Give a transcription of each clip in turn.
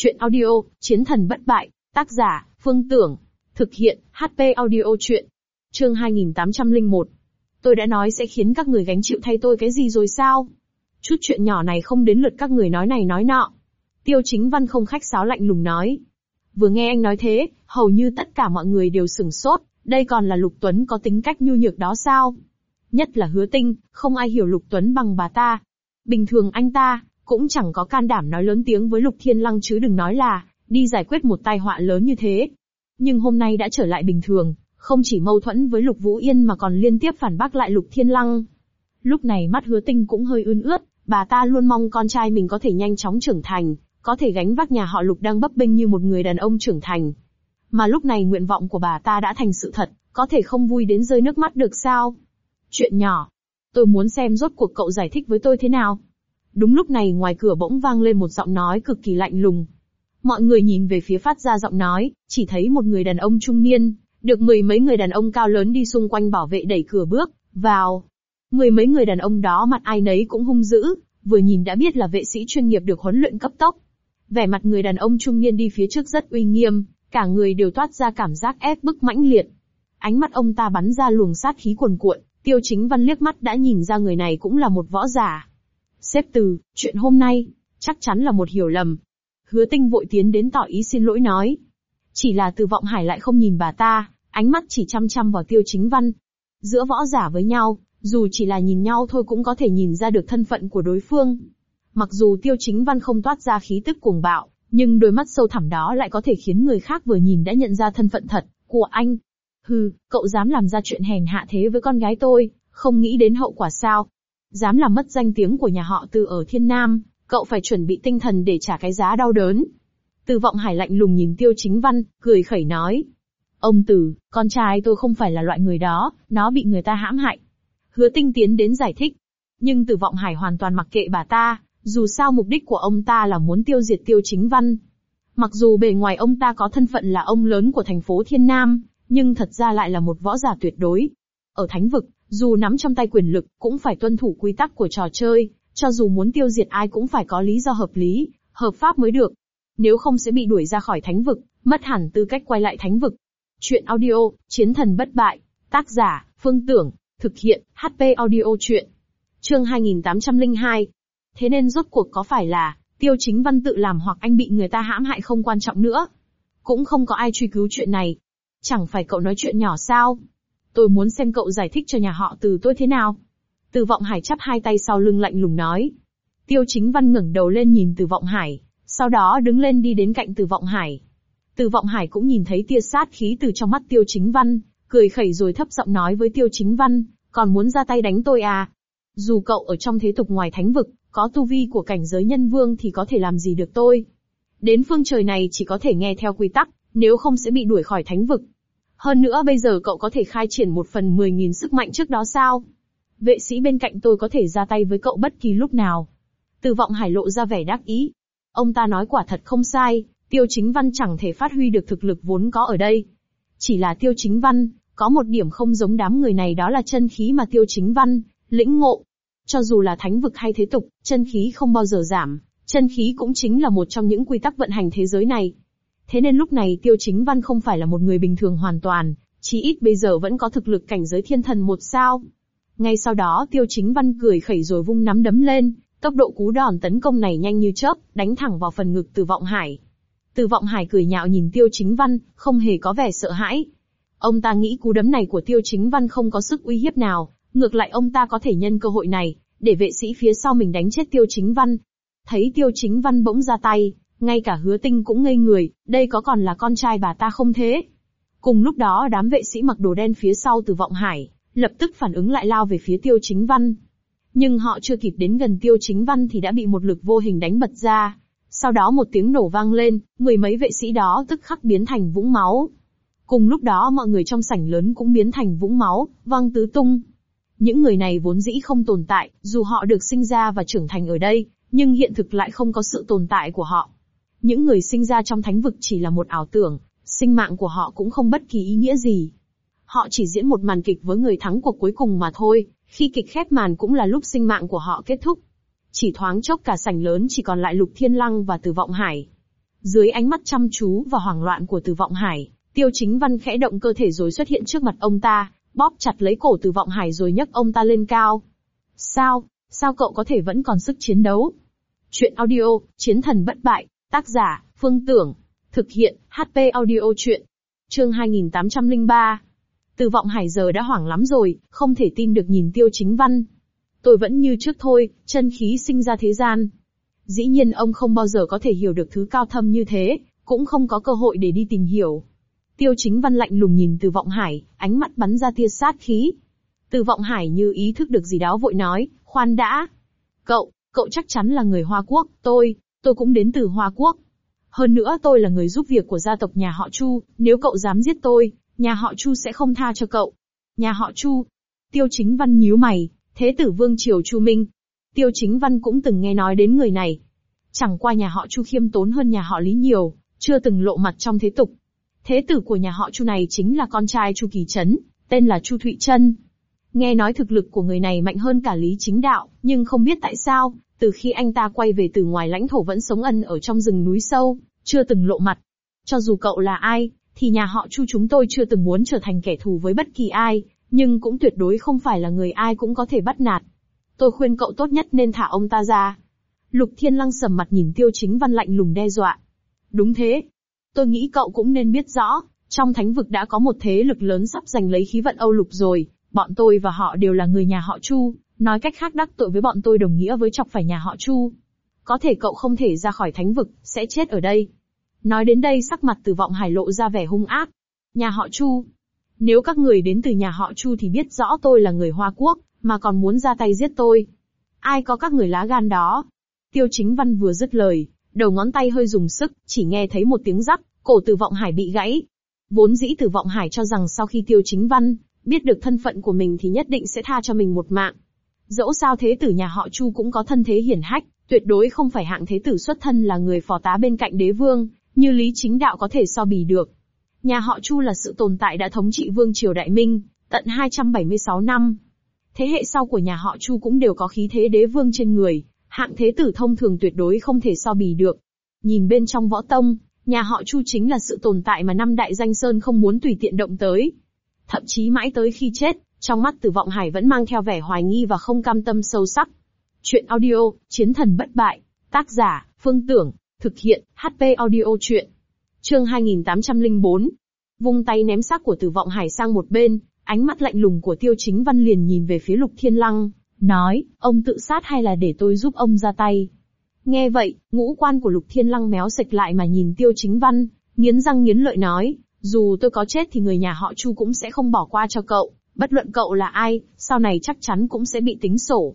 Chuyện audio, Chiến thần bất bại, tác giả, Phương Tưởng. Thực hiện, HP audio chuyện. Chương 2801. Tôi đã nói sẽ khiến các người gánh chịu thay tôi cái gì rồi sao? Chút chuyện nhỏ này không đến lượt các người nói này nói nọ. Tiêu Chính Văn không khách sáo lạnh lùng nói. Vừa nghe anh nói thế, hầu như tất cả mọi người đều sửng sốt, đây còn là Lục Tuấn có tính cách nhu nhược đó sao? Nhất là Hứa Tinh, không ai hiểu Lục Tuấn bằng bà ta. Bình thường anh ta cũng chẳng có can đảm nói lớn tiếng với Lục Thiên Lăng chứ đừng nói là đi giải quyết một tai họa lớn như thế. Nhưng hôm nay đã trở lại bình thường, không chỉ mâu thuẫn với Lục Vũ Yên mà còn liên tiếp phản bác lại Lục Thiên Lăng. Lúc này mắt Hứa Tinh cũng hơi ươn ướt, bà ta luôn mong con trai mình có thể nhanh chóng trưởng thành, có thể gánh vác nhà họ Lục đang bấp bênh như một người đàn ông trưởng thành. Mà lúc này nguyện vọng của bà ta đã thành sự thật, có thể không vui đến rơi nước mắt được sao? Chuyện nhỏ. Tôi muốn xem rốt cuộc cậu giải thích với tôi thế nào. Đúng lúc này ngoài cửa bỗng vang lên một giọng nói cực kỳ lạnh lùng. Mọi người nhìn về phía phát ra giọng nói, chỉ thấy một người đàn ông trung niên, được mười mấy người đàn ông cao lớn đi xung quanh bảo vệ đẩy cửa bước vào. Mười mấy người đàn ông đó mặt ai nấy cũng hung dữ, vừa nhìn đã biết là vệ sĩ chuyên nghiệp được huấn luyện cấp tốc. Vẻ mặt người đàn ông trung niên đi phía trước rất uy nghiêm, cả người đều toát ra cảm giác ép bức mãnh liệt. Ánh mắt ông ta bắn ra luồng sát khí cuồn cuộn, Tiêu Chính Văn liếc mắt đã nhìn ra người này cũng là một võ giả. Sếp Từ, chuyện hôm nay, chắc chắn là một hiểu lầm. Hứa Tinh vội tiến đến tỏ ý xin lỗi nói. Chỉ là Từ Vọng Hải lại không nhìn bà ta, ánh mắt chỉ chăm chăm vào Tiêu Chính Văn. Giữa võ giả với nhau, dù chỉ là nhìn nhau thôi cũng có thể nhìn ra được thân phận của đối phương. Mặc dù Tiêu Chính Văn không toát ra khí tức cuồng bạo, nhưng đôi mắt sâu thẳm đó lại có thể khiến người khác vừa nhìn đã nhận ra thân phận thật của anh. Hừ, cậu dám làm ra chuyện hèn hạ thế với con gái tôi, không nghĩ đến hậu quả sao? Dám làm mất danh tiếng của nhà họ Từ ở Thiên Nam, cậu phải chuẩn bị tinh thần để trả cái giá đau đớn. Từ Vọng Hải lạnh lùng nhìn Tiêu Chính Văn, cười khẩy nói. Ông Từ, con trai tôi không phải là loại người đó, nó bị người ta hãm hại. Hứa Tinh tiến đến giải thích. Nhưng Từ Vọng Hải hoàn toàn mặc kệ bà ta, dù sao mục đích của ông ta là muốn tiêu diệt Tiêu Chính Văn. Mặc dù bề ngoài ông ta có thân phận là ông lớn của thành phố Thiên Nam, nhưng thật ra lại là một võ giả tuyệt đối. Ở Thánh vực, dù nắm trong tay quyền lực, cũng phải tuân thủ quy tắc của trò chơi, cho dù muốn tiêu diệt ai cũng phải có lý do hợp lý, hợp pháp mới được. Nếu không sẽ bị đuổi ra khỏi Thánh vực, mất hẳn tư cách quay lại Thánh vực. Chuyện audio, Chiến thần bất bại, tác giả, Phương Tưởng, thực hiện, HP audio chuyện. Chương 2802. Thế nên rốt cuộc có phải là, Tiêu Chính Văn tự làm hoặc anh bị người ta hãm hại không quan trọng nữa. Cũng không có ai truy cứu chuyện này. Chẳng phải cậu nói chuyện nhỏ sao? Tôi muốn xem cậu giải thích cho nhà họ Từ tôi thế nào. Từ Vọng Hải chắp hai tay sau lưng lạnh lùng nói. Tiêu Chính Văn ngẩng đầu lên nhìn Từ Vọng Hải, sau đó đứng lên đi đến cạnh Từ Vọng Hải. Từ Vọng Hải cũng nhìn thấy tia sát khí từ trong mắt Tiêu Chính Văn, cười khẩy rồi thấp giọng nói với Tiêu Chính Văn, còn muốn ra tay đánh tôi à? Dù cậu ở trong thế tục ngoài Thánh vực, có tu vi của cảnh giới nhân vương thì có thể làm gì được tôi? Đến phương trời này chỉ có thể nghe theo quy tắc, nếu không sẽ bị đuổi khỏi Thánh vực. Hơn nữa bây giờ cậu có thể khai triển 1/10.000 sức mạnh trước đó sao? Vệ sĩ bên cạnh tôi có thể ra tay với cậu bất kỳ lúc nào. Từ Vọng Hải lộ ra vẻ đắc ý. Ông ta nói quả thật không sai, Tiêu Chính Văn chẳng thể phát huy được thực lực vốn có ở đây. Chỉ là Tiêu Chính Văn, có một điểm không giống đám người này đó là chân khí mà Tiêu Chính Văn lĩnh ngộ. Cho dù là Thánh vực hay thế tục, chân khí không bao giờ giảm, chân khí cũng chính là một trong những quy tắc vận hành thế giới này. Thế nên lúc này Tiêu Chính Văn không phải là một người bình thường hoàn toàn, chí ít bây giờ vẫn có thực lực cảnh giới thiên thần 1 sao. Ngay sau đó Tiêu Chính Văn cười khẩy rồi vung nắm đấm lên, tốc độ cú đòn tấn công này nhanh như chớp, đánh thẳng vào phần ngực Từ Vọng Hải. Từ Vọng Hải cười nhạo nhìn Tiêu Chính Văn, không hề có vẻ sợ hãi. Ông ta nghĩ cú đấm này của Tiêu Chính Văn không có sức uy hiếp nào, ngược lại ông ta có thể nhân cơ hội này, để vệ sĩ phía sau mình đánh chết Tiêu Chính Văn. Thấy Tiêu Chính Văn bỗng ra tay, ngay cả Hứa Tinh cũng ngây người, đây có còn là con trai bà ta không thế? Cùng lúc đó đám vệ sĩ mặc đồ đen phía sau Từ Vọng Hải, lập tức phản ứng lại lao về phía Tiêu Chính Văn. Nhưng họ chưa kịp đến gần Tiêu Chính Văn thì đã bị một lực vô hình đánh bật ra. Sau đó một tiếng nổ vang lên, mười mấy vệ sĩ đó tức khắc biến thành vũng máu. Cùng lúc đó mọi người trong sảnh lớn cũng biến thành vũng máu, văng tứ tung. Những người này vốn dĩ không tồn tại, dù họ được sinh ra và trưởng thành ở đây, nhưng hiện thực lại không có sự tồn tại của họ. Những người sinh ra trong Thánh vực chỉ là một ảo tưởng, sinh mạng của họ cũng không bất kỳ ý nghĩa gì. Họ chỉ diễn một màn kịch với người thắng cuộc cuối cùng mà thôi, khi kịch khép màn cũng là lúc sinh mạng của họ kết thúc. Chỉ thoáng chốc cả sảnh lớn chỉ còn lại Lục Thiên Lăng và Từ Vọng Hải. Dưới ánh mắt chăm chú và hoảng loạn của Từ Vọng Hải, Tiêu Chính Văn khẽ động cơ thể rồi xuất hiện trước mặt ông ta, bóp chặt lấy cổ Từ Vọng Hải rồi nhấc ông ta lên cao. Sao cậu có thể vẫn còn sức chiến đấu? Chuyện audio, Chiến thần bất bại, tác giả, Phương Tưởng. Thực hiện, HP audio chuyện. Chương 2803. Từ Vọng Hải giờ đã hoảng lắm rồi, không thể tin được nhìn Tiêu Chính Văn. Tôi vẫn như trước thôi, chân khí sinh ra thế gian. Dĩ nhiên ông không bao giờ có thể hiểu được thứ cao thâm như thế, cũng không có cơ hội để đi tìm hiểu. Tiêu Chính Văn lạnh lùng nhìn Từ Vọng Hải, ánh mắt bắn ra tia sát khí. Từ Vọng Hải như ý thức được gì đó vội nói, khoan đã. Cậu chắc chắn là người Hoa Quốc, tôi cũng đến từ Hoa Quốc. Hơn nữa tôi là người giúp việc của gia tộc nhà họ Chu, nếu cậu dám giết tôi, nhà họ Chu sẽ không tha cho cậu. Nhà họ Chu? Tiêu Chính Văn nhíu mày, Thế tử Vương triều Chu Minh. Tiêu Chính Văn cũng từng nghe nói đến người này. Chẳng qua nhà họ Chu khiêm tốn hơn nhà họ Lý nhiều, chưa từng lộ mặt trong thế tục. Thế tử của nhà họ Chu này chính là con trai Chu Kỳ Trấn, tên là Chu Thụy Trân. Nghe nói thực lực của người này mạnh hơn cả Lý Chính Đạo, nhưng không biết tại sao, từ khi anh ta quay về từ ngoài lãnh thổ vẫn sống ẩn ở trong rừng núi sâu, chưa từng lộ mặt. Cho dù cậu là ai, thì nhà họ Chu chúng tôi chưa từng muốn trở thành kẻ thù với bất kỳ ai, nhưng cũng tuyệt đối không phải là người ai cũng có thể bắt nạt. Tôi khuyên cậu tốt nhất nên thả ông ta ra. Lục Thiên Lăng sầm mặt nhìn Tiêu Chính Văn lạnh lùng đe dọa. Đúng thế. Tôi nghĩ cậu cũng nên biết rõ, trong thánh vực đã có một thế lực lớn sắp giành lấy khí vận Âu Lục rồi, bọn tôi và họ đều là người nhà họ Chu, nói cách khác đắc tội với bọn tôi đồng nghĩa với chọc phải nhà họ Chu. Có thể cậu không thể ra khỏi thánh vực, sẽ chết ở đây. Nói đến đây sắc mặt Từ Vọng Hải lộ ra vẻ hung ác. Nhà họ Chu? Nếu các người đến từ nhà họ Chu thì biết rõ tôi là người Hoa Quốc, mà còn muốn ra tay giết tôi. Ai có các người lá gan đó? Tiêu Chính Văn vừa dứt lời, đầu ngón tay hơi dùng sức, chỉ nghe thấy một tiếng rắc, cổ Từ Vọng Hải bị gãy. Vốn dĩ Từ Vọng Hải cho rằng sau khi Tiêu Chính Văn biết được thân phận của mình thì nhất định sẽ tha cho mình một mạng. Dẫu sao thế tử nhà họ Chu cũng có thân thế hiển hách, tuyệt đối không phải hạng thế tử xuất thân là người phò tá bên cạnh đế vương, như Lý Chính Đạo có thể so bì được. Nhà họ Chu là sự tồn tại đã thống trị vương triều Đại Minh, tận 276 năm. Thế hệ sau của nhà họ Chu cũng đều có khí thế đế vương trên người, hạng thế tử thông thường tuyệt đối không thể so bì được. Nhìn bên trong võ tông, nhà họ Chu chính là sự tồn tại mà năm đại danh sơn không muốn tùy tiện động tới. Thậm chí mãi tới khi chết, trong mắt Từ Vọng Hải vẫn mang theo vẻ hoài nghi và không cam tâm sâu sắc. Chuyện audio, Chiến thần bất bại, tác giả, Phương Tưởng, thực hiện, HP audio chuyện. Chương 2804. Vung tay ném xác của Từ Vọng Hải sang một bên, ánh mắt lạnh lùng của Tiêu Chính Văn liền nhìn về phía Lục Thiên Lăng, nói, ông tự sát hay là để tôi giúp ông ra tay? Nghe vậy, ngũ quan của Lục Thiên Lăng méo sệch lại mà nhìn Tiêu Chính Văn, nghiến răng nghiến lợi nói, dù tôi có chết thì người nhà họ Chu cũng sẽ không bỏ qua cho cậu, bất luận cậu là ai, sau này chắc chắn cũng sẽ bị tính sổ.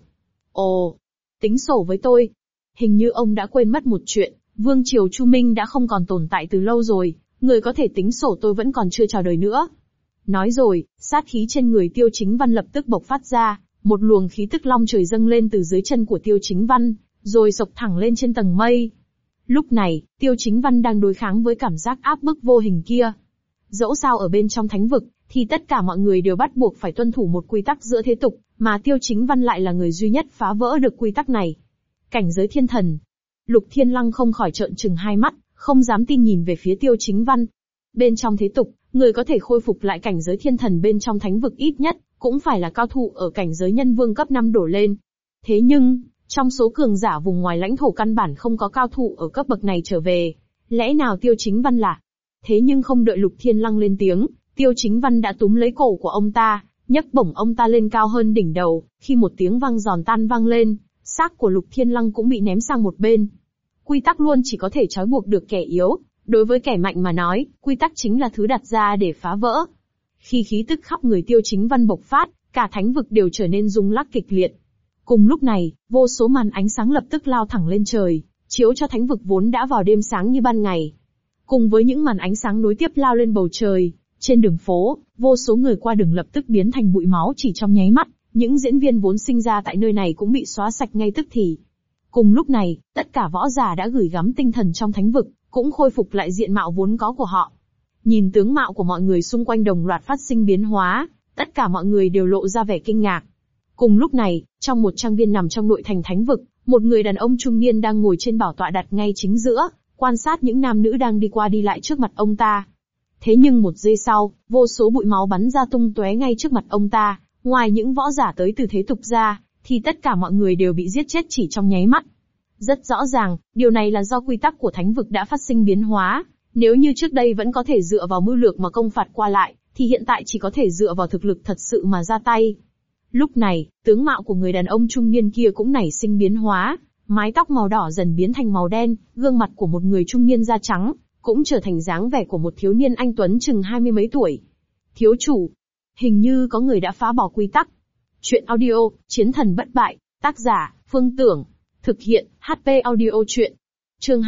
Ồ, tính sổ với tôi? Hình như ông đã quên mất một chuyện, vương triều Chu Minh đã không còn tồn tại từ lâu rồi, người có thể tính sổ tôi vẫn còn chưa chào đời nữa. Nói rồi, sát khí trên người Tiêu Chính Văn lập tức bộc phát ra, một luồng khí tức long trời dâng lên từ dưới chân của Tiêu Chính Văn, rồi xộc thẳng lên trên tầng mây. Lúc này, Tiêu Chính Văn đang đối kháng với cảm giác áp bức vô hình kia. Dẫu sao ở bên trong thánh vực, thì tất cả mọi người đều bắt buộc phải tuân thủ một quy tắc giữa thế tục, mà Tiêu Chính Văn lại là người duy nhất phá vỡ được quy tắc này. Cảnh giới thiên thần. Lục Thiên Lăng không khỏi trợn trừng hai mắt, không dám tin nhìn về phía Tiêu Chính Văn. Bên trong thế tục, người có thể khôi phục lại cảnh giới thiên thần bên trong thánh vực ít nhất, cũng phải là cao thủ ở cảnh giới nhân vương cấp 5 đổ lên. Thế nhưng, trong số cường giả vùng ngoài lãnh thổ căn bản không có cao thủ ở cấp bậc này trở về. Lẽ nào Tiêu Chính Văn là? Thế nhưng không đợi Lục Thiên Lăng lên tiếng, Tiêu Chính Văn đã túm lấy cổ của ông ta, nhấc bổng ông ta lên cao hơn đỉnh đầu, khi một tiếng vang giòn tan vang lên, xác của Lục Thiên Lăng cũng bị ném sang một bên. Quy tắc luôn chỉ có thể trói buộc được kẻ yếu, đối với kẻ mạnh mà nói, quy tắc chính là thứ đặt ra để phá vỡ. Khi khí tức khắp người Tiêu Chính Văn bộc phát, cả thánh vực đều trở nên rung lắc kịch liệt. Cùng lúc này, vô số màn ánh sáng lập tức lao thẳng lên trời, chiếu cho thánh vực vốn đã vào đêm sáng như ban ngày. Cùng với những màn ánh sáng nối tiếp lao lên bầu trời, trên đường phố, vô số người qua đường lập tức biến thành bụi máu chỉ trong nháy mắt, những diễn viên vốn sinh ra tại nơi này cũng bị xóa sạch ngay tức thì. Cùng lúc này, tất cả võ giả đã gửi gắm tinh thần trong thánh vực, cũng khôi phục lại diện mạo vốn có của họ. Nhìn tướng mạo của mọi người xung quanh đồng loạt phát sinh biến hóa, tất cả mọi người đều lộ ra vẻ kinh ngạc. Cùng lúc này, trong một trang viên nằm trong nội thành thánh vực, một người đàn ông trung niên đang ngồi trên bảo tọa đặt ngay chính giữa, quan sát những nam nữ đang đi qua đi lại trước mặt ông ta. Thế nhưng một giây sau, vô số bụi máu bắn ra tung tóe ngay trước mặt ông ta, ngoài những võ giả tới từ thế tục ra, thì tất cả mọi người đều bị giết chết chỉ trong nháy mắt. Rất rõ ràng, điều này là do quy tắc của thánh vực đã phát sinh biến hóa, nếu như trước đây vẫn có thể dựa vào mưu lược mà công phạt qua lại, thì hiện tại chỉ có thể dựa vào thực lực thật sự mà ra tay. Lúc này, tướng mạo của người đàn ông trung niên kia cũng nảy sinh biến hóa, mái tóc màu đỏ dần biến thành màu đen, gương mặt của một người trung niên da trắng, cũng trở thành dáng vẻ của một thiếu niên anh tuấn chừng 20 mấy tuổi. Thiếu chủ, hình như có người đã phá bỏ quy tắc. Chuyện audio, Chiến thần bất bại, tác giả, Phương Tưởng, thực hiện, HP audio chuyện. Chương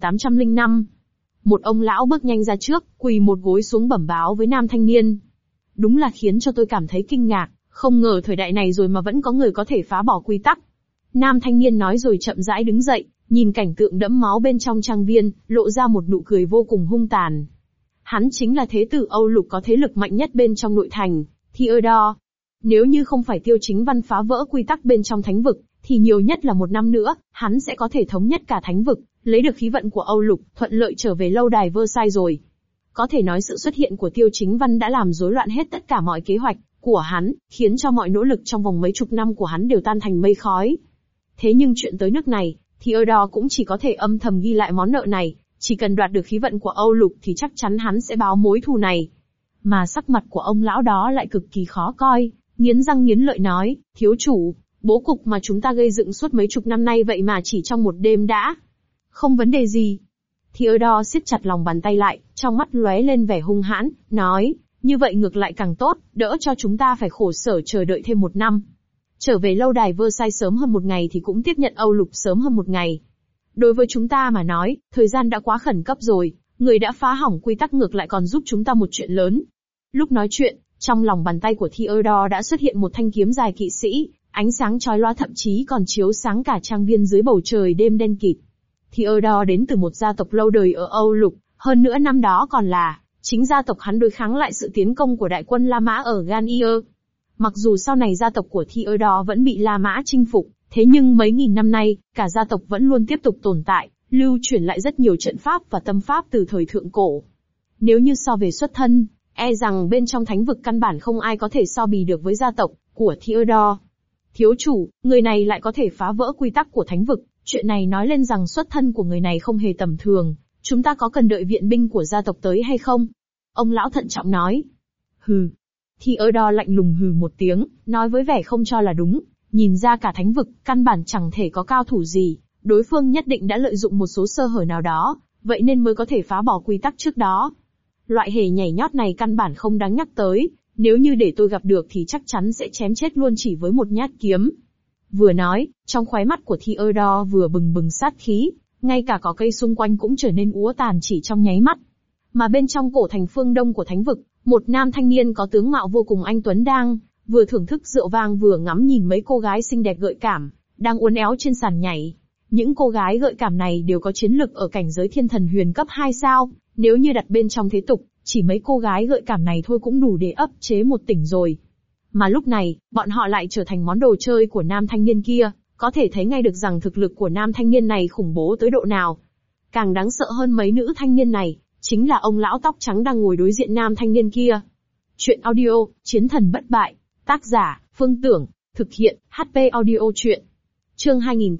2805. Một ông lão bước nhanh ra trước, quỳ một gối xuống bẩm báo với nam thanh niên. Đúng là khiến cho tôi cảm thấy kinh ngạc, không ngờ thời đại này rồi mà vẫn có người có thể phá bỏ quy tắc. Nam thanh niên nói rồi chậm rãi đứng dậy, nhìn cảnh tượng đẫm máu bên trong trang viên, lộ ra một nụ cười vô cùng hung tàn. Hắn chính là thế tử Âu Lục có thế lực mạnh nhất bên trong nội thành, Theodore. Nếu như không phải Tiêu Chính Văn phá vỡ quy tắc bên trong thánh vực, thì nhiều nhất là một năm nữa, hắn sẽ có thể thống nhất cả thánh vực, lấy được khí vận của Âu Lục, thuận lợi trở về lâu đài Versailles rồi. Có thể nói sự xuất hiện của Tiêu Chính Văn đã làm rối loạn hết tất cả mọi kế hoạch của hắn, khiến cho mọi nỗ lực trong vòng mấy chục năm của hắn đều tan thành mây khói. Thế nhưng chuyện tới nước này, Theodore cũng chỉ có thể âm thầm ghi lại món nợ này, chỉ cần đoạt được khí vận của Âu Lục thì chắc chắn hắn sẽ báo mối thù này. Mà sắc mặt của ông lão đó lại cực kỳ khó coi, nghiến răng nghiến lợi nói, thiếu chủ, bố cục mà chúng ta gây dựng suốt mấy chục năm nay vậy mà chỉ trong một đêm đã. Không vấn đề gì. Theodore siết chặt lòng bàn tay lại, trong mắt lóe lên vẻ hung hãn, nói, như vậy ngược lại càng tốt, đỡ cho chúng ta phải khổ sở chờ đợi thêm một năm. Trở về lâu đài Versailles sớm hơn một ngày thì cũng tiếp nhận Âu Lục sớm hơn một ngày. Đối với chúng ta mà nói, thời gian đã quá khẩn cấp rồi, người đã phá hỏng quy tắc ngược lại còn giúp chúng ta một chuyện lớn. Lúc nói chuyện, trong lòng bàn tay của Theodore đã xuất hiện một thanh kiếm dài kỵ sĩ, ánh sáng chói lóa thậm chí còn chiếu sáng cả trang viên dưới bầu trời đêm đen kịt. Theodore đến từ một gia tộc lâu đời ở Âu Lục, hơn nữa năm đó còn là chính gia tộc hắn đối kháng lại sự tiến công của đại quân La Mã ở Ganier. Mặc dù sau này gia tộc của Theodore vẫn bị La Mã chinh phục, thế nhưng mấy nghìn năm nay, cả gia tộc vẫn luôn tiếp tục tồn tại, lưu truyền lại rất nhiều trận pháp và tâm pháp từ thời thượng cổ. Nếu như so về xuất thân, e rằng bên trong thánh vực căn bản không ai có thể so bì được với gia tộc của Theodore. Thiếu chủ, người này lại có thể phá vỡ quy tắc của thánh vực, chuyện này nói lên rằng xuất thân của người này không hề tầm thường, chúng ta có cần đợi viện binh của gia tộc tới hay không? Ông lão thận trọng nói. Hừ. Theodore lạnh lùng hừ một tiếng, nói với vẻ không cho là đúng, nhìn ra cả thánh vực, căn bản chẳng thể có cao thủ gì, đối phương nhất định đã lợi dụng một số sơ hở nào đó, vậy nên mới có thể phá bỏ quy tắc trước đó. Loại hề nhảy nhót này căn bản không đáng nhắc tới, nếu như để tôi gặp được thì chắc chắn sẽ chém chết luôn chỉ với một nhát kiếm. Vừa nói, trong khóe mắt của Theodore vừa bừng bừng sát khí, ngay cả cỏ cây xung quanh cũng trở nên úa tàn chỉ trong nháy mắt. Mà bên trong cổ thành phương đông của thánh vực, một nam thanh niên có tướng mạo vô cùng anh tuấn đang vừa thưởng thức rượu vang vừa ngắm nhìn mấy cô gái xinh đẹp gợi cảm, đang uốn éo trên sàn nhảy. Những cô gái gợi cảm này đều có chiến lực ở cảnh giới thiên thần huyền cấp 2 sao, nếu như đặt bên trong thế tục, chỉ mấy cô gái gợi cảm này thôi cũng đủ để ấp chế một tỉnh rồi. Mà lúc này, bọn họ lại trở thành món đồ chơi của nam thanh niên kia, có thể thấy ngay được rằng thực lực của nam thanh niên này khủng bố tới độ nào. Càng đáng sợ hơn mấy nữ thanh niên này, chính là ông lão tóc trắng đang ngồi đối diện nam thanh niên kia. Chuyện audio, Chiến thần bất bại, tác giả, Phương Tưởng, thực hiện, HP audio chuyện. Chương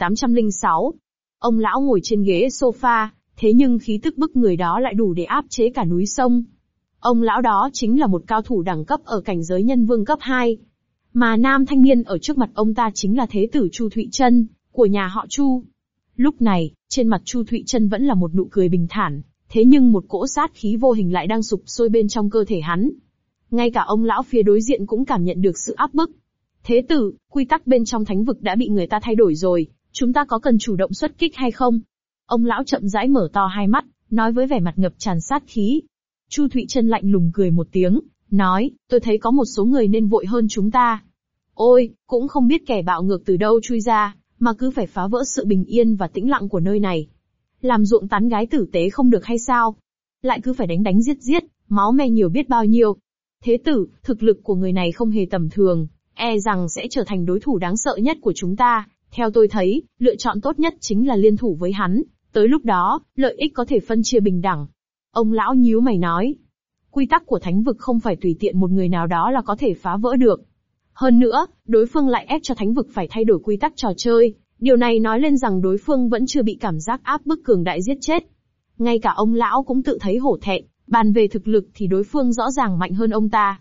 2806. Ông lão ngồi trên ghế sofa, thế nhưng khí tức bức người đó lại đủ để áp chế cả núi sông. Ông lão đó chính là một cao thủ đẳng cấp ở cảnh giới nhân vương cấp 2. Mà nam thanh niên ở trước mặt ông ta chính là thế tử Chu Thụy Trân, của nhà họ Chu. Lúc này, trên mặt Chu Thụy Trân vẫn là một nụ cười bình thản, thế nhưng một cỗ sát khí vô hình lại đang sục sôi bên trong cơ thể hắn. Ngay cả ông lão phía đối diện cũng cảm nhận được sự áp bức. Thế tử, quy tắc bên trong thánh vực đã bị người ta thay đổi rồi, chúng ta có cần chủ động xuất kích hay không? Ông lão chậm rãi mở to hai mắt, nói với vẻ mặt ngập tràn sát khí. Chu Thụy Trân lạnh lùng cười một tiếng, nói, tôi thấy có một số người nên vội hơn chúng ta. Ôi, cũng không biết kẻ bạo ngược từ đâu chui ra, mà cứ phải phá vỡ sự bình yên và tĩnh lặng của nơi này. Làm ruộng tán gái tử tế không được hay sao? Lại cứ phải đánh giết, máu me nhiều biết bao nhiêu. Thế tử, thực lực của người này không hề tầm thường, e rằng sẽ trở thành đối thủ đáng sợ nhất của chúng ta. Theo tôi thấy, lựa chọn tốt nhất chính là liên thủ với hắn, Tới lúc đó, lợi ích có thể phân chia bình đẳng. Ông lão nhíu mày nói. Quy tắc của thánh vực không phải tùy tiện một người nào đó là có thể phá vỡ được. Hơn nữa, đối phương lại ép cho thánh vực phải thay đổi quy tắc trò chơi. Điều này nói lên rằng đối phương vẫn chưa bị cảm giác áp bức cường đại giết chết. Ngay cả ông lão cũng tự thấy hổ thẹn, bàn về thực lực thì đối phương rõ ràng mạnh hơn ông ta.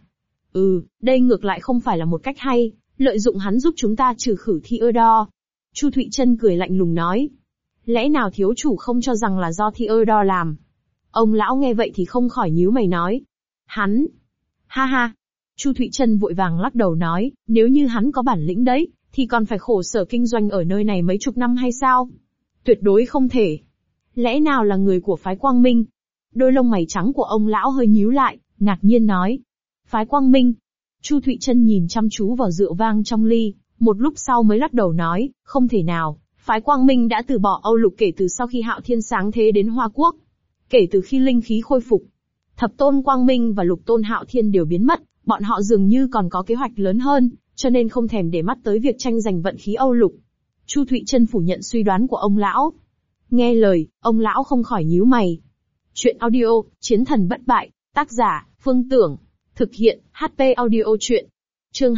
Đây ngược lại không phải là một cách hay, lợi dụng hắn giúp chúng ta trừ khử Theodore. Chu Thụy Trân cười lạnh lùng nói. Lẽ nào thiếu chủ không cho rằng là do Theodore làm? Ông lão nghe vậy thì không khỏi nhíu mày nói. Hắn! Ha ha! Chu Thụy Trân vội vàng lắc đầu nói, nếu như hắn có bản lĩnh đấy, thì còn phải khổ sở kinh doanh ở nơi này mấy chục năm hay sao? Tuyệt đối không thể. Lẽ nào là người của phái Quang Minh? Đôi lông mày trắng của ông lão hơi nhíu lại, ngạc nhiên nói. Phái Quang Minh? Chu Thụy Trân nhìn chăm chú vào rượu vang trong ly, một lúc sau mới lắc đầu nói, không thể nào, phái Quang Minh đã từ bỏ Âu Lục kể từ sau khi Hạo Thiên sáng thế đến Hoa Quốc. Kể từ khi linh khí khôi phục, Thập Tôn Quang Minh và Lục Tôn Hạo Thiên đều biến mất, bọn họ dường như còn có kế hoạch lớn hơn, cho nên không thèm để mắt tới việc tranh giành vận khí Âu Lục. Chu Thụy Trân phủ nhận suy đoán của ông lão. Nghe lời, ông lão không khỏi nhíu mày. Chuyện audio, Chiến thần bất bại, tác giả, Phương Tưởng. Thực hiện, HP audio chuyện. Chương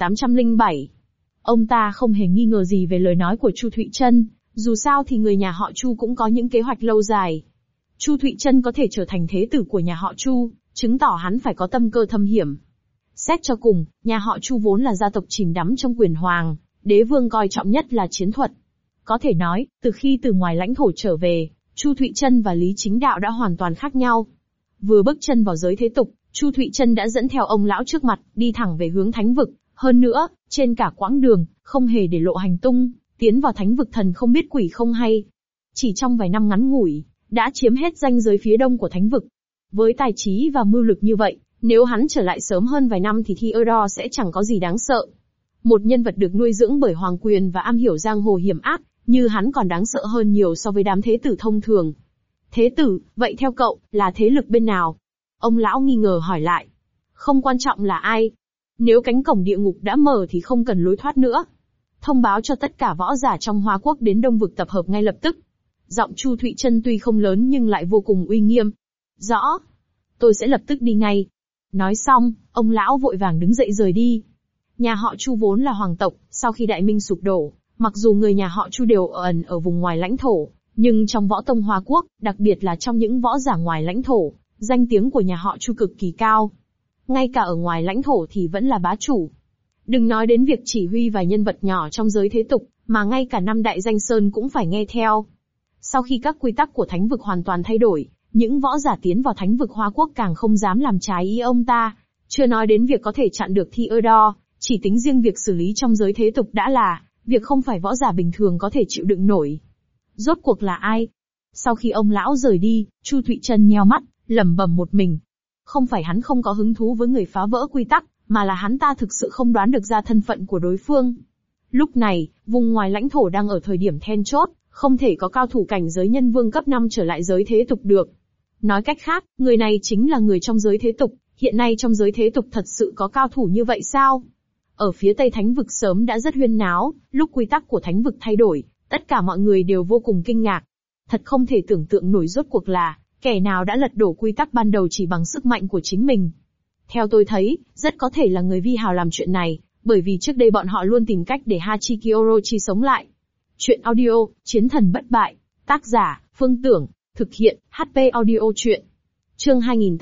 2807. Ông ta không hề nghi ngờ gì về lời nói của Chu Thụy Trân, dù sao thì người nhà họ Chu cũng có những kế hoạch lâu dài. Chu Thụy Trân có thể trở thành thế tử của nhà họ Chu, chứng tỏ hắn phải có tâm cơ thâm hiểm. Xét cho cùng, nhà họ Chu vốn là gia tộc chìm đắm trong quyền hoàng, đế vương coi trọng nhất là chiến thuật. Có thể nói, từ khi từ ngoài lãnh thổ trở về, Chu Thụy Trân và Lý Chính Đạo đã hoàn toàn khác nhau. Vừa bước chân vào giới thế tục, Chu Thụy Trân đã dẫn theo ông lão trước mặt, đi thẳng về hướng thánh vực. Hơn nữa, trên cả quãng đường, không hề để lộ hành tung, tiến vào thánh vực thần không biết quỷ không hay. Chỉ trong vài năm ngắn ngủi, đã chiếm hết ranh giới phía đông của thánh vực. Với tài trí và mưu lực như vậy, nếu hắn trở lại sớm hơn vài năm thì Theodore sẽ chẳng có gì đáng sợ. Một nhân vật được nuôi dưỡng bởi hoàng quyền và am hiểu giang hồ hiểm ác, như hắn còn đáng sợ hơn nhiều so với đám thế tử thông thường. Thế tử, vậy theo cậu, là thế lực bên nào? Ông lão nghi ngờ hỏi lại. Không quan trọng là ai. Nếu cánh cổng địa ngục đã mở thì không cần lối thoát nữa. Thông báo cho tất cả võ giả trong Hoa Quốc đến Đông Vực tập hợp ngay lập tức. Giọng Chu Thụy Trân tuy không lớn nhưng lại vô cùng uy nghiêm. Rõ. Tôi sẽ lập tức đi ngay. Nói xong, ông lão vội vàng đứng dậy rời đi. Nhà họ Chu vốn là hoàng tộc, sau khi Đại Minh sụp đổ, mặc dù người nhà họ Chu đều ẩn ở vùng ngoài lãnh thổ, nhưng trong võ tông Hoa Quốc, đặc biệt là trong những võ giả ngoài lãnh thổ, danh tiếng của nhà họ Chu cực kỳ cao. Ngay cả ở ngoài lãnh thổ thì vẫn là bá chủ. Đừng nói đến việc chỉ huy vài nhân vật nhỏ trong giới thế tục, mà ngay cả năm đại danh sơn cũng phải nghe theo. Sau khi các quy tắc của thánh vực hoàn toàn thay đổi, những võ giả tiến vào thánh vực Hoa Quốc càng không dám làm trái ý ông ta. Chưa nói đến việc có thể chặn được Theodore, chỉ tính riêng việc xử lý trong giới thế tục đã là việc không phải võ giả bình thường có thể chịu đựng nổi. Rốt cuộc là ai? Sau khi ông lão rời đi, Chu Thụy Trân nheo mắt, lẩm bẩm một mình. Không phải hắn không có hứng thú với người phá vỡ quy tắc, mà là hắn ta thực sự không đoán được ra thân phận của đối phương. Lúc này, vùng ngoài lãnh thổ đang ở thời điểm then chốt, không thể có cao thủ cảnh giới nhân vương cấp 5 trở lại giới thế tục được. Nói cách khác, người này chính là người trong giới thế tục, hiện nay trong giới thế tục thật sự có cao thủ như vậy sao? Ở phía Tây Thánh vực sớm đã rất huyên náo, lúc quy tắc của Thánh vực thay đổi, tất cả mọi người đều vô cùng kinh ngạc. Thật không thể tưởng tượng nổi rốt cuộc là, kẻ nào đã lật đổ quy tắc ban đầu chỉ bằng sức mạnh của chính mình. Theo tôi thấy, rất có thể là người Vi Hào làm chuyện này, bởi vì trước đây bọn họ luôn tìm cách để Hachiki Orochi sống lại. Chuyện audio, Chiến thần bất bại, tác giả, Phương Tưởng, thực hiện, HP audio chuyện. Chương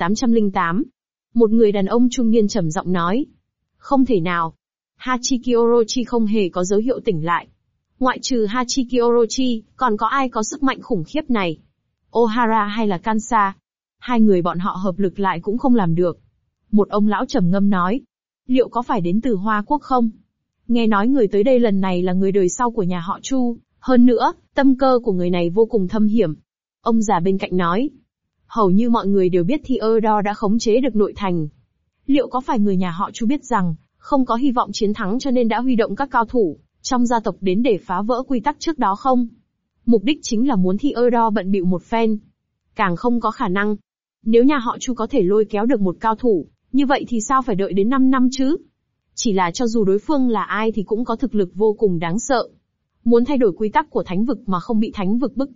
2808. Một người đàn ông trung niên trầm giọng nói. Không thể nào. Hachiki Orochi không hề có dấu hiệu tỉnh lại. Ngoại trừ Hachiki Orochi, còn có ai có sức mạnh khủng khiếp này? Ohara hay là Kansa? Hai người bọn họ hợp lực lại cũng không làm được. Một ông lão trầm ngâm nói. Liệu có phải đến từ Hoa Quốc không? Nghe nói người tới đây lần này là người đời sau của nhà họ Chu, hơn nữa, tâm cơ của người này vô cùng thâm hiểm. Ông già bên cạnh nói. Hầu như mọi người đều biết Theodore đã khống chế được nội thành. Liệu có phải người nhà họ Chu biết rằng, không có hy vọng chiến thắng cho nên đã huy động các cao thủ trong gia tộc đến để phá vỡ quy tắc trước đó không? Mục đích chính là muốn Theodore bận bịu một phen. Càng không có khả năng. Nếu nhà họ Chu có thể lôi kéo được một cao thủ, như vậy thì sao phải đợi đến 5 năm chứ? Chỉ là cho dù đối phương là ai thì cũng có thực lực vô cùng đáng sợ. Muốn thay đổi quy tắc của thánh vực mà không bị thánh vực bức chết,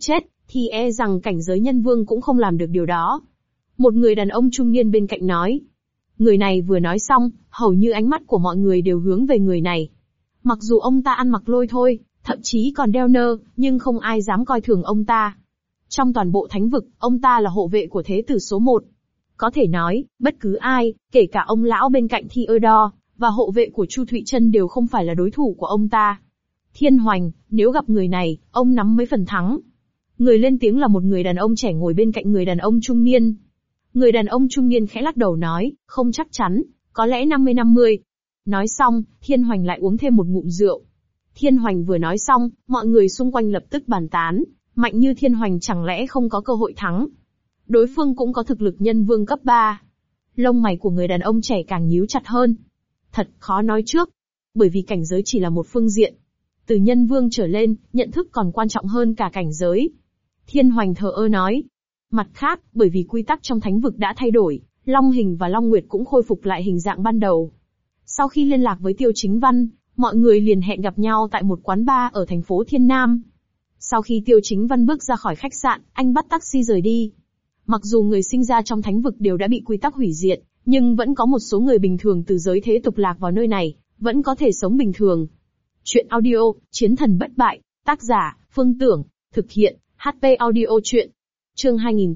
thì e rằng cảnh giới nhân vương cũng không làm được điều đó. Một người đàn ông trung niên bên cạnh nói. Người này vừa nói xong, hầu như ánh mắt của mọi người đều hướng về người này. Mặc dù ông ta ăn mặc lôi thôi, thậm chí còn đeo nơ, nhưng không ai dám coi thường ông ta. Trong toàn bộ thánh vực, ông ta là hộ vệ của thế tử số 1. Có thể nói, bất cứ ai, kể cả ông lão bên cạnh Theodore, và hộ vệ của Chu Thụy Trân đều không phải là đối thủ của ông ta. Thiên Hoành, nếu gặp người này, ông nắm mấy phần thắng. Người lên tiếng là một người đàn ông trẻ ngồi bên cạnh người đàn ông trung niên. Người đàn ông trung niên khẽ lắc đầu nói, không chắc chắn, có lẽ 50-50. Nói xong, Thiên Hoành lại uống thêm một ngụm rượu. Thiên Hoành vừa nói xong, mọi người xung quanh lập tức bàn tán, mạnh như Thiên Hoành chẳng lẽ không có cơ hội thắng. Đối phương cũng có thực lực nhân vương cấp 3. Lông mày của người đàn ông trẻ càng nhíu chặt hơn. Thật khó nói trước, bởi vì cảnh giới chỉ là một phương diện. Từ nhân vương trở lên, nhận thức còn quan trọng hơn cả cảnh giới. Thiên Hoành thờ ơ nói. Mặt khác, bởi vì quy tắc trong thánh vực đã thay đổi, Long Hình và Long Nguyệt cũng khôi phục lại hình dạng ban đầu. Sau khi liên lạc với Tiêu Chính Văn, mọi người liền hẹn gặp nhau tại một quán bar ở thành phố Thiên Nam. Sau khi Tiêu Chính Văn bước ra khỏi khách sạn, anh bắt taxi rời đi. Mặc dù người sinh ra trong thánh vực đều đã bị quy tắc hủy diệt, nhưng vẫn có một số người bình thường từ giới thế tục lạc vào nơi này, vẫn có thể sống bình thường. Chuyện audio, Chiến thần bất bại, tác giả, Phương Tưởng, thực hiện, HP Audio Chuyện. Chương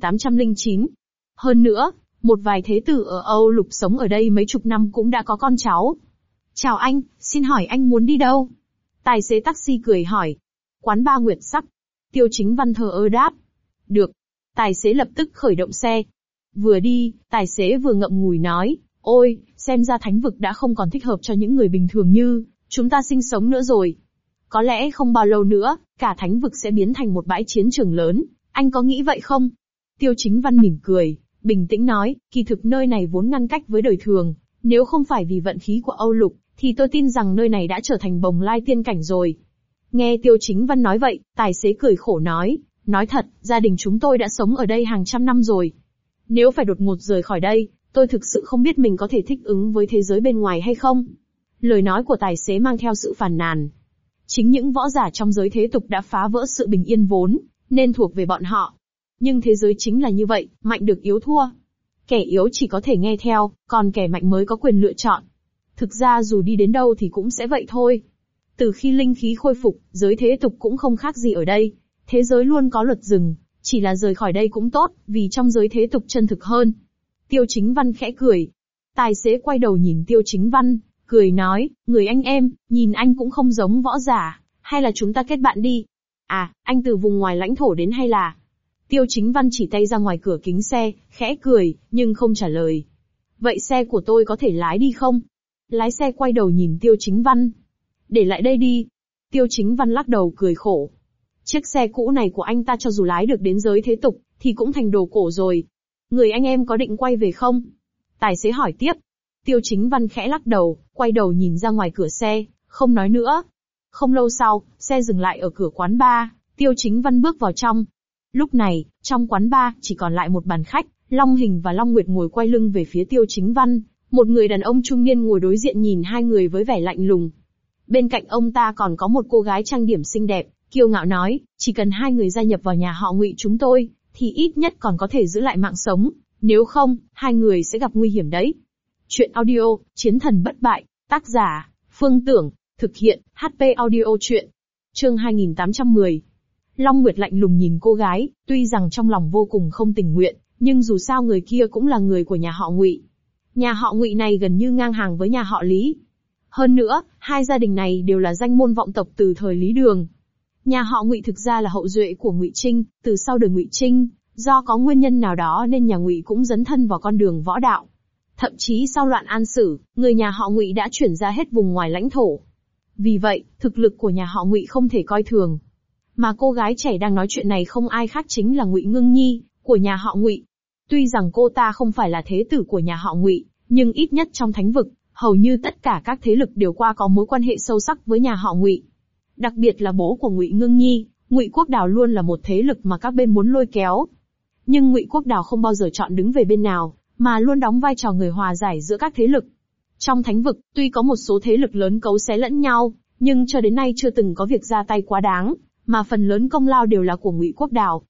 2809. Hơn nữa, một vài thế tử ở Âu Lục sống ở đây mấy chục năm cũng đã có con cháu. Chào anh, xin hỏi anh muốn đi đâu? Tài xế taxi cười hỏi. Quán bar Nguyệt Sắc. Tiêu Chính Văn thờ ơ đáp. Được. Tài xế lập tức khởi động xe. Vừa đi, tài xế vừa ngậm ngùi nói, ôi, xem ra thánh vực đã không còn thích hợp cho những người bình thường như chúng ta sinh sống nữa rồi. Có lẽ không bao lâu nữa, cả thánh vực sẽ biến thành một bãi chiến trường lớn, anh có nghĩ vậy không? Tiêu Chính Văn mỉm cười, bình tĩnh nói, kỳ thực nơi này vốn ngăn cách với đời thường, nếu không phải vì vận khí của Âu Lục, thì tôi tin rằng nơi này đã trở thành bồng lai tiên cảnh rồi. Nghe Tiêu Chính Văn nói vậy, tài xế cười khổ nói thật, gia đình chúng tôi đã sống ở đây hàng trăm năm rồi. Nếu phải đột ngột rời khỏi đây, tôi thực sự không biết mình có thể thích ứng với thế giới bên ngoài hay không. Lời nói của tài xế mang theo sự phàn nàn. Chính những võ giả trong giới thế tục đã phá vỡ sự bình yên vốn, nên thuộc về bọn họ. Nhưng thế giới chính là như vậy, mạnh được yếu thua. Kẻ yếu chỉ có thể nghe theo, còn kẻ mạnh mới có quyền lựa chọn. Thực ra dù đi đến đâu thì cũng sẽ vậy thôi. Từ khi linh khí khôi phục, giới thế tục cũng không khác gì ở đây. Thế giới luôn có luật dừng, chỉ là rời khỏi đây cũng tốt, vì trong giới thế tục chân thực hơn. Tiêu Chính Văn khẽ cười. Tài xế quay đầu nhìn Tiêu Chính Văn, cười nói, người anh em, nhìn anh cũng không giống võ giả, hay là chúng ta kết bạn đi? À, anh từ vùng ngoài lãnh thổ đến hay là? Tiêu Chính Văn chỉ tay ra ngoài cửa kính xe, khẽ cười, nhưng không trả lời. Vậy xe của tôi có thể lái đi không? Lái xe quay đầu nhìn Tiêu Chính Văn. Để lại đây đi. Tiêu Chính Văn lắc đầu cười khổ. Chiếc xe cũ này của anh ta cho dù lái được đến giới thế tục, thì cũng thành đồ cổ rồi. Người anh em có định quay về không? Tài xế hỏi tiếp. Tiêu Chính Văn khẽ lắc đầu, quay đầu nhìn ra ngoài cửa xe, không nói nữa. Không lâu sau, xe dừng lại ở cửa quán bar, Tiêu Chính Văn bước vào trong. Lúc này, trong quán bar chỉ còn lại một bàn khách, Long Hình và Long Nguyệt ngồi quay lưng về phía Tiêu Chính Văn, một người đàn ông trung niên ngồi đối diện nhìn hai người với vẻ lạnh lùng. Bên cạnh ông ta còn có một cô gái trang điểm xinh đẹp, kiêu ngạo nói, chỉ cần hai người gia nhập vào nhà họ Ngụy chúng tôi, thì ít nhất còn có thể giữ lại mạng sống, nếu không, hai người sẽ gặp nguy hiểm đấy. Chuyện audio, Chiến thần bất bại, tác giả, Phương Tưởng, thực hiện, HP Audio Chuyện. Chương 2810. Long Nguyệt lạnh lùng nhìn cô gái, tuy rằng trong lòng vô cùng không tình nguyện, nhưng dù sao người kia cũng là người của nhà họ Ngụy. Nhà họ Ngụy này gần như ngang hàng với nhà họ Lý. Hơn nữa, hai gia đình này đều là danh môn vọng tộc từ thời Lý Đường. Nhà họ Ngụy thực ra là hậu duệ của Ngụy Trinh, từ sau đời Ngụy Trinh, do có nguyên nhân nào đó nên nhà Ngụy cũng dấn thân vào con đường võ đạo. Thậm chí sau loạn An Sử, người nhà họ Ngụy đã chuyển ra hết vùng ngoài lãnh thổ. Vì vậy, thực lực của nhà họ Ngụy không thể coi thường. Mà cô gái trẻ đang nói chuyện này không ai khác chính là Ngụy Ngưng Nhi, của nhà họ Ngụy. Tuy rằng cô ta không phải là thế tử của nhà họ Ngụy, nhưng ít nhất trong thánh vực, hầu như tất cả các thế lực đều qua có mối quan hệ sâu sắc với nhà họ Ngụy. Đặc biệt là bố của Ngụy Ngưng Nhi, Ngụy Quốc Đào luôn là một thế lực mà các bên muốn lôi kéo. Nhưng Ngụy Quốc Đào không bao giờ chọn đứng về bên nào, mà luôn đóng vai trò người hòa giải giữa các thế lực. Trong thánh vực, tuy có một số thế lực lớn cấu xé lẫn nhau, nhưng cho đến nay chưa từng có việc ra tay quá đáng, mà phần lớn công lao đều là của Ngụy Quốc Đào.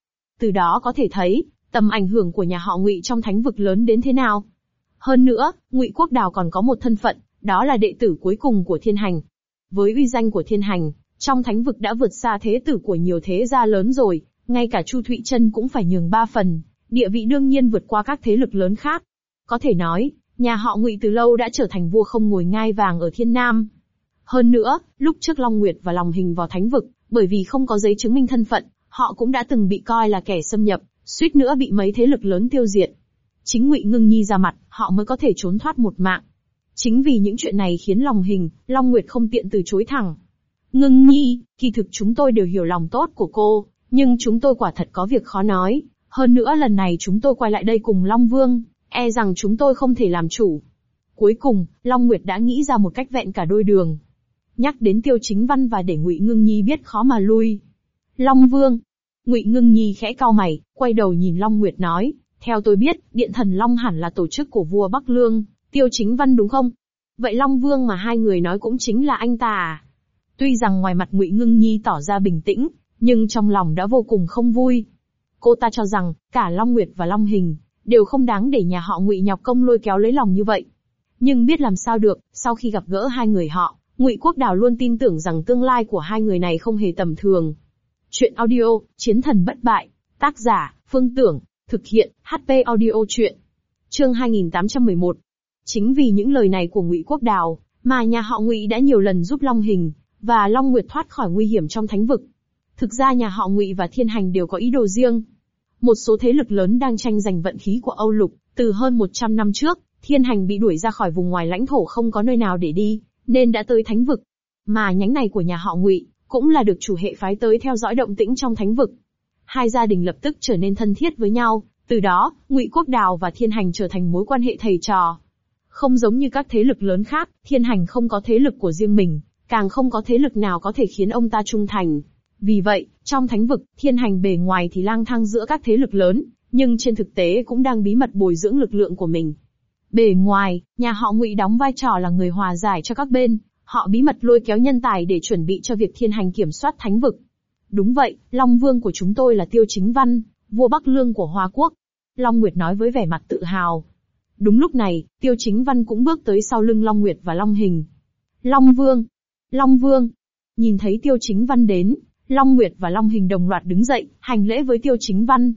từ đó có thể thấy, tầm ảnh hưởng của nhà họ Ngụy trong thánh vực lớn đến thế nào. Hơn nữa, Ngụy Quốc Đào còn có một thân phận, đó là đệ tử cuối cùng của Thiên Hành. Với uy danh của Thiên Hành, trong thánh vực đã vượt xa thế tử của nhiều thế gia lớn rồi, ngay cả Chu Thụy Trân cũng phải nhường 3 phần, địa vị đương nhiên vượt qua các thế lực lớn khác. Có thể nói, nhà họ Ngụy từ lâu đã trở thành vua không ngồi ngai vàng ở Thiên Nam. Hơn nữa, lúc trước Long Nguyệt và Long Hình vào thánh vực, bởi vì không có giấy chứng minh thân phận, họ cũng đã từng bị coi là kẻ xâm nhập, suýt nữa bị mấy thế lực lớn tiêu diệt. Chính Ngụy Ngưng Nhi ra mặt, họ mới có thể trốn thoát một mạng. Chính vì những chuyện này khiến Long Hình, Long Nguyệt không tiện từ chối thẳng. Ngưng Nhi, kỳ thực chúng tôi đều hiểu lòng tốt của cô, nhưng chúng tôi quả thật có việc khó nói. Hơn nữa lần này chúng tôi quay lại đây cùng Long Vương, e rằng chúng tôi không thể làm chủ. Cuối cùng, Long Nguyệt đã nghĩ ra một cách vẹn cả đôi đường. Nhắc đến Tiêu Chính Văn và để Ngụy Ngưng Nhi biết khó mà lui. Long Vương. Ngụy Ngưng Nhi khẽ cau mày, quay đầu nhìn Long Nguyệt nói, theo tôi biết, Điện Thần Long hẳn là tổ chức của vua Bắc Lương, Tiêu Chính Văn đúng không? Vậy Long Vương mà hai người nói cũng chính là anh ta à? Tuy rằng ngoài mặt Ngụy Ngưng Nhi tỏ ra bình tĩnh, nhưng trong lòng đã vô cùng không vui. Cô ta cho rằng, cả Long Nguyệt và Long Hình, đều không đáng để nhà họ Ngụy nhọc công lôi kéo lấy lòng như vậy. Nhưng biết làm sao được, sau khi gặp gỡ hai người họ, Ngụy Quốc Đào luôn tin tưởng rằng tương lai của hai người này không hề tầm thường. Chuyện audio, Chiến thần bất bại. Tác giả, Phương Tưởng. Thực hiện, HP Audio Chuyện. Chương 2811. Chính vì những lời này của Ngụy Quốc Đào, mà nhà họ Ngụy đã nhiều lần giúp Long Hình và Long Nguyệt thoát khỏi nguy hiểm trong thánh vực. Thực ra nhà họ Ngụy và Thiên Hành đều có ý đồ riêng. Một số thế lực lớn đang tranh giành vận khí của Âu Lục, từ hơn 100 năm trước, Thiên Hành bị đuổi ra khỏi vùng ngoài lãnh thổ không có nơi nào để đi, nên đã tới thánh vực. Mà nhánh này của nhà họ Ngụy cũng là được chủ hệ phái tới theo dõi động tĩnh trong thánh vực. Hai gia đình lập tức trở nên thân thiết với nhau, từ đó, Ngụy Quốc Đào và Thiên Hành trở thành mối quan hệ thầy trò. Không giống như các thế lực lớn khác, Thiên Hành không có thế lực của riêng mình, càng không có thế lực nào có thể khiến ông ta trung thành. Vì vậy, trong thánh vực, Thiên Hành bề ngoài thì lang thang giữa các thế lực lớn, nhưng trên thực tế cũng đang bí mật bồi dưỡng lực lượng của mình. Bề ngoài, nhà họ Ngụy đóng vai trò là người hòa giải cho các bên, họ bí mật lôi kéo nhân tài để chuẩn bị cho việc Thiên Hành kiểm soát thánh vực. Đúng vậy, Long Vương của chúng tôi là Tiêu Chính Văn, vua Bắc Lương của Hoa Quốc. Long Nguyệt nói với vẻ mặt tự hào. Đúng lúc này, Tiêu Chính Văn cũng bước tới sau lưng Long Nguyệt và Long Hình. Long Vương! Long Vương! Nhìn thấy Tiêu Chính Văn đến, Long Nguyệt và Long Hình đồng loạt đứng dậy, hành lễ với Tiêu Chính Văn.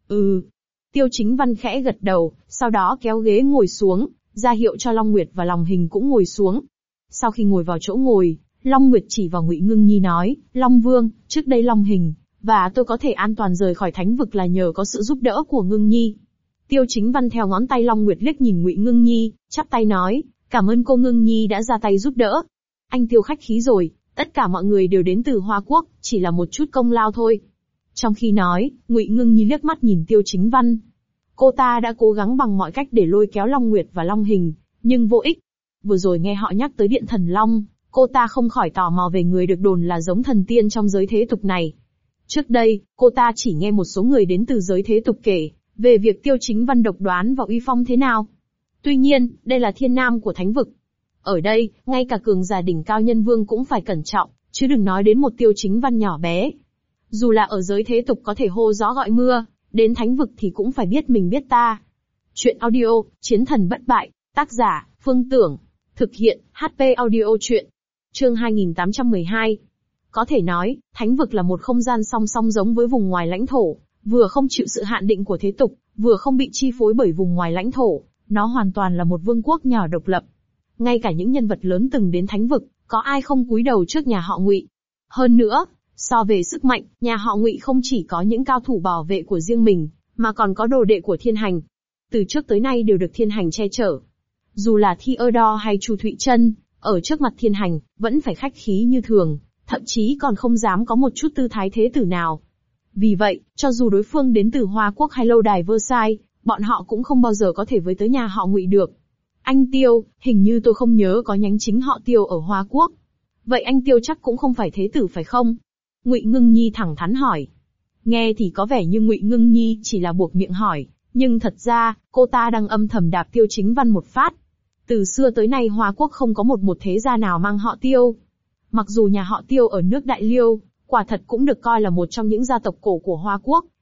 Tiêu Chính Văn khẽ gật đầu, sau đó kéo ghế ngồi xuống, ra hiệu cho Long Nguyệt và Long Hình cũng ngồi xuống. Sau khi ngồi vào chỗ ngồi, Long Nguyệt chỉ vào Ngụy Ngưng Nhi nói, Long Vương, trước đây Long Hình và tôi có thể an toàn rời khỏi thánh vực là nhờ có sự giúp đỡ của Ngưng Nhi. Tiêu Chính Văn theo ngón tay Long Nguyệt liếc nhìn Ngụy Ngưng Nhi, chắp tay nói, cảm ơn cô Ngưng Nhi đã ra tay giúp đỡ. Anh Tiêu khách khí rồi, tất cả mọi người đều đến từ Hoa Quốc, chỉ là một chút công lao thôi. Trong khi nói, Ngụy Ngưng Nhi liếc mắt nhìn Tiêu Chính Văn. Cô ta đã cố gắng bằng mọi cách để lôi kéo Long Nguyệt và Long Hình, nhưng vô ích. Vừa rồi nghe họ nhắc tới Điện Thần Long, cô ta không khỏi tò mò về người được đồn là giống thần tiên trong giới thế tục này. Trước đây, cô ta chỉ nghe một số người đến từ giới thế tục kể về việc Tiêu Chính Văn độc đoán và uy phong thế nào. Tuy nhiên, đây là thiên nam của thánh vực. Ở đây, ngay cả cường giả đỉnh cao nhân vương cũng phải cẩn trọng, chứ đừng nói đến một Tiêu Chính Văn nhỏ bé. Dù là ở giới thế tục có thể hô gió gọi mưa, đến thánh vực thì cũng phải biết mình biết ta. Chuyện audio, Chiến thần bất bại, tác giả, Phương Tưởng. Thực hiện, HP Audio Chuyện. Chương 2812. Có thể nói, thánh vực là một không gian song song giống với vùng ngoài lãnh thổ, vừa không chịu sự hạn định của thế tục, vừa không bị chi phối bởi vùng ngoài lãnh thổ, nó hoàn toàn là một vương quốc nhỏ độc lập. Ngay cả những nhân vật lớn từng đến thánh vực, có ai không cúi đầu trước nhà họ Ngụy. Hơn nữa, so về sức mạnh, nhà họ Ngụy không chỉ có những cao thủ bảo vệ của riêng mình, mà còn có đồ đệ của Thiên Hành. Từ trước tới nay đều được Thiên Hành che chở. Dù là Theodore hay Chu Thụy Trân, ở trước mặt Thiên Hành, vẫn phải khách khí như thường, thậm chí còn không dám có một chút tư thái thế tử nào. Vì vậy, cho dù đối phương đến từ Hoa Quốc hay lâu đài Versailles, bọn họ cũng không bao giờ có thể với tới nhà họ Ngụy được. Anh Tiêu, hình như tôi không nhớ có nhánh chính họ Tiêu ở Hoa Quốc. Vậy anh Tiêu chắc cũng không phải thế tử phải không? Ngụy Ngưng Nhi thẳng thắn hỏi. Nghe thì có vẻ như Ngụy Ngưng Nhi chỉ là buộc miệng hỏi, nhưng thật ra, cô ta đang âm thầm đạp Tiêu Chính Văn một phát. Từ xưa tới nay Hoa Quốc không có một thế gia nào mang họ Tiêu. Mặc dù nhà họ Tiêu ở nước Đại Liêu, quả thật cũng được coi là một trong những gia tộc cổ của Hoa Quốc,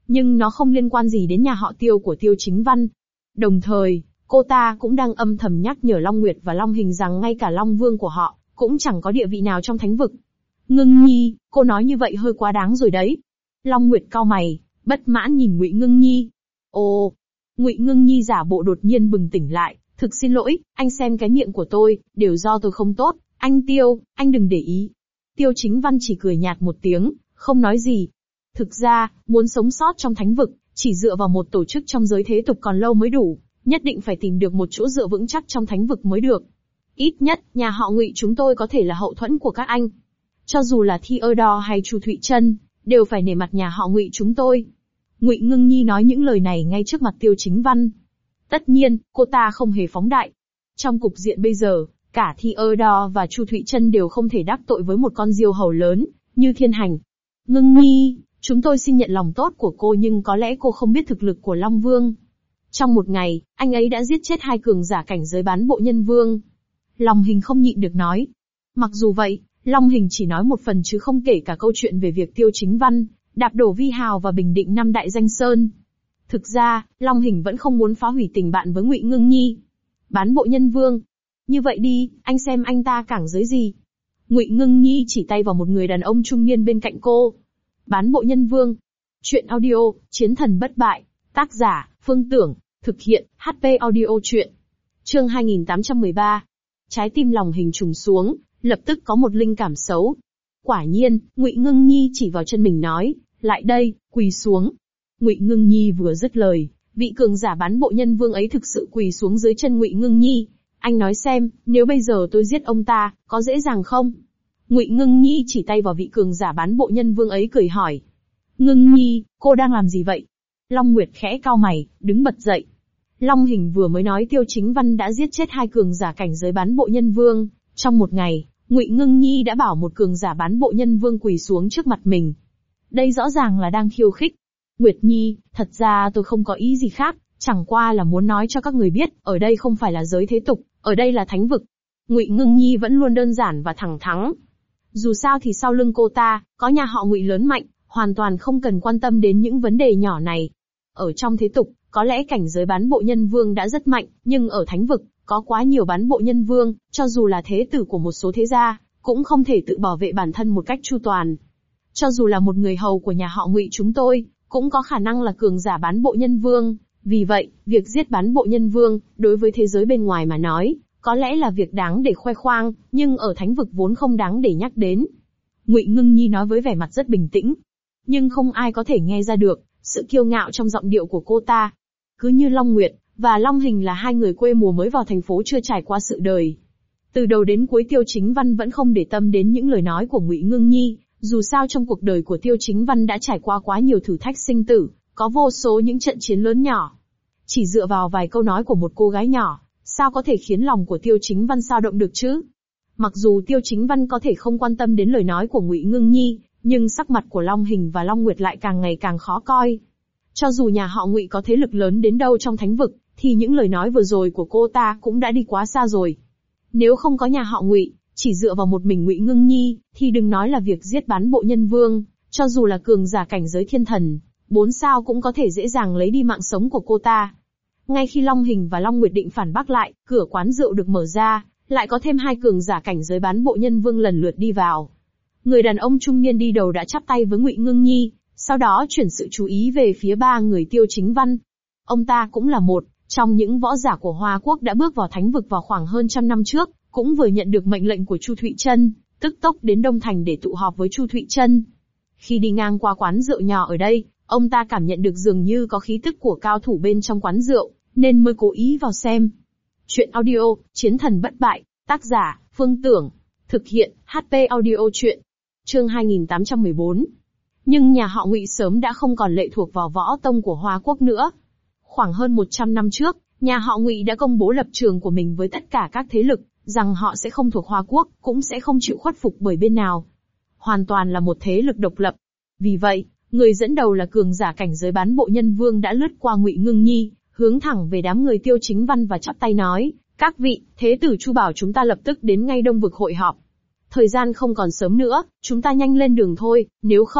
nhưng nó không liên quan gì đến nhà họ Tiêu của Tiêu Chính Văn. Đồng thời, cô ta cũng đang âm thầm nhắc nhở Long Nguyệt và Long Hình rằng ngay cả Long Vương của họ cũng chẳng có địa vị nào trong thánh vực. Ngưng Nhi, cô nói như vậy hơi quá đáng rồi đấy. Long Nguyệt cau mày, bất mãn nhìn Ngụy Ngưng Nhi. Ồ, Ngụy Ngưng Nhi giả bộ đột nhiên bừng tỉnh lại, thực xin lỗi, anh xem cái miệng của tôi, đều do tôi không tốt, anh Tiêu, anh đừng để ý. Tiêu Chính Văn chỉ cười nhạt một tiếng, không nói gì. Thực ra, muốn sống sót trong thánh vực, chỉ dựa vào một tổ chức trong giới thế tục còn lâu mới đủ, nhất định phải tìm được một chỗ dựa vững chắc trong thánh vực mới được. Ít nhất, nhà họ Ngụy chúng tôi có thể là hậu thuẫn của các anh. Cho dù là Theodore hay Chu Thụy Trân, đều phải nể mặt nhà họ Ngụy chúng tôi. Ngụy Ngưng Nhi nói những lời này ngay trước mặt Tiêu Chính Văn. Tất nhiên, cô ta không hề phóng đại. Trong cục diện bây giờ, cả Theodore và Chu Thụy Trân đều không thể đắc tội với một con diêu hầu lớn như Thiên Hành. Ngưng Nhi, chúng tôi xin nhận lòng tốt của cô, nhưng có lẽ cô không biết thực lực của Long Vương. Trong một ngày, anh ấy đã giết chết 2 cường giả cảnh giới bán bộ nhân vương. Long Hình không nhịn được nói. Mặc dù vậy, Long Hình chỉ nói một phần chứ không kể cả câu chuyện về việc Tiêu Chính Văn đạp đổ Vi Hào và bình định 5 đại danh sơn. Thực ra, Long Hình vẫn không muốn phá hủy tình bạn với Ngụy Ngưng Nhi. Bán bộ nhân vương. Như vậy đi, anh xem anh ta cảng giới gì? Ngụy Ngưng Nhi chỉ tay vào một người đàn ông trung niên bên cạnh cô. Bán bộ nhân vương. Chuyện audio, Chiến thần bất bại. Tác giả, Phương Tưởng. Thực hiện, HP audio chuyện. Chương 2813. Trái tim Long Hình trùng xuống, lập tức có một linh cảm xấu. Quả nhiên, Ngụy Ngưng Nhi chỉ vào chân mình nói, lại đây, quỳ xuống. Ngụy Ngưng Nhi vừa dứt lời, vị cường giả bán bộ nhân vương ấy thực sự quỳ xuống dưới chân Ngụy Ngưng Nhi. Anh nói xem, nếu bây giờ tôi giết ông ta, có dễ dàng không? Ngụy Ngưng Nhi chỉ tay vào vị cường giả bán bộ nhân vương ấy cười hỏi. Ngưng Nhi, cô đang làm gì vậy? Long Nguyệt khẽ cau mày, đứng bật dậy. Long Hình vừa mới nói Tiêu Chính Văn đã giết chết 2 cường giả cảnh giới bán bộ nhân vương. Trong một ngày, Ngụy Ngưng Nhi đã bảo một cường giả bán bộ nhân vương quỳ xuống trước mặt mình. Đây rõ ràng là đang khiêu khích. Nguyệt Nhi, thật ra tôi không có ý gì khác, chẳng qua là muốn nói cho các người biết, ở đây không phải là giới thế tục, ở đây là thánh vực. Ngụy Ngưng Nhi vẫn luôn đơn giản và thẳng thắn. Dù sao thì sau lưng cô ta, có nhà họ Ngụy lớn mạnh, hoàn toàn không cần quan tâm đến những vấn đề nhỏ này. Ở trong thế tục, có lẽ cảnh giới bán bộ nhân vương đã rất mạnh, nhưng ở thánh vực, có quá nhiều bán bộ nhân vương, cho dù là thế tử của một số thế gia, cũng không thể tự bảo vệ bản thân một cách chu toàn. Cho dù là một người hầu của nhà họ Ngụy chúng tôi, cũng có khả năng là cường giả bán bộ nhân vương. Vì vậy, việc giết bán bộ nhân vương, đối với thế giới bên ngoài mà nói, có lẽ là việc đáng để khoe khoang, nhưng ở thánh vực vốn không đáng để nhắc đến. Ngụy Ngưng Nhi nói với vẻ mặt rất bình tĩnh. Nhưng không ai có thể nghe ra được sự kiêu ngạo trong giọng điệu của cô ta. Cứ như Long Nguyệt và Long Hình là 2 người quê mùa mới vào thành phố chưa trải qua sự đời. Từ đầu đến cuối Tiêu Chính Văn vẫn không để tâm đến những lời nói của Ngụy Ngưng Nhi, dù sao trong cuộc đời của Tiêu Chính Văn đã trải qua quá nhiều thử thách sinh tử, có vô số những trận chiến lớn nhỏ. Chỉ dựa vào vài câu nói của một cô gái nhỏ, sao có thể khiến lòng của Tiêu Chính Văn dao động được chứ? Mặc dù Tiêu Chính Văn có thể không quan tâm đến lời nói của Ngụy Ngưng Nhi, nhưng sắc mặt của Long Hình và Long Nguyệt lại càng ngày càng khó coi. Cho dù nhà họ Ngụy có thế lực lớn đến đâu trong thánh vực, thì những lời nói vừa rồi của cô ta cũng đã đi quá xa rồi. Nếu không có nhà họ Ngụy, chỉ dựa vào một mình Ngụy Ngưng Nhi, thì đừng nói là việc giết bán bộ nhân vương, cho dù là cường giả cảnh giới thiên thần, 4 sao cũng có thể dễ dàng lấy đi mạng sống của cô ta. Ngay khi Long Hình và Long Nguyệt định phản bác lại, cửa quán rượu được mở ra, lại có thêm 2 cường giả cảnh giới bán bộ nhân vương lần lượt đi vào. Người đàn ông trung niên đi đầu đã chắp tay với Ngụy Ngưng Nhi, sau đó chuyển sự chú ý về phía 3 người Tiêu Chính Văn. Ông ta cũng là một trong những võ giả của Hoa Quốc đã bước vào thánh vực vào khoảng hơn 100 năm trước, cũng vừa nhận được mệnh lệnh của Chu Thụy Trân, tức tốc đến Đông Thành để tụ họp với Chu Thụy Trân. Khi đi ngang qua quán rượu nhỏ ở đây, ông ta cảm nhận được dường như có khí tức của cao thủ bên trong quán rượu, nên mới cố ý vào xem. Chuyện audio, Chiến thần bất bại, tác giả, Phương Tưởng. Thực hiện, HP audio chuyện. Chương 2814. Nhưng nhà họ Ngụy sớm đã không còn lệ thuộc vào võ tông của Hoa Quốc nữa. Khoảng hơn 100 năm trước, nhà họ Ngụy đã công bố lập trường của mình với tất cả các thế lực, rằng họ sẽ không thuộc Hoa Quốc, cũng sẽ không chịu khuất phục bởi bên nào. Hoàn toàn là một thế lực độc lập. Vì vậy, người dẫn đầu là cường giả cảnh giới bán bộ nhân vương đã lướt qua Ngụy Ngưng Nhi, hướng thẳng về đám người Tiêu Chính Văn và chắp tay nói, các vị, thế tử Chu bảo chúng ta lập tức đến ngay Đông vực hội họp. Thời gian không còn sớm nữa, chúng ta nhanh lên đường thôi, nếu không,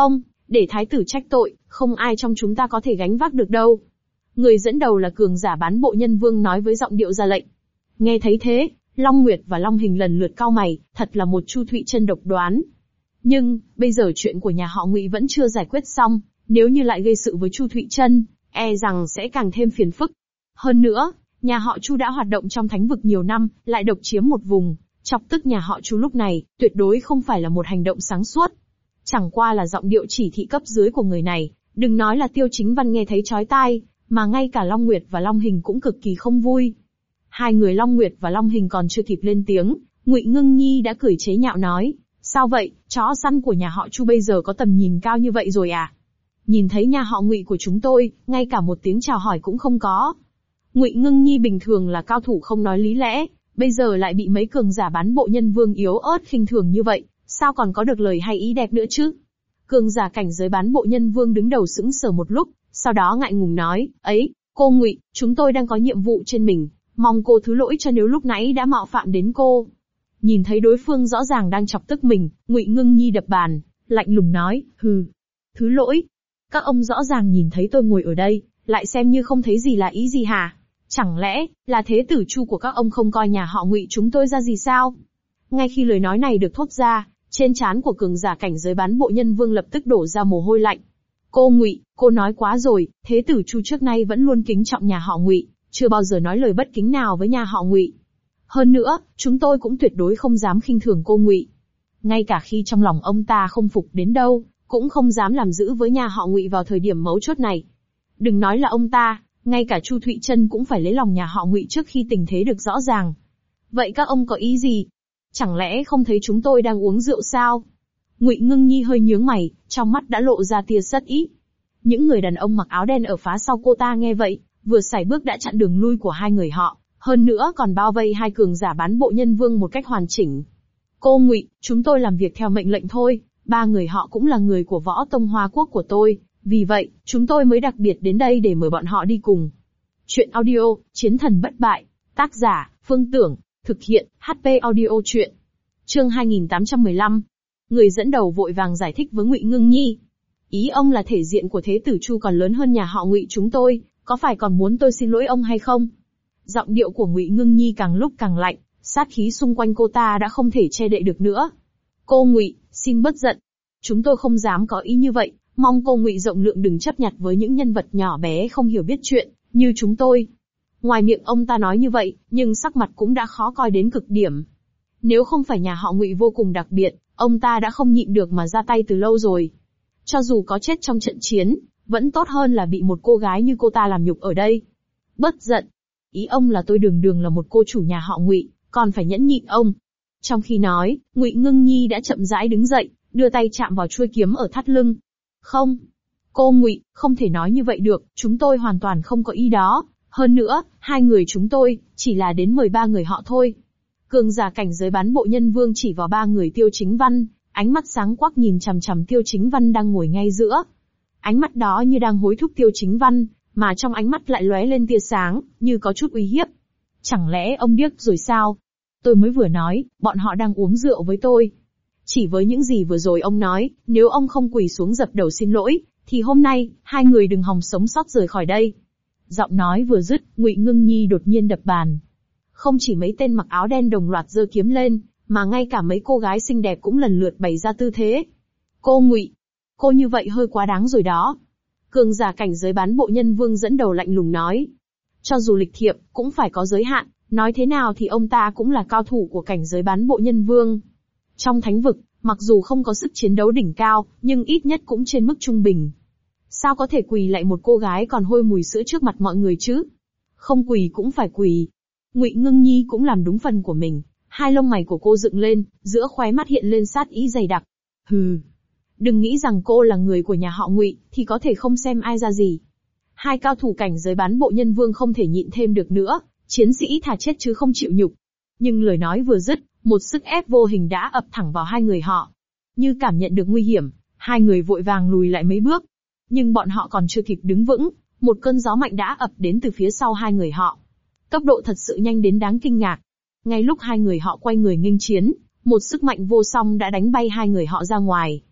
để thái tử trách tội, không ai trong chúng ta có thể gánh vác được đâu. Người dẫn đầu là cường giả bán bộ nhân vương nói với giọng điệu ra lệnh. Nghe thấy thế, Long Nguyệt và Long Hình lần lượt cau mày, thật là một Chu Thụy Chân độc đoán. Nhưng, bây giờ chuyện của nhà họ Ngụy vẫn chưa giải quyết xong, nếu như lại gây sự với Chu Thụy Chân, e rằng sẽ càng thêm phiền phức. Hơn nữa, nhà họ Chu đã hoạt động trong thánh vực nhiều năm, lại độc chiếm một vùng, chọc tức nhà họ Chu lúc này, tuyệt đối không phải là một hành động sáng suốt. Chẳng qua là giọng điệu chỉ thị cấp dưới của người này, đừng nói là Tiêu Chính Văn nghe thấy chói tai, mà ngay cả Long Nguyệt và Long Hình cũng cực kỳ không vui. Hai người Long Nguyệt và Long Hình còn chưa kịp lên tiếng, Ngụy Ngưng Nhi đã cười chế nhạo nói, sao vậy, chó săn của nhà họ Chu bây giờ có tầm nhìn cao như vậy rồi à? Nhìn thấy nhà họ Ngụy của chúng tôi, ngay cả một tiếng chào hỏi cũng không có. Ngụy Ngưng Nhi bình thường là cao thủ không nói lý lẽ, bây giờ lại bị mấy cường giả bán bộ nhân vương yếu ớt khinh thường như vậy, sao còn có được lời hay ý đẹp nữa chứ? Cường giả cảnh giới bán bộ nhân vương đứng đầu sững sờ một lúc, sau đó ngại ngùng nói, ấy, cô Ngụy, chúng tôi đang có nhiệm vụ trên mình, mong cô thứ lỗi cho nếu lúc nãy đã mạo phạm đến cô. Nhìn thấy đối phương rõ ràng đang chọc tức mình, Ngụy Ngưng Nhi đập bàn, lạnh lùng nói, hừ, thứ lỗi. Các ông rõ ràng nhìn thấy tôi ngồi ở đây, lại xem như không thấy gì là ý gì hả? Chẳng lẽ, là thế tử Chu của các ông không coi nhà họ Ngụy chúng tôi ra gì sao? Ngay khi lời nói này được thốt ra, trên trán của cường giả cảnh giới bán bộ nhân vương lập tức đổ ra mồ hôi lạnh. Cô Ngụy, cô nói quá rồi, thế tử Chu trước nay vẫn luôn kính trọng nhà họ Ngụy, chưa bao giờ nói lời bất kính nào với nhà họ Ngụy. Hơn nữa, chúng tôi cũng tuyệt đối không dám khinh thường cô Ngụy. Ngay cả khi trong lòng ông ta không phục đến đâu, cũng không dám làm dữ với nhà họ Ngụy vào thời điểm mấu chốt này. Đừng nói là ông ta, ngay cả Chu Thụy Chân cũng phải lấy lòng nhà họ Ngụy trước khi tình thế được rõ ràng. Vậy các ông có ý gì? Chẳng lẽ không thấy chúng tôi đang uống rượu sao? Ngụy Ngưng Nhi hơi nhướng mày, trong mắt đã lộ ra tia sắt ý. Những người đàn ông mặc áo đen ở phía sau cô ta nghe vậy, vừa sải bước đã chặn đường lui của hai người họ, hơn nữa còn bao vây hai cường giả bán bộ nhân vương một cách hoàn chỉnh. Cô Ngụy, chúng tôi làm việc theo mệnh lệnh thôi, ba người họ cũng là người của Võ Tông Hoa Quốc của tôi, vì vậy, chúng tôi mới đặc biệt đến đây để mời bọn họ đi cùng. Chuyện audio, Chiến thần bất bại, tác giả, Phương Tưởng, thực hiện, HP audio chuyện. Chương 2815. Người dẫn đầu vội vàng giải thích với Ngụy Ngưng Nhi. Ý ông là thể diện của thế tử Chu còn lớn hơn nhà họ Ngụy chúng tôi, có phải còn muốn tôi xin lỗi ông hay không? Giọng điệu của Ngụy Ngưng Nhi càng lúc càng lạnh, sát khí xung quanh cô ta đã không thể che đậy được nữa. Cô Ngụy, xin bớt giận. Chúng tôi không dám có ý như vậy, mong cô Ngụy rộng lượng đừng chấp nhặt với những nhân vật nhỏ bé không hiểu biết chuyện, như chúng tôi. Ngoài miệng ông ta nói như vậy, nhưng sắc mặt cũng đã khó coi đến cực điểm. Nếu không phải nhà họ Ngụy vô cùng đặc biệt, ông ta đã không nhịn được mà ra tay từ lâu rồi. Cho dù có chết trong trận chiến, vẫn tốt hơn là bị một cô gái như cô ta làm nhục ở đây. Bớt giận. Ý ông là tôi đường đường là một cô chủ nhà họ Ngụy, còn phải nhẫn nhịn ông. Trong khi nói, Ngụy Ngưng Nhi đã chậm rãi đứng dậy, đưa tay chạm vào chuôi kiếm ở thắt lưng. Không. Cô Ngụy, không thể nói như vậy được, chúng tôi hoàn toàn không có ý đó. Hơn nữa, hai người chúng tôi, chỉ là đến mời ba người họ thôi. Cường giả cảnh giới bán bộ nhân vương chỉ vào ba người Tiêu Chính Văn, ánh mắt sáng quắc nhìn chằm chằm Tiêu Chính Văn đang ngồi ngay giữa. Ánh mắt đó như đang hối thúc Tiêu Chính Văn, mà trong ánh mắt lại lóe lên tia sáng, như có chút uy hiếp. Chẳng lẽ ông điếc rồi sao? Tôi mới vừa nói, bọn họ đang uống rượu với tôi. Chỉ với những gì vừa rồi ông nói, nếu ông không quỳ xuống dập đầu xin lỗi, thì hôm nay, hai người đừng hòng sống sót rời khỏi đây. Giọng nói vừa dứt, Ngụy Ngưng Nhi đột nhiên đập bàn. Không chỉ mấy tên mặc áo đen đồng loạt giơ kiếm lên, mà ngay cả mấy cô gái xinh đẹp cũng lần lượt bày ra tư thế. Cô Ngụy, cô như vậy hơi quá đáng rồi đó. Cường giả cảnh giới bán bộ nhân vương dẫn đầu lạnh lùng nói. Cho dù lịch thiệp, cũng phải có giới hạn, nói thế nào thì ông ta cũng là cao thủ của cảnh giới bán bộ nhân vương. Trong thánh vực, mặc dù không có sức chiến đấu đỉnh cao, nhưng ít nhất cũng trên mức trung bình. Sao có thể quỳ lại một cô gái còn hôi mùi sữa trước mặt mọi người chứ? Không quỳ cũng phải quỳ. Ngụy Ngưng Nhi cũng làm đúng phần của mình, hai lông mày của cô dựng lên, giữa khóe mắt hiện lên sát ý dày đặc. Hừ, đừng nghĩ rằng cô là người của nhà họ Ngụy thì có thể không xem ai ra gì. Hai cao thủ cảnh giới bán bộ nhân vương không thể nhịn thêm được nữa, chiến sĩ thà chết chứ không chịu nhục. Nhưng lời nói vừa dứt, một sức ép vô hình đã ập thẳng vào hai người họ. Như cảm nhận được nguy hiểm, hai người vội vàng lùi lại mấy bước. Nhưng bọn họ còn chưa kịp đứng vững, một cơn gió mạnh đã ập đến từ phía sau hai người họ. Tốc độ thật sự nhanh đến đáng kinh ngạc. Ngay lúc hai người họ quay người nghênh chiến, một sức mạnh vô song đã đánh bay hai người họ ra ngoài.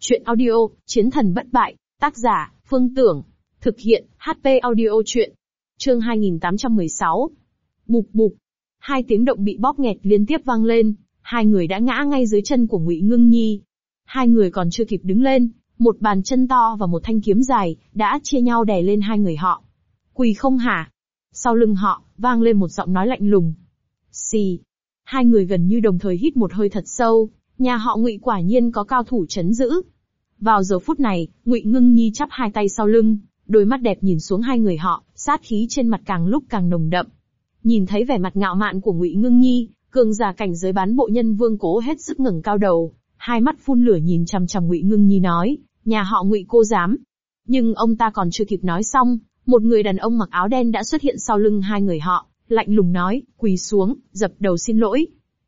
Chuyện audio, Chiến thần bất bại, tác giả, Phương Tưởng. Thực hiện, HP audio chuyện. Chương 2816. Bụp bụp. Hai tiếng động bị bóp nghẹt liên tiếp vang lên, hai người đã ngã ngay dưới chân của Ngụy Ngưng Nhi. Hai người còn chưa kịp đứng lên, một bàn chân to và một thanh kiếm dài, đã chia nhau đè lên hai người họ. Quỳ không hả? Sau lưng họ, vang lên một giọng nói lạnh lùng. Xì. Hai người gần như đồng thời hít một hơi thật sâu, nhà họ Ngụy quả nhiên có cao thủ trấn giữ. Vào giờ phút này, Ngụy Ngưng Nhi chắp hai tay sau lưng, đôi mắt đẹp nhìn xuống hai người họ, sát khí trên mặt càng lúc càng nồng đậm. Nhìn thấy vẻ mặt ngạo mạn của Ngụy Ngưng Nhi, cường giả cảnh giới bán bộ nhân vương cố hết sức ngẩng cao đầu, hai mắt phun lửa nhìn chằm chằm Ngụy Ngưng Nhi nói, nhà họ Ngụy cô dám. Nhưng ông ta còn chưa kịp nói xong, một người đàn ông mặc áo đen đã xuất hiện sau lưng hai người họ, lạnh lùng nói, quỳ xuống, dập đầu xin lỗi.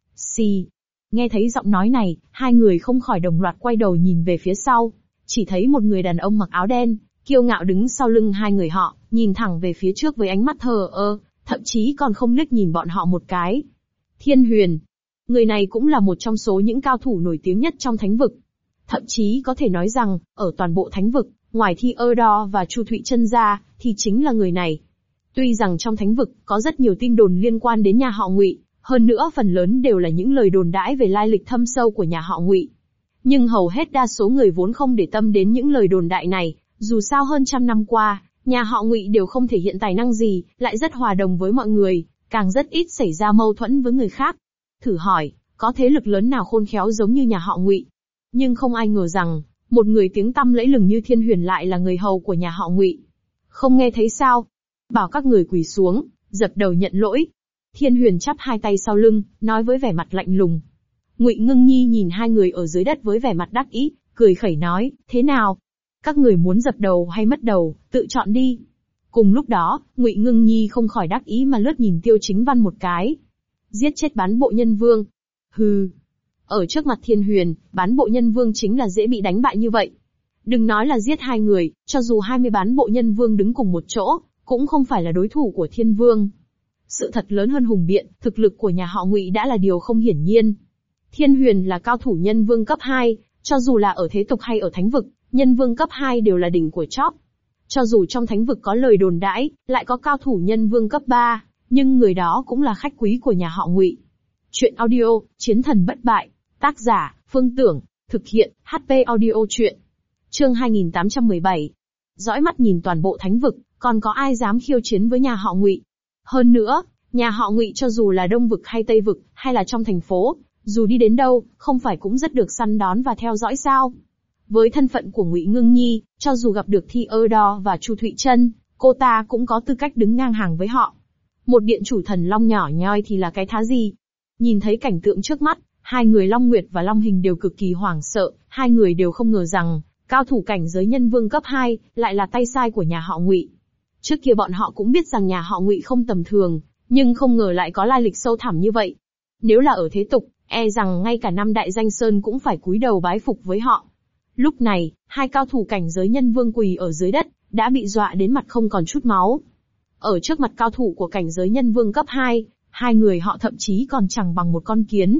Xì. Nghe thấy giọng nói này, hai người không khỏi đồng loạt quay đầu nhìn về phía sau. Chỉ thấy một người đàn ông mặc áo đen, kiêu ngạo đứng sau lưng hai người họ, nhìn thẳng về phía trước với ánh mắt thờ ơ, thậm chí còn không liếc nhìn bọn họ một cái. Thiên Huyền. Người này cũng là một trong số những cao thủ nổi tiếng nhất trong thánh vực. Thậm chí có thể nói rằng, ở toàn bộ thánh vực, ngoài Thi Ơ Đo và Chu Thụy Chân ra, thì chính là người này. Tuy rằng trong thánh vực, có rất nhiều tin đồn liên quan đến nhà họ Ngụy, hơn nữa phần lớn đều là những lời đồn đãi về lai lịch thâm sâu của nhà họ Ngụy. Nhưng hầu hết đa số người vốn không để tâm đến những lời đồn đại này, dù sao hơn trăm năm qua, nhà họ Ngụy đều không thể hiện tài năng gì, lại rất hòa đồng với mọi người, càng rất ít xảy ra mâu thuẫn với người khác. Thử hỏi, có thế lực lớn nào khôn khéo giống như nhà họ Ngụy? Nhưng không ai ngờ rằng, một người tiếng tăm lẫy lừng như Thiên Huyền lại là người hầu của nhà họ Ngụy. Không nghe thấy sao? Bảo các người quỳ xuống, dập đầu nhận lỗi. Thiên Huyền chắp hai tay sau lưng, nói với vẻ mặt lạnh lùng. Ngụy Ngưng Nhi nhìn hai người ở dưới đất với vẻ mặt đắc ý, cười khẩy nói, thế nào? Các người muốn dập đầu hay mất đầu, tự chọn đi. Cùng lúc đó, Ngụy Ngưng Nhi không khỏi đắc ý mà lướt nhìn Tiêu Chính Văn một cái. Giết chết bán bộ nhân vương. Hừ. Ở trước mặt Thiên Huyền, bán bộ nhân vương chính là dễ bị đánh bại như vậy. Đừng nói là giết hai người, cho dù 20 bán bộ nhân vương đứng cùng một chỗ, cũng không phải là đối thủ của Thiên Vương. Sự thật lớn hơn hùng biện, thực lực của nhà họ Ngụy đã là điều không hiển nhiên. Thiên Huyền là cao thủ nhân vương cấp 2, cho dù là ở thế tục hay ở thánh vực, nhân vương cấp 2 đều là đỉnh của chóp. Cho dù trong thánh vực có lời đồn đãi, lại có cao thủ nhân vương cấp 3, nhưng người đó cũng là khách quý của nhà họ Ngụy. Chuyện audio, Chiến thần bất bại, tác giả, Phương Tưởng, thực hiện, HP audio chuyện. Chương 2817. Dõi mắt nhìn toàn bộ thánh vực, còn có ai dám khiêu chiến với nhà họ Ngụy? Hơn nữa, nhà họ Ngụy cho dù là Đông vực hay Tây vực, hay là trong thành phố, dù đi đến đâu, không phải cũng rất được săn đón và theo dõi sao? Với thân phận của Ngụy Ngưng Nhi, cho dù gặp được Thi Ơ Đo và Chu Thụy Chân, cô ta cũng có tư cách đứng ngang hàng với họ. Một điện chủ thần long nhỏ nhoi thì là cái thá gì? Nhìn thấy cảnh tượng trước mắt, hai người Long Nguyệt và Long Hình đều cực kỳ hoảng sợ, hai người đều không ngờ rằng, cao thủ cảnh giới nhân vương cấp 2, lại là tay sai của nhà họ Ngụy. Trước kia bọn họ cũng biết rằng nhà họ Ngụy không tầm thường, nhưng không ngờ lại có lai lịch sâu thẳm như vậy. Nếu là ở thế tục, e rằng ngay cả năm đại danh sơn cũng phải cúi đầu bái phục với họ. Lúc này, hai cao thủ cảnh giới nhân vương quỳ ở dưới đất, đã bị dọa đến mặt không còn chút máu. Ở trước mặt cao thủ của cảnh giới nhân vương cấp 2, hai người họ thậm chí còn chẳng bằng một con kiến.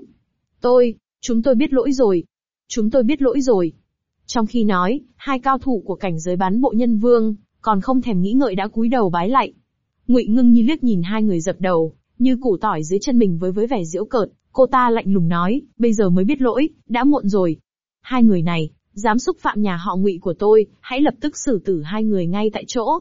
Chúng tôi biết lỗi rồi. Chúng tôi biết lỗi rồi. Trong khi nói, hai cao thủ của cảnh giới bán bộ nhân vương, còn không thèm nghĩ ngợi đã cúi đầu bái lạy. Ngụy Ngưng Nhi liếc nhìn hai người dập đầu, như củ tỏi dưới chân mình với vẻ giễu cợt, cô ta lạnh lùng nói, bây giờ mới biết lỗi, đã muộn rồi. Hai người này, dám xúc phạm nhà họ Ngụy của tôi, hãy lập tức xử tử hai người ngay tại chỗ.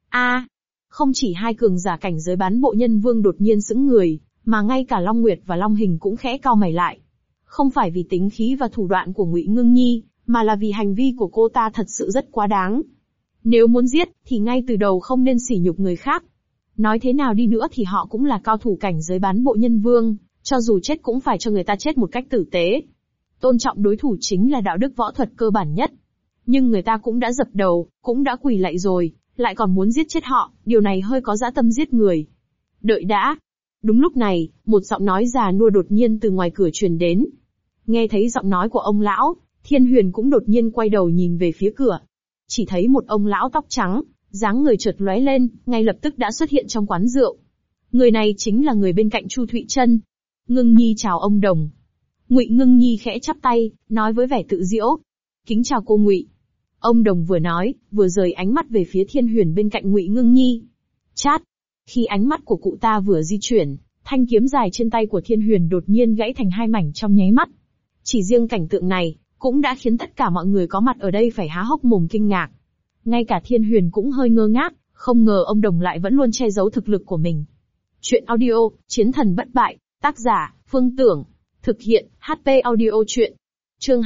Không chỉ hai cường giả cảnh giới bán bộ nhân vương đột nhiên sững người, mà ngay cả Long Nguyệt và Long Hình cũng khẽ cau mày lại. Không phải vì tính khí và thủ đoạn của Ngụy Ngưng Nhi, mà là vì hành vi của cô ta thật sự rất quá đáng. Nếu muốn giết, thì ngay từ đầu không nên sỉ nhục người khác. Nói thế nào đi nữa thì họ cũng là cao thủ cảnh giới bán bộ nhân vương, cho dù chết cũng phải cho người ta chết một cách tử tế. Tôn trọng đối thủ chính là đạo đức võ thuật cơ bản nhất. Nhưng người ta cũng đã dập đầu, cũng đã quỳ lạy rồi, lại còn muốn giết chết họ, điều này hơi có dã tâm giết người. Đợi đã. Đúng lúc này, một giọng nói già nua đột nhiên từ ngoài cửa truyền đến. Nghe thấy giọng nói của ông lão, Thiên Huyền cũng đột nhiên quay đầu nhìn về phía cửa. Chỉ thấy một ông lão tóc trắng, dáng người chợt lóe lên, ngay lập tức đã xuất hiện trong quán rượu. Người này chính là người bên cạnh Chu Thụy Chân. Ngưng Nhi chào ông đồng. Ngụy Ngưng Nhi khẽ chắp tay, nói với vẻ tự giễu. kính chào cô Ngụy. Ông Đồng vừa nói, vừa rời ánh mắt về phía Thiên Huyền bên cạnh Ngụy Ngưng Nhi. Chát! Khi ánh mắt của cụ ta vừa di chuyển, thanh kiếm dài trên tay của Thiên Huyền đột nhiên gãy thành hai mảnh trong nháy mắt. Chỉ riêng cảnh tượng này, cũng đã khiến tất cả mọi người có mặt ở đây phải há hốc mồm kinh ngạc. Ngay cả Thiên Huyền cũng hơi ngơ ngác, không ngờ ông Đồng lại vẫn luôn che giấu thực lực của mình. Chuyện audio, Chiến thần bất bại, tác giả, Phương Tưởng. Thực hiện, HP audio chuyện. Chương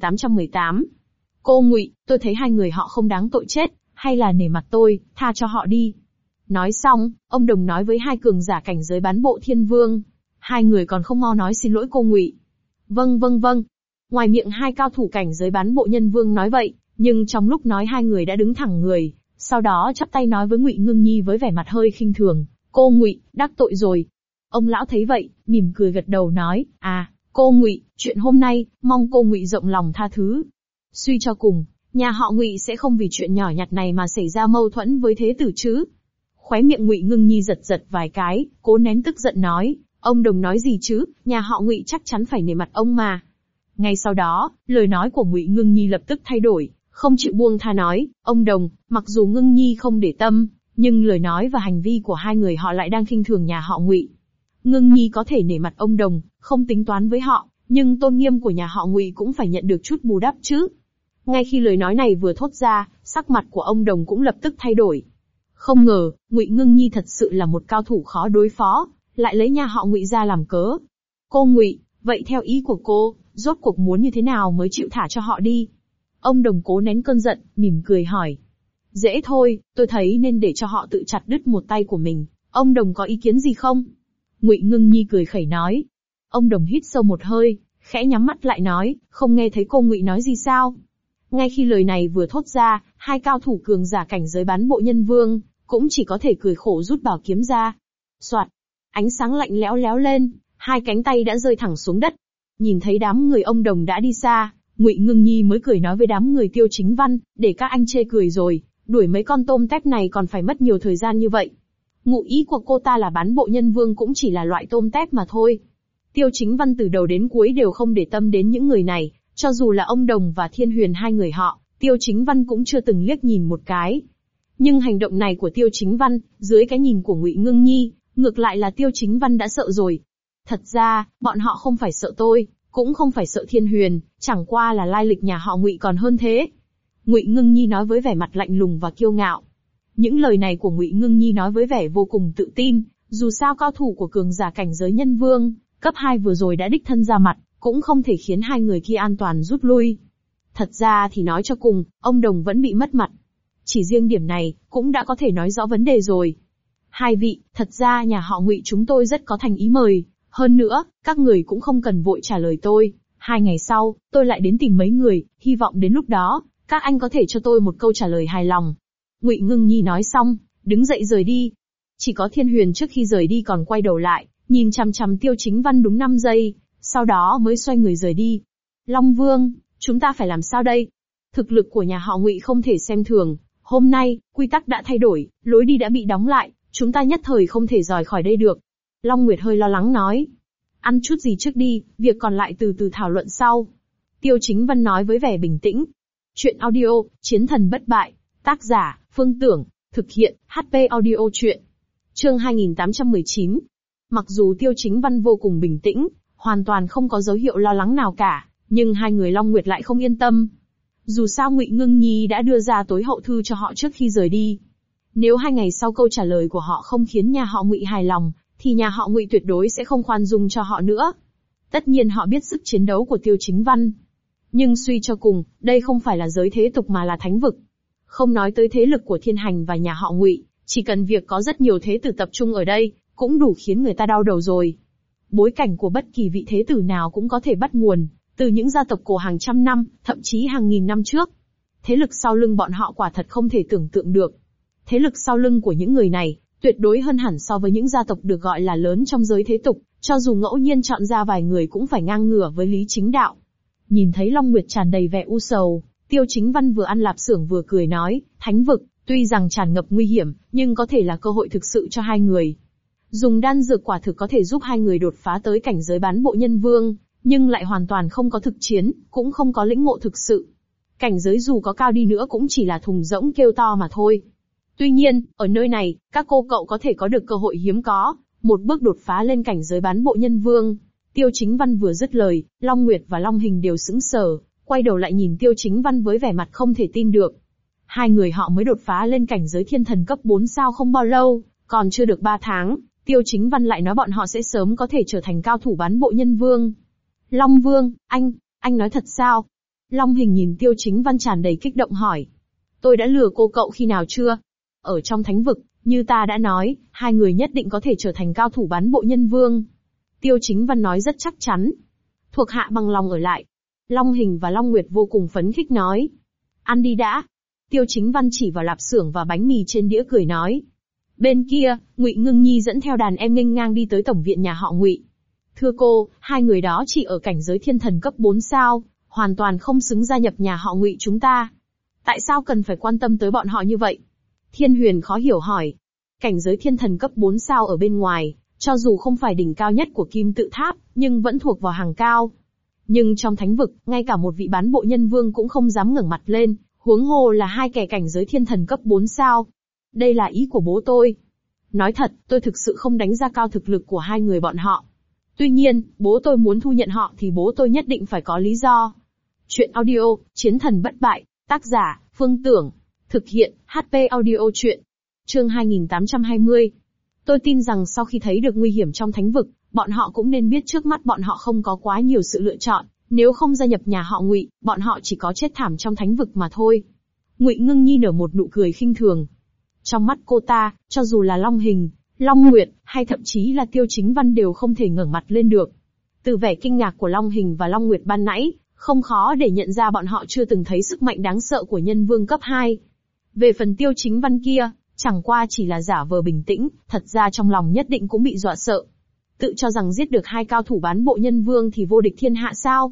2818. Cô Ngụy, tôi thấy hai người họ không đáng tội chết, hay là nể mặt tôi, tha cho họ đi. Nói xong, ông Đồng nói với hai cường giả cảnh giới bán bộ Thiên Vương. Hai người còn không mau nói xin lỗi cô Ngụy. Vâng vâng vâng. Ngoài miệng hai cao thủ cảnh giới bán bộ Nhân Vương nói vậy, nhưng trong lúc nói hai người đã đứng thẳng người, sau đó chắp tay nói với Ngụy Ngưng Nhi với vẻ mặt hơi khinh thường. Cô Ngụy, đắc tội rồi. Ông lão thấy vậy, mỉm cười gật đầu nói, cô Ngụy, chuyện hôm nay, mong cô Ngụy rộng lòng tha thứ. Suy cho cùng, nhà họ Ngụy sẽ không vì chuyện nhỏ nhặt này mà xảy ra mâu thuẫn với thế tử chứ. Khóe miệng Ngụy Ngưng Nhi giật giật vài cái, cố nén tức giận nói, ông Đồng nói gì chứ, nhà họ Ngụy chắc chắn phải nể mặt ông mà. Ngay sau đó, lời nói của Ngụy Ngưng Nhi lập tức thay đổi, không chịu buông tha nói, ông Đồng, mặc dù Ngưng Nhi không để tâm, nhưng lời nói và hành vi của hai người họ lại đang khinh thường nhà họ Ngụy. Ngưng Nhi có thể nể mặt ông Đồng, không tính toán với họ, nhưng tôn nghiêm của nhà họ Ngụy cũng phải nhận được chút bù đắp chứ. Ngay khi lời nói này vừa thốt ra, sắc mặt của ông Đồng cũng lập tức thay đổi. Không ngờ, Ngụy Ngưng Nhi thật sự là một cao thủ khó đối phó, lại lấy nhà họ Ngụy ra làm cớ. Cô Ngụy, vậy theo ý của cô, rốt cuộc muốn như thế nào mới chịu thả cho họ đi? Ông Đồng cố nén cơn giận, mỉm cười hỏi. Dễ thôi, tôi thấy nên để cho họ tự chặt đứt một tay của mình. Ông Đồng có ý kiến gì không? Ngụy Ngưng Nhi cười khẩy nói. Ông Đồng hít sâu một hơi, khẽ nhắm mắt lại nói, không nghe thấy cô Ngụy nói gì sao? Ngay khi lời này vừa thốt ra, hai cao thủ cường giả cảnh giới bán bộ Nhân Vương, cũng chỉ có thể cười khổ rút bảo kiếm ra. Soạt, ánh sáng lạnh lẽo léo lên, hai cánh tay đã rơi thẳng xuống đất. Nhìn thấy đám người ông Đồng đã đi xa, Ngụy Ngưng Nhi mới cười nói với đám người Tiêu Chính Văn, để các anh chê cười rồi, đuổi mấy con tôm tép này còn phải mất nhiều thời gian như vậy. Ngụ ý của cô ta là bán bộ Nhân Vương cũng chỉ là loại tôm tép mà thôi. Tiêu Chính Văn từ đầu đến cuối đều không để tâm đến những người này, cho dù là ông Đồng và Thiên Huyền hai người họ, Tiêu Chính Văn cũng chưa từng liếc nhìn một cái. Nhưng hành động này của Tiêu Chính Văn, dưới cái nhìn của Ngụy Ngưng Nhi, ngược lại là Tiêu Chính Văn đã sợ rồi. Thật ra, bọn họ không phải sợ tôi, cũng không phải sợ Thiên Huyền, chẳng qua là lai lịch nhà họ Ngụy còn hơn thế. Ngụy Ngưng Nhi nói với vẻ mặt lạnh lùng và kiêu ngạo. Những lời này của Ngụy Ngưng Nhi nói với vẻ vô cùng tự tin, dù sao cao thủ của cường giả cảnh giới Nhân Vương, cấp 2 vừa rồi đã đích thân ra mặt, cũng không thể khiến hai người kia an toàn rút lui. Thật ra thì nói cho cùng, ông Đồng vẫn bị mất mặt. Chỉ riêng điểm này, cũng đã có thể nói rõ vấn đề rồi. Hai vị, thật ra nhà họ Ngụy chúng tôi rất có thành ý mời. Hơn nữa, các người cũng không cần vội trả lời tôi. 2 ngày sau, tôi lại đến tìm mấy người, hy vọng đến lúc đó, các anh có thể cho tôi một câu trả lời hài lòng. Ngụy Ngưng Nhi nói xong, đứng dậy rời đi. Chỉ có Thiên Huyền trước khi rời đi còn quay đầu lại, nhìn chằm chằm Tiêu Chính Văn đúng 5 giây, sau đó mới xoay người rời đi. Long Vương, chúng ta phải làm sao đây? Thực lực của nhà họ Ngụy không thể xem thường. Hôm nay, quy tắc đã thay đổi, lối đi đã bị đóng lại, chúng ta nhất thời không thể rời khỏi đây được. Long Nguyệt hơi lo lắng nói. Ăn chút gì trước đi, việc còn lại từ từ thảo luận sau. Tiêu Chính Văn nói với vẻ bình tĩnh. Chuyện audio, Chiến thần bất bại. Tác giả, Phương Tưởng. Thực hiện, HP audio chuyện. Chương 2819. Mặc dù Tiêu Chính Văn vô cùng bình tĩnh, hoàn toàn không có dấu hiệu lo lắng nào cả, nhưng hai người Long Nguyệt lại không yên tâm. Dù sao Ngụy Ngưng Nhi đã đưa ra tối hậu thư cho họ trước khi rời đi. Nếu 2 ngày sau câu trả lời của họ không khiến nhà họ Ngụy hài lòng, thì nhà họ Ngụy tuyệt đối sẽ không khoan dung cho họ nữa. Tất nhiên họ biết sức chiến đấu của Tiêu Chính Văn. Nhưng suy cho cùng, đây không phải là giới thế tục mà là thánh vực. Không nói tới thế lực của Thiên Hành và nhà họ Ngụy, chỉ cần việc có rất nhiều thế tử tập trung ở đây, cũng đủ khiến người ta đau đầu rồi. Bối cảnh của bất kỳ vị thế tử nào cũng có thể bắt nguồn từ những gia tộc cổ hàng trăm năm, thậm chí hàng nghìn năm trước. Thế lực sau lưng bọn họ quả thật không thể tưởng tượng được. Thế lực sau lưng của những người này, tuyệt đối hơn hẳn so với những gia tộc được gọi là lớn trong giới thế tục, cho dù ngẫu nhiên chọn ra vài người cũng phải ngang ngửa với lý chính đạo. Nhìn thấy Long Nguyệt tràn đầy vẻ u sầu, Tiêu Chính Văn vừa ăn lạp xưởng vừa cười nói, thánh vực, tuy rằng tràn ngập nguy hiểm, nhưng có thể là cơ hội thực sự cho hai người. Dùng đan dược quả thực có thể giúp hai người đột phá tới cảnh giới bán bộ Nhân Vương, nhưng lại hoàn toàn không có thực chiến, cũng không có lĩnh ngộ thực sự. Cảnh giới dù có cao đi nữa cũng chỉ là thùng rỗng kêu to mà thôi. Tuy nhiên, ở nơi này, các cô cậu có thể có được cơ hội hiếm có, một bước đột phá lên cảnh giới bán bộ nhân vương. Tiêu Chính Văn vừa dứt lời, Long Nguyệt và Long Hình đều sững sờ, quay đầu lại nhìn Tiêu Chính Văn với vẻ mặt không thể tin được. Hai người họ mới đột phá lên cảnh giới thiên thần cấp 4 sao không bao lâu, còn chưa được 3 tháng, Tiêu Chính Văn lại nói bọn họ sẽ sớm có thể trở thành cao thủ bán bộ nhân vương. Long Vương, anh nói thật sao? Long Hình nhìn Tiêu Chính Văn tràn đầy kích động hỏi. Tôi đã lừa cô cậu khi nào chưa? Ở trong thánh vực, như ta đã nói, hai người nhất định có thể trở thành cao thủ bán bộ nhân vương. Tiêu Chính Văn nói rất chắc chắn. Thuộc hạ bằng lòng ở lại. Long Hình và Long Nguyệt vô cùng phấn khích nói. Ăn đi đã. Tiêu Chính Văn chỉ vào lạp xưởng và bánh mì trên đĩa cười nói. Bên kia, Ngụy Ngưng Nhi dẫn theo đàn em nghênh ngang đi tới tổng viện nhà họ Ngụy. Thưa cô, hai người đó chỉ ở cảnh giới thiên thần cấp 4 sao, hoàn toàn không xứng gia nhập nhà họ Ngụy chúng ta. Tại sao cần phải quan tâm tới bọn họ như vậy? Thiên Huyền khó hiểu hỏi. Cảnh giới thiên thần cấp 4 sao ở bên ngoài, cho dù không phải đỉnh cao nhất của kim tự tháp, nhưng vẫn thuộc vào hàng cao. Nhưng trong thánh vực, ngay cả một vị bán bộ nhân vương cũng không dám ngẩng mặt lên, huống hồ là hai kẻ cảnh giới thiên thần cấp 4 sao. Đây là ý của bố tôi. Nói thật, tôi thực sự không đánh giá cao thực lực của hai người bọn họ. Tuy nhiên, bố tôi muốn thu nhận họ thì bố tôi nhất định phải có lý do. Chuyện audio, Chiến thần bất bại, tác giả, Phương Tưởng. Thực hiện, HP audio chuyện. Chương 2820. Tôi tin rằng sau khi thấy được nguy hiểm trong thánh vực, bọn họ cũng nên biết trước mắt bọn họ không có quá nhiều sự lựa chọn, nếu không gia nhập nhà họ Ngụy, bọn họ chỉ có chết thảm trong thánh vực mà thôi. Ngụy Ngưng Nhi nở một nụ cười khinh thường. Trong mắt cô ta, cho dù là Long Hình, Long Nguyệt, hay thậm chí là Tiêu Chính Văn đều không thể ngẩng mặt lên được. Từ vẻ kinh ngạc của Long Hình và Long Nguyệt ban nãy, không khó để nhận ra bọn họ chưa từng thấy sức mạnh đáng sợ của nhân vương cấp 2. Về phần Tiêu Chính Văn kia, chẳng qua chỉ là giả vờ bình tĩnh, thật ra trong lòng nhất định cũng bị dọa sợ. Tự cho rằng giết được hai cao thủ bán bộ nhân vương thì vô địch thiên hạ sao?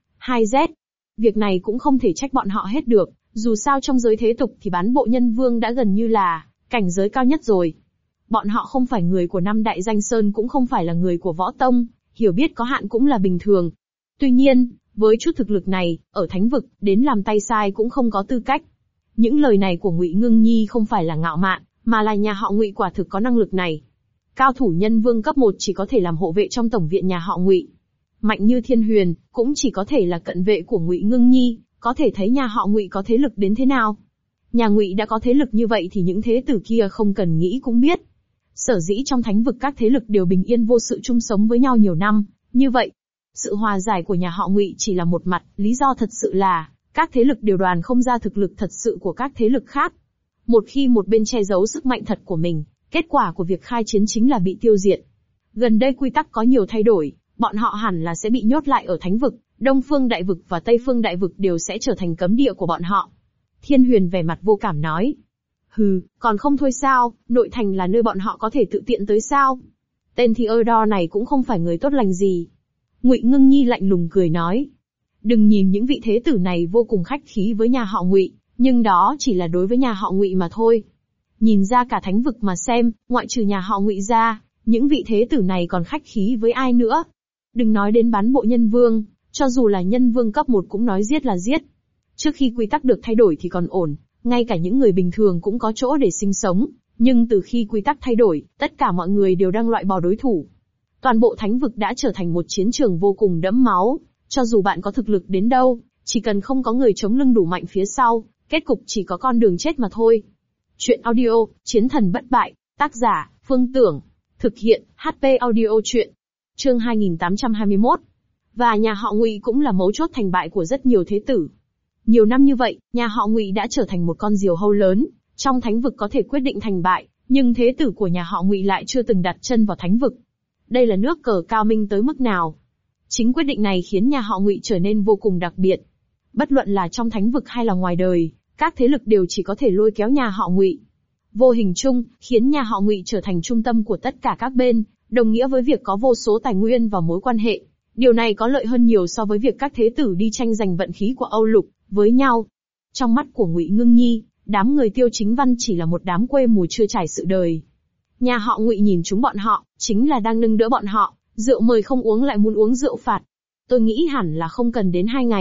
2Z. Việc này cũng không thể trách bọn họ hết được, dù sao trong giới thế tục thì bán bộ nhân vương đã gần như là cảnh giới cao nhất rồi. Bọn họ không phải người của năm đại danh sơn cũng không phải là người của võ tông, hiểu biết có hạn cũng là bình thường. Tuy nhiên, với chút thực lực này, ở thánh vực, đến làm tay sai cũng không có tư cách. Những lời này của Ngụy Ngưng Nhi không phải là ngạo mạn, mà là nhà họ Ngụy quả thực có năng lực này. Cao thủ nhân vương cấp 1 chỉ có thể làm hộ vệ trong tổng viện nhà họ Ngụy. Mạnh như Thiên Huyền, cũng chỉ có thể là cận vệ của Ngụy Ngưng Nhi, có thể thấy nhà họ Ngụy có thế lực đến thế nào. Nhà Ngụy đã có thế lực như vậy thì những thế tử kia không cần nghĩ cũng biết. Sở dĩ trong thánh vực các thế lực đều bình yên vô sự chung sống với nhau nhiều năm, như vậy. Sự hòa giải của nhà họ Ngụy chỉ là một mặt, lý do thật sự là, các thế lực đều đoán không ra thực lực thật sự của các thế lực khác. Một khi một bên che giấu sức mạnh thật của mình, kết quả của việc khai chiến chính là bị tiêu diệt. Gần đây quy tắc có nhiều thay đổi, bọn họ hẳn là sẽ bị nhốt lại ở thánh vực, Đông Phương Đại Vực và Tây Phương Đại Vực đều sẽ trở thành cấm địa của bọn họ. Thiên Huyền vẻ mặt vô cảm nói. Hừ, còn không thôi sao, nội thành là nơi bọn họ có thể tự tiện tới sao? Tên Theodore này cũng không phải người tốt lành gì. Ngụy Ngưng Nhi lạnh lùng cười nói. Đừng nhìn những vị thế tử này vô cùng khách khí với nhà họ Ngụy, nhưng đó chỉ là đối với nhà họ Ngụy mà thôi. Nhìn ra cả thánh vực mà xem, ngoại trừ nhà họ Ngụy ra, những vị thế tử này còn khách khí với ai nữa? Đừng nói đến bán bộ nhân vương, cho dù là nhân vương cấp 1 cũng nói giết là giết. Trước khi quy tắc được thay đổi thì còn ổn, ngay cả những người bình thường cũng có chỗ để sinh sống, nhưng từ khi quy tắc thay đổi, tất cả mọi người đều đang loại bỏ đối thủ. Toàn bộ thánh vực đã trở thành một chiến trường vô cùng đẫm máu, cho dù bạn có thực lực đến đâu, chỉ cần không có người chống lưng đủ mạnh phía sau, kết cục chỉ có con đường chết mà thôi. Chuyện audio, Chiến thần bất bại, tác giả, Phương Tưởng. Thực hiện, HP audio chuyện. Chương 2821. Và nhà họ Ngụy cũng là mấu chốt thành bại của rất nhiều thế tử. Nhiều năm như vậy, nhà họ Ngụy đã trở thành một con diều hâu lớn, trong thánh vực có thể quyết định thành bại, nhưng thế tử của nhà họ Ngụy lại chưa từng đặt chân vào thánh vực. Đây là nước cờ cao minh tới mức nào? Chính quyết định này khiến nhà họ Ngụy trở nên vô cùng đặc biệt. Bất luận là trong thánh vực hay là ngoài đời, các thế lực đều chỉ có thể lôi kéo nhà họ Ngụy. Vô hình chung, khiến nhà họ Ngụy trở thành trung tâm của tất cả các bên, đồng nghĩa với việc có vô số tài nguyên và mối quan hệ. Điều này có lợi hơn nhiều so với việc các thế tử đi tranh giành vận khí của Âu Lục với nhau. Trong mắt của Ngụy Ngưng Nhi, đám người Tiêu Chính Văn chỉ là một đám quê mùa chưa trải sự đời. Nhà họ Ngụy nhìn chúng bọn họ, chính là đang nâng đỡ bọn họ, rượu mời không uống lại muốn uống rượu phạt. Tôi nghĩ hẳn là không cần đến 2 ngày,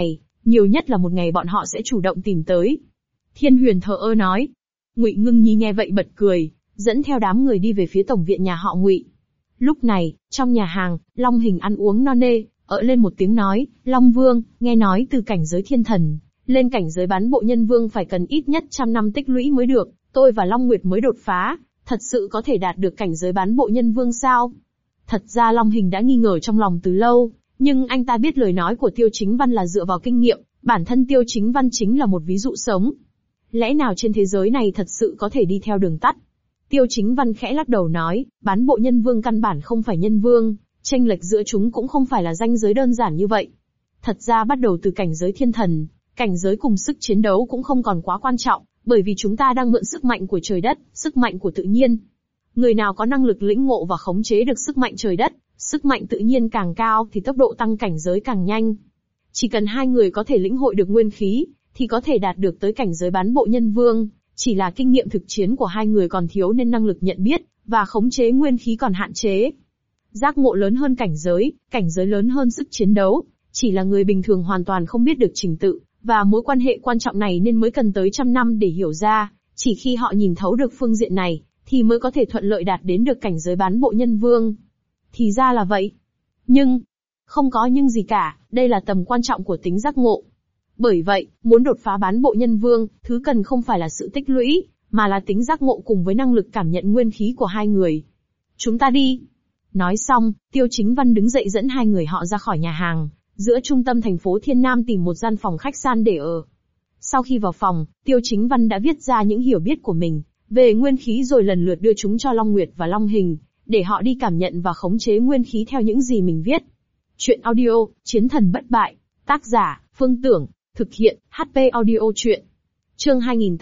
Nhiều nhất là một ngày bọn họ sẽ chủ động tìm tới. Thiên Huyền thờ ơ nói. Ngụy Ngưng Nhi nghe vậy bật cười, dẫn theo đám người đi về phía tổng viện nhà họ Ngụy. Lúc này, trong nhà hàng, Long Hình ăn uống no nê, ợ lên một tiếng nói, Long Vương, nghe nói từ cảnh giới thiên thần, lên cảnh giới bán bộ nhân vương phải cần ít nhất 100 năm tích lũy mới được, tôi và Long Nguyệt mới đột phá, thật sự có thể đạt được cảnh giới bán bộ nhân vương sao? Thật ra Long Hình đã nghi ngờ trong lòng từ lâu, nhưng anh ta biết lời nói của Tiêu Chính Văn là dựa vào kinh nghiệm, bản thân Tiêu Chính Văn chính là một ví dụ sống. Lẽ nào trên thế giới này thật sự có thể đi theo đường tắt? Tiêu Chính Văn khẽ lắc đầu nói, bán bộ nhân vương căn bản không phải nhân vương, chênh lệch giữa chúng cũng không phải là ranh giới đơn giản như vậy. Thật ra bắt đầu từ cảnh giới thiên thần, cảnh giới cùng sức chiến đấu cũng không còn quá quan trọng, bởi vì chúng ta đang mượn sức mạnh của trời đất, sức mạnh của tự nhiên. Người nào có năng lực lĩnh ngộ và khống chế được sức mạnh trời đất, sức mạnh tự nhiên càng cao thì tốc độ tăng cảnh giới càng nhanh. Chỉ cần hai người có thể lĩnh hội được nguyên khí, thì có thể đạt được tới cảnh giới bán bộ nhân vương, chỉ là kinh nghiệm thực chiến của hai người còn thiếu nên năng lực nhận biết và khống chế nguyên khí còn hạn chế. Giác ngộ lớn hơn cảnh giới lớn hơn sức chiến đấu, chỉ là người bình thường hoàn toàn không biết được trình tự và mối quan hệ quan trọng này nên mới cần tới 100 năm để hiểu ra, chỉ khi họ nhìn thấu được phương diện này thì mới có thể thuận lợi đạt đến được cảnh giới bán bộ nhân vương. Thì ra là vậy. Nhưng, không có nhưng gì cả, đây là tầm quan trọng của tính giác ngộ. Bởi vậy, muốn đột phá bán bộ nhân vương, thứ cần không phải là sự tích lũy, mà là tính giác ngộ cùng với năng lực cảm nhận nguyên khí của hai người. Chúng ta đi. Nói xong, Tiêu Chính Văn đứng dậy dẫn hai người họ ra khỏi nhà hàng, giữa trung tâm thành phố Thiên Nam tìm một gian phòng khách sạn để ở. Sau khi vào phòng, Tiêu Chính Văn đã viết ra những hiểu biết của mình về nguyên khí rồi lần lượt đưa chúng cho Long Nguyệt và Long Hình, để họ đi cảm nhận và khống chế nguyên khí theo những gì mình viết. Chuyện audio, Chiến thần bất bại, tác giả, Phương Tưởng, thực hiện, HP Audio Chuyện. Chương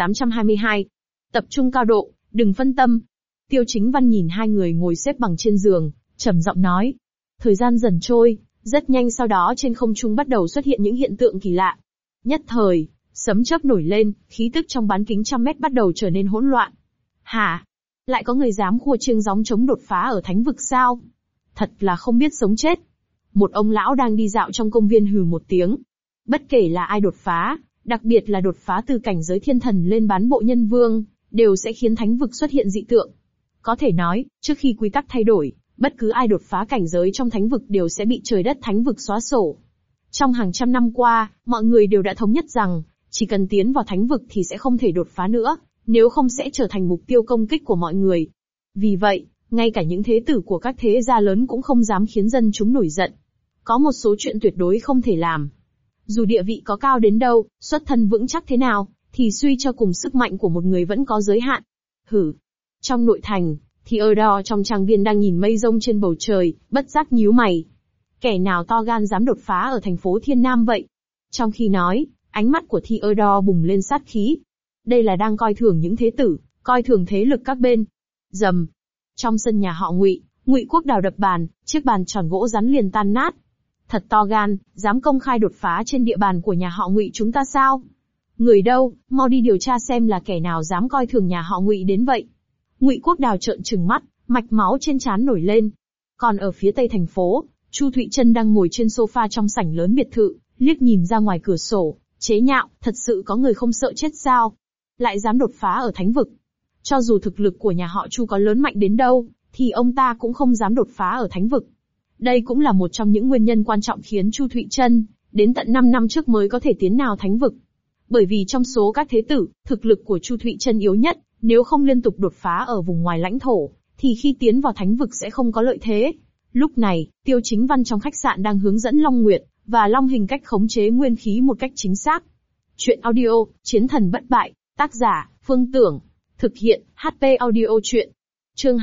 2822. Tập trung cao độ, đừng phân tâm. Tiêu Chính Văn nhìn hai người ngồi xếp bằng trên giường, trầm giọng nói. Thời gian dần trôi, rất nhanh sau đó trên không trung bắt đầu xuất hiện những hiện tượng kỳ lạ. Nhất thời, sấm chớp nổi lên, khí tức trong bán kính 100 mét bắt đầu trở nên hỗn loạn. Hả? Lại có người dám khua chiêng gióng chống đột phá ở thánh vực sao? Thật là không biết sống chết. Một ông lão đang đi dạo trong công viên hừ một tiếng. Bất kể là ai đột phá, đặc biệt là đột phá từ cảnh giới thiên thần lên bán bộ nhân vương, đều sẽ khiến thánh vực xuất hiện dị tượng. Có thể nói, trước khi quy tắc thay đổi, bất cứ ai đột phá cảnh giới trong thánh vực đều sẽ bị trời đất thánh vực xóa sổ. Trong hàng trăm năm qua, mọi người đều đã thống nhất rằng, chỉ cần tiến vào thánh vực thì sẽ không thể đột phá nữa, nếu không sẽ trở thành mục tiêu công kích của mọi người. Vì vậy, ngay cả những thế tử của các thế gia lớn cũng không dám khiến dân chúng nổi giận. Có một số chuyện tuyệt đối không thể làm. Dù địa vị có cao đến đâu, xuất thân vững chắc thế nào, thì suy cho cùng sức mạnh của một người vẫn có giới hạn. Hử. Trong nội thành, thì Theodore trong trang viên đang nhìn mây rông trên bầu trời, bất giác nhíu mày. Kẻ nào to gan dám đột phá ở thành phố Thiên Nam vậy? Trong khi nói, ánh mắt của Theodore bùng lên sát khí. Đây là đang coi thường những thế tử, coi thường thế lực các bên. Rầm. Trong sân nhà họ Ngụy, Ngụy Quốc Đào đập bàn, chiếc bàn tròn gỗ rắn liền tan nát. Thật to gan, dám công khai đột phá trên địa bàn của nhà họ Ngụy chúng ta sao? Người đâu, mau đi điều tra xem là kẻ nào dám coi thường nhà họ Ngụy đến vậy. Ngụy Quốc Đào trợn trừng mắt, mạch máu trên trán nổi lên. Còn ở phía tây thành phố, Chu Thụy Trân đang ngồi trên sofa trong sảnh lớn biệt thự, liếc nhìn ra ngoài cửa sổ, chế nhạo, thật sự có người không sợ chết sao? Lại dám đột phá ở thánh vực. Cho dù thực lực của nhà họ Chu có lớn mạnh đến đâu, thì ông ta cũng không dám đột phá ở thánh vực. Đây cũng là một trong những nguyên nhân quan trọng khiến Chu Thụy Trân đến tận 5 năm trước mới có thể tiến nào thánh vực. Bởi vì trong số các thế tử, thực lực của Chu Thụy Trân yếu nhất, nếu không liên tục đột phá ở vùng ngoài lãnh thổ, thì khi tiến vào thánh vực sẽ không có lợi thế. Lúc này, Tiêu Chính Văn trong khách sạn đang hướng dẫn Long Nguyệt và Long Hình cách khống chế nguyên khí một cách chính xác. Chuyện audio, Chiến thần bất bại, tác giả, Phương Tưởng, thực hiện, HP Audio Chuyện. Chương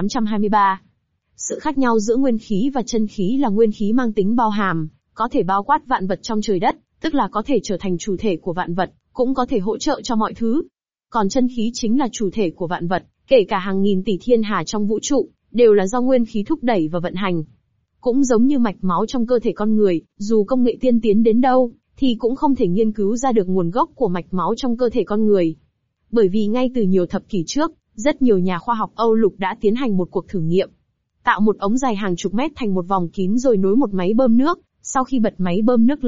2823. Sự khác nhau giữa nguyên khí và chân khí là nguyên khí mang tính bao hàm, có thể bao quát vạn vật trong trời đất, tức là có thể trở thành chủ thể của vạn vật, cũng có thể hỗ trợ cho mọi thứ. Còn chân khí chính là chủ thể của vạn vật, kể cả hàng nghìn tỷ thiên hà trong vũ trụ, đều là do nguyên khí thúc đẩy và vận hành. Cũng giống như mạch máu trong cơ thể con người, dù công nghệ tiên tiến đến đâu, thì cũng không thể nghiên cứu ra được nguồn gốc của mạch máu trong cơ thể con người. Bởi vì ngay từ nhiều thập kỷ trước, rất nhiều nhà khoa học Âu Lục đã tiến hành một cuộc thử nghiệm. Tạo một ống dài hàng chục mét thành một vòng kín rồi nối một máy bơm nước, sau khi bật máy bơm nước lên,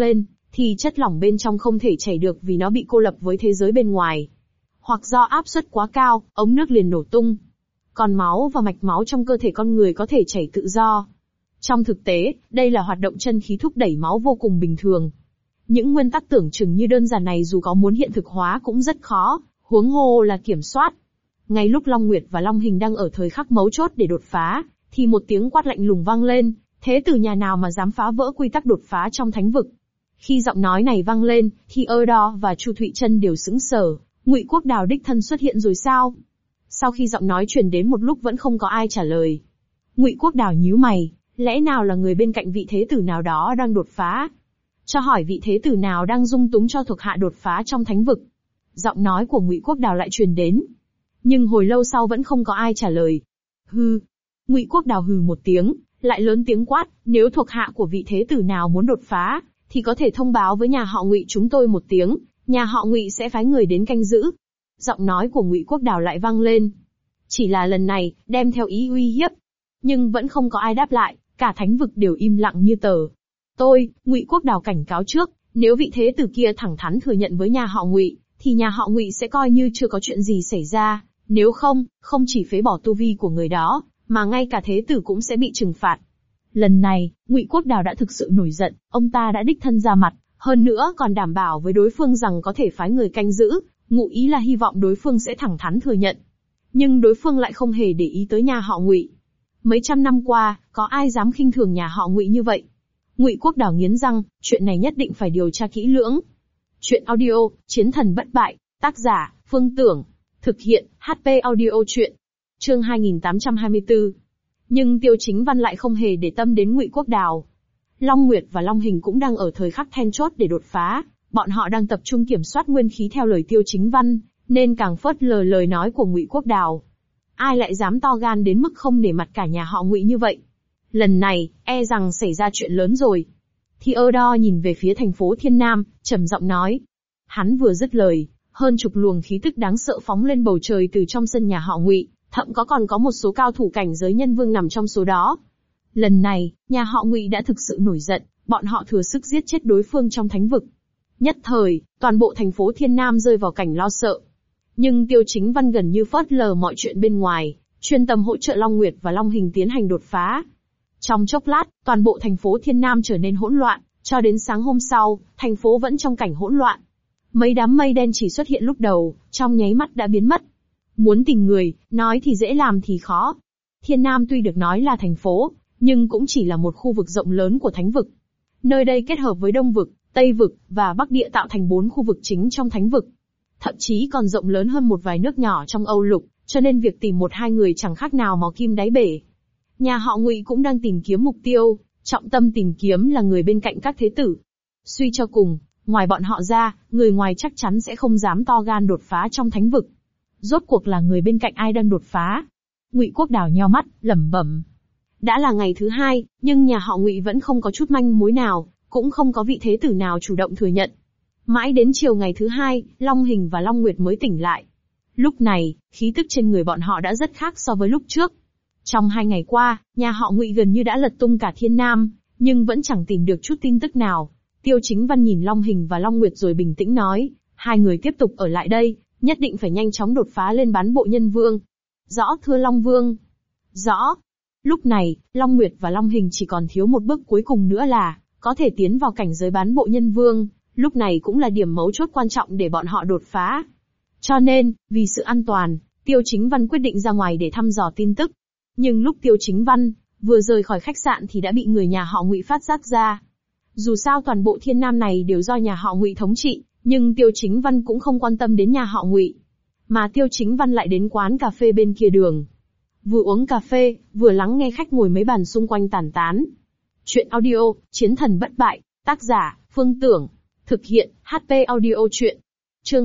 thì chất lỏng bên trong không thể chảy được vì nó bị cô lập với thế giới bên ngoài. Hoặc do áp suất quá cao, ống nước liền nổ tung. Còn máu và mạch máu trong cơ thể con người có thể chảy tự do. Trong thực tế, đây là hoạt động chân khí thúc đẩy máu vô cùng bình thường. Những nguyên tắc tưởng chừng như đơn giản này dù có muốn hiện thực hóa cũng rất khó, huống hồ là kiểm soát. Ngay lúc Long Nguyệt và Long Hình đang ở thời khắc mấu chốt để đột phá, thì một tiếng quát lạnh lùng vang lên, thế tử nhà nào mà dám phá vỡ quy tắc đột phá trong thánh vực. Khi giọng nói này vang lên, thì Đo và Chu Thụy Trân đều sững sờ, Ngụy Quốc Đào đích thân xuất hiện rồi sao? Sau khi giọng nói truyền đến một lúc vẫn không có ai trả lời. Ngụy Quốc Đào nhíu mày, lẽ nào là người bên cạnh vị thế tử nào đó đang đột phá? Cho hỏi vị thế tử nào đang dung túng cho thuộc hạ đột phá trong thánh vực? Giọng nói của Ngụy Quốc Đào lại truyền đến. Nhưng hồi lâu sau vẫn không có ai trả lời. Hừ. Ngụy Quốc Đào hừ một tiếng, lại lớn tiếng quát, nếu thuộc hạ của vị thế tử nào muốn đột phá, thì có thể thông báo với nhà họ Ngụy chúng tôi một tiếng, nhà họ Ngụy sẽ phái người đến canh giữ. Giọng nói của Ngụy Quốc Đào lại vang lên. Chỉ là lần này, đem theo ý uy hiếp. Nhưng vẫn không có ai đáp lại, cả thánh vực đều im lặng như tờ. Tôi, Ngụy Quốc Đào cảnh cáo trước, nếu vị thế tử kia thẳng thắn thừa nhận với nhà họ Ngụy, thì nhà họ Ngụy sẽ coi như chưa có chuyện gì xảy ra, nếu không, không chỉ phế bỏ tu vi của người đó, mà ngay cả thế tử cũng sẽ bị trừng phạt. Lần này, Ngụy Quốc Đào đã thực sự nổi giận, ông ta đã đích thân ra mặt, hơn nữa còn đảm bảo với đối phương rằng có thể phái người canh giữ, ngụ ý là hy vọng đối phương sẽ thẳng thắn thừa nhận. Nhưng đối phương lại không hề để ý tới nhà họ Ngụy. Mấy trăm năm qua, có ai dám khinh thường nhà họ Ngụy như vậy? Ngụy Quốc Đào nghiến răng, chuyện này nhất định phải điều tra kỹ lưỡng. Chuyện audio, Chiến thần bất bại, tác giả, Phương Tưởng. Thực hiện, HP audio chuyện. Chương 2824. Nhưng Tiêu Chính Văn lại không hề để tâm đến Ngụy Quốc Đào. Long Nguyệt và Long Hình cũng đang ở thời khắc then chốt để đột phá, bọn họ đang tập trung kiểm soát nguyên khí theo lời Tiêu Chính Văn, nên càng phớt lờ lời nói của Ngụy Quốc Đào. Ai lại dám to gan đến mức không nể mặt cả nhà họ Ngụy như vậy? Lần này, e rằng xảy ra chuyện lớn rồi. Thì Đo nhìn về phía thành phố Thiên Nam, trầm giọng nói. Hắn vừa dứt lời, hơn chục luồng khí tức đáng sợ phóng lên bầu trời từ trong sân nhà họ Ngụy, thậm còn có một số cao thủ cảnh giới nhân vương nằm trong số đó. Lần này, nhà họ Ngụy đã thực sự nổi giận, bọn họ thừa sức giết chết đối phương trong thánh vực. Nhất thời, toàn bộ thành phố Thiên Nam rơi vào cảnh lo sợ. Nhưng Tiêu Chính Văn gần như phớt lờ mọi chuyện bên ngoài, chuyên tâm hỗ trợ Long Nguyệt và Long Hình tiến hành đột phá. Trong chốc lát, toàn bộ thành phố Thiên Nam trở nên hỗn loạn, cho đến sáng hôm sau, thành phố vẫn trong cảnh hỗn loạn. Mấy đám mây đen chỉ xuất hiện lúc đầu, trong nháy mắt đã biến mất. Muốn tìm người, nói thì dễ làm thì khó. Thiên Nam tuy được nói là thành phố, nhưng cũng chỉ là một khu vực rộng lớn của thánh vực. Nơi đây kết hợp với Đông vực, Tây vực và Bắc địa tạo thành 4 khu vực chính trong thánh vực. Thậm chí còn rộng lớn hơn một vài nước nhỏ trong Âu Lục, cho nên việc tìm một hai người chẳng khác nào mò kim đáy bể. Nhà họ Ngụy cũng đang tìm kiếm mục tiêu, trọng tâm tìm kiếm là người bên cạnh các thế tử. Suy cho cùng, ngoài bọn họ ra, người ngoài chắc chắn sẽ không dám to gan đột phá trong thánh vực. Rốt cuộc là người bên cạnh ai đang đột phá? Ngụy Quốc Đào nheo mắt, lẩm bẩm. Đã là ngày thứ 2, nhưng nhà họ Ngụy vẫn không có chút manh mối nào, cũng không có vị thế tử nào chủ động thừa nhận. Mãi đến chiều ngày thứ 2, Long Hình và Long Nguyệt mới tỉnh lại. Lúc này, khí tức trên người bọn họ đã rất khác so với lúc trước. Trong 2 ngày qua, nhà họ Ngụy gần như đã lật tung cả Thiên Nam, nhưng vẫn chẳng tìm được chút tin tức nào. Tiêu Chính Văn nhìn Long Hình và Long Nguyệt rồi bình tĩnh nói, hai người tiếp tục ở lại đây, nhất định phải nhanh chóng đột phá lên bán bộ nhân vương. Rõ thưa Long Vương. Rõ. Lúc này, Long Nguyệt và Long Hình chỉ còn thiếu một bước cuối cùng nữa là có thể tiến vào cảnh giới bán bộ nhân vương, lúc này cũng là điểm mấu chốt quan trọng để bọn họ đột phá. Cho nên, vì sự an toàn, Tiêu Chính Văn quyết định ra ngoài để thăm dò tin tức. Nhưng lúc Tiêu Chính Văn vừa rời khỏi khách sạn thì đã bị người nhà họ Ngụy phát giác ra. Dù sao toàn bộ Thiên Nam này đều do nhà họ Ngụy thống trị, nhưng Tiêu Chính Văn cũng không quan tâm đến nhà họ Ngụy. Mà Tiêu Chính Văn lại đến quán cà phê bên kia đường. Vừa uống cà phê, vừa lắng nghe khách ngồi mấy bàn xung quanh tản tán. Chuyện audio, Chiến thần bất bại, tác giả, Phương Tưởng. Thực hiện, HP audio chuyện. Chương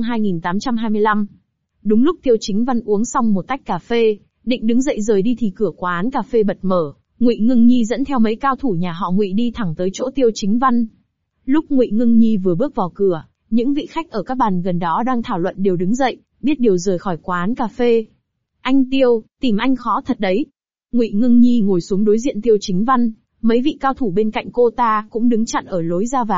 2825. Đúng lúc Tiêu Chính Văn uống xong một tách cà phê, định đứng dậy rời đi thì cửa quán cà phê bật mở, Ngụy Ngưng Nhi dẫn theo mấy cao thủ nhà họ Ngụy đi thẳng tới chỗ Tiêu Chính Văn. Lúc Ngụy Ngưng Nhi vừa bước vào cửa, những vị khách ở các bàn gần đó đang thảo luận đều đứng dậy, biết điều rời khỏi quán cà phê. Anh Tiêu, tìm anh khó thật đấy. Ngụy Ngưng Nhi ngồi xuống đối diện Tiêu Chính Văn, mấy vị cao thủ bên cạnh cô ta cũng đứng chặn ở lối ra vào,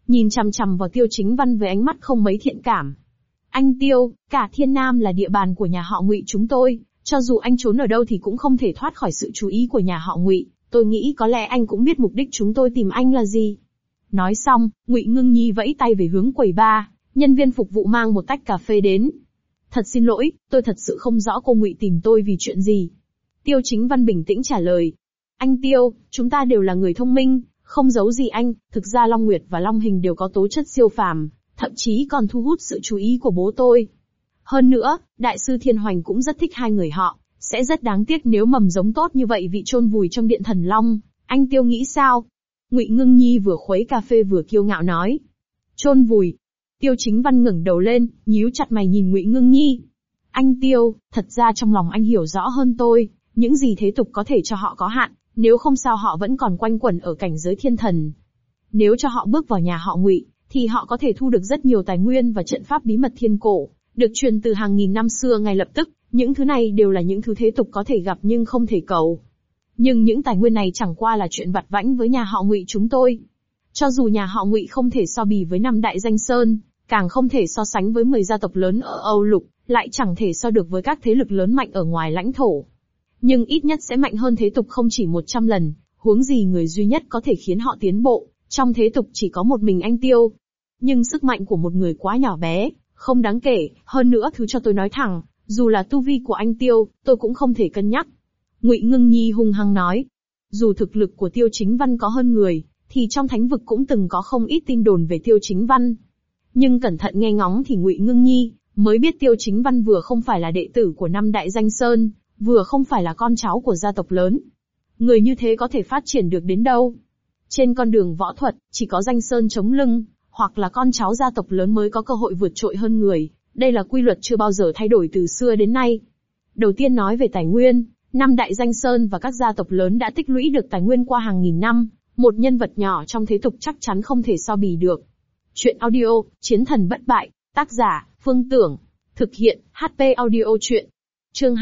nhìn chằm chằm vào Tiêu Chính Văn với ánh mắt không mấy thiện cảm. Anh Tiêu, cả Thiên Nam là địa bàn của nhà họ Ngụy chúng tôi, cho dù anh trốn ở đâu thì cũng không thể thoát khỏi sự chú ý của nhà họ Ngụy. Tôi nghĩ có lẽ anh cũng biết mục đích chúng tôi tìm anh là gì. Nói xong, Ngụy Ngưng Nhi vẫy tay về hướng quầy bar, nhân viên phục vụ mang một tách cà phê đến. Thật xin lỗi, tôi thật sự không rõ cô Ngụy tìm tôi vì chuyện gì. Tiêu Chính Văn bình tĩnh trả lời. Anh Tiêu, chúng ta đều là người thông minh, không giấu gì anh, thực ra Long Nguyệt và Long Hình đều có tố chất siêu phàm, thậm chí còn thu hút sự chú ý của bố tôi. Hơn nữa, Đại sư Thiên Hoành cũng rất thích hai người họ, sẽ rất đáng tiếc nếu mầm giống tốt như vậy bị chôn vùi trong Điện Thần Long. Anh Tiêu nghĩ sao? Ngụy Ngưng Nhi vừa khuấy cà phê vừa kiêu ngạo nói. Chôn vùi. Tiêu Chính Văn ngẩng đầu lên, nhíu chặt mày nhìn Ngụy Ngưng Nhi. Anh Tiêu, thật ra trong lòng anh hiểu rõ hơn tôi, những gì thế tục có thể cho họ có hạn, nếu không sao họ vẫn còn quanh quẩn ở cảnh giới thiên thần. Nếu cho họ bước vào nhà họ Ngụy, thì họ có thể thu được rất nhiều tài nguyên và trận pháp bí mật thiên cổ, được truyền từ hàng nghìn năm xưa ngay lập tức, những thứ này đều là những thứ thế tục có thể gặp nhưng không thể cầu. Nhưng những tài nguyên này chẳng qua là chuyện vặt vãnh với nhà họ Ngụy chúng tôi. Cho dù nhà họ Ngụy không thể so bì với 5 đại danh sơn, càng không thể so sánh với 10 gia tộc lớn ở Âu Lục, lại chẳng thể so được với các thế lực lớn mạnh ở ngoài lãnh thổ. Nhưng ít nhất sẽ mạnh hơn thế tục không chỉ 100 lần, huống gì người duy nhất có thể khiến họ tiến bộ, trong thế tục chỉ có một mình anh Tiêu. Nhưng sức mạnh của một người quá nhỏ bé, không đáng kể, hơn nữa thứ cho tôi nói thẳng, dù là tu vi của anh Tiêu, tôi cũng không thể cân nhắc. Ngụy Ngưng Nhi hung hăng nói. Dù thực lực của Tiêu Chính Văn có hơn người, thì trong thánh vực cũng từng có không ít tin đồn về Tiêu Chính Văn. Nhưng cẩn thận nghe ngóng thì Ngụy Ngưng Nhi mới biết Tiêu Chính Văn vừa không phải là đệ tử của 5 đại danh sơn, vừa không phải là con cháu của gia tộc lớn. Người như thế có thể phát triển được đến đâu? Trên con đường võ thuật, chỉ có danh sơn chống lưng, hoặc là con cháu gia tộc lớn mới có cơ hội vượt trội hơn người. Đây là quy luật chưa bao giờ thay đổi từ xưa đến nay. Đầu tiên nói về tài nguyên, 5 đại danh sơn và các gia tộc lớn đã tích lũy được tài nguyên qua hàng nghìn năm, một nhân vật nhỏ trong thế tục chắc chắn không thể so bì được. Chuyện audio, Chiến thần bất bại, tác giả, Phương Tưởng, thực hiện, HP audio chuyện. Chương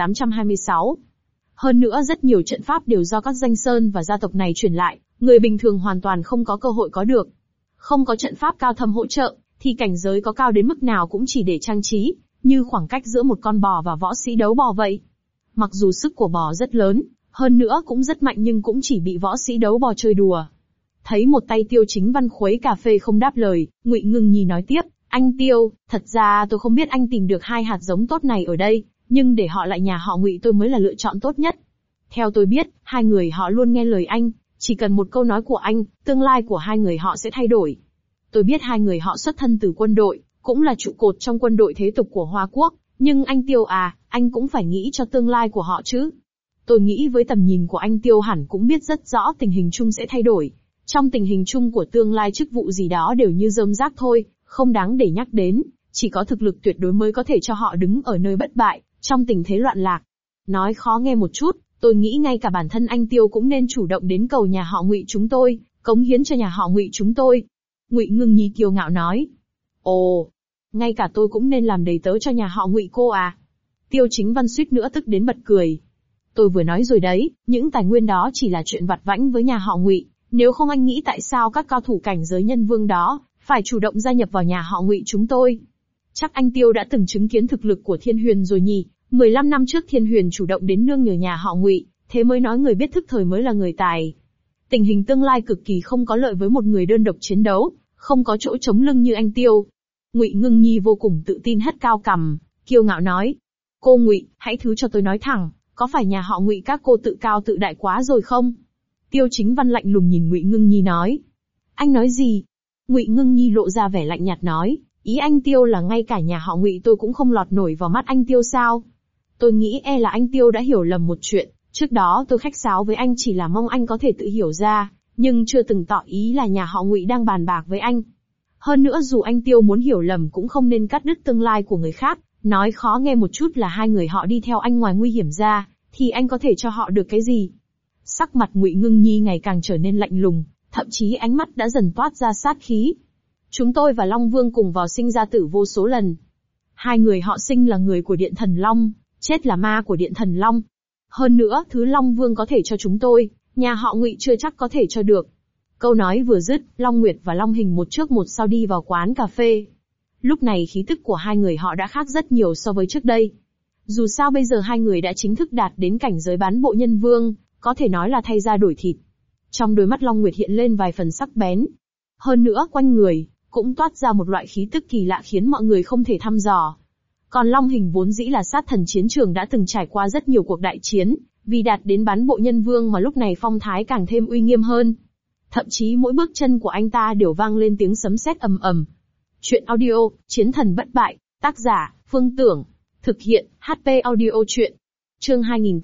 2826. Hơn nữa rất nhiều trận pháp đều do các danh sơn và gia tộc này truyền lại, người bình thường hoàn toàn không có cơ hội có được. Không có trận pháp cao thâm hỗ trợ, thì cảnh giới có cao đến mức nào cũng chỉ để trang trí, như khoảng cách giữa một con bò và võ sĩ đấu bò vậy. Mặc dù sức của bò rất lớn, hơn nữa cũng rất mạnh nhưng cũng chỉ bị võ sĩ đấu bò chơi đùa. Thấy một tay Tiêu Chính Văn khuấy cà phê không đáp lời, Ngụy Ngưng Nhi nói tiếp, anh Tiêu, thật ra tôi không biết anh tìm được 2 hạt giống tốt này ở đây, nhưng để họ lại nhà họ Ngụy tôi mới là lựa chọn tốt nhất. Theo tôi biết, 2 người họ luôn nghe lời anh, chỉ cần một câu nói của anh, tương lai của 2 người họ sẽ thay đổi. Tôi biết 2 người họ xuất thân từ quân đội, cũng là trụ cột trong quân đội thế tục của Hoa Quốc, nhưng anh Tiêu à, anh cũng phải nghĩ cho tương lai của họ chứ. Tôi nghĩ với tầm nhìn của anh Tiêu hẳn cũng biết rất rõ tình hình chung sẽ thay đổi. Trong tình hình chung của tương lai chức vụ gì đó đều như rơm rác thôi, không đáng để nhắc đến, chỉ có thực lực tuyệt đối mới có thể cho họ đứng ở nơi bất bại, trong tình thế loạn lạc. Nói khó nghe một chút, tôi nghĩ ngay cả bản thân anh Tiêu cũng nên chủ động đến cầu nhà họ Ngụy chúng tôi, cống hiến cho nhà họ Ngụy chúng tôi. Ngụy Ngưng Nhi kiêu ngạo nói. Ồ, ngay cả tôi cũng nên làm đầy tớ cho nhà họ Ngụy cô à? Tiêu Chính Văn suýt nữa tức đến bật cười. Tôi vừa nói rồi đấy, những tài nguyên đó chỉ là chuyện vặt vãnh với nhà họ Ngụy. Nếu không anh nghĩ tại sao các cao thủ cảnh giới nhân vương đó phải chủ động gia nhập vào nhà họ Ngụy chúng tôi? Chắc anh Tiêu đã từng chứng kiến thực lực của Thiên Huyền rồi nhỉ? 15 năm trước Thiên Huyền chủ động đến nương nhờ nhà họ Ngụy, thế mới nói người biết thức thời mới là người tài. Tình hình tương lai cực kỳ không có lợi với một người đơn độc chiến đấu, không có chỗ chống lưng như anh Tiêu. Ngụy Ngưng Nhi vô cùng tự tin hất cao cằm, kiêu ngạo nói: "Cô Ngụy, hãy thứ cho tôi nói thẳng, có phải nhà họ Ngụy các cô tự cao tự đại quá rồi không?" Tiêu Chính Văn lạnh lùng nhìn Ngụy Ngưng Nhi nói. "Anh nói gì?" Ngụy Ngưng Nhi lộ ra vẻ lạnh nhạt nói, "Ý anh Tiêu là ngay cả nhà họ Ngụy tôi cũng không lọt nổi vào mắt anh Tiêu sao? Tôi nghĩ là anh Tiêu đã hiểu lầm một chuyện, trước đó tôi khách sáo với anh chỉ là mong anh có thể tự hiểu ra, nhưng chưa từng tỏ ý là nhà họ Ngụy đang bàn bạc với anh. Hơn nữa dù anh Tiêu muốn hiểu lầm cũng không nên cắt đứt tương lai của người khác, nói khó nghe một chút là 2 người họ đi theo anh ngoài nguy hiểm ra, thì anh có thể cho họ được cái gì?" Sắc mặt Ngụy Ngưng Nhi ngày càng trở nên lạnh lùng, thậm chí ánh mắt đã dần toát ra sát khí. "Chúng tôi và Long Vương cùng vào sinh ra tử vô số lần. 2 người họ sinh là người của Điện Thần Long, chết là ma của Điện Thần Long. Hơn nữa, thứ Long Vương có thể cho chúng tôi, nhà họ Ngụy chưa chắc có thể cho được. Câu nói vừa dứt, Long Nguyệt và Long Hình một trước một sau đi vào quán cà phê. Lúc này khí tức của hai người họ đã khác rất nhiều so với trước đây. Dù sao bây giờ hai người đã chính thức đạt đến cảnh giới bán bộ nhân vương, có thể nói là thay da đổi thịt. Trong đôi mắt Long Nguyệt hiện lên vài phần sắc bén. Hơn nữa quanh người, cũng toát ra một loại khí tức kỳ lạ khiến mọi người không thể thăm dò. Còn Long Hình vốn dĩ là sát thần chiến trường đã từng trải qua rất nhiều cuộc đại chiến, vì đạt đến bán bộ nhân vương mà lúc này phong thái càng thêm uy nghiêm hơn. Thậm chí mỗi bước chân của anh ta đều vang lên tiếng sấm sét ầm ầm. Chuyện audio, Chiến thần bất bại, tác giả, Phương Tưởng. Thực hiện, HP audio chuyện. Chương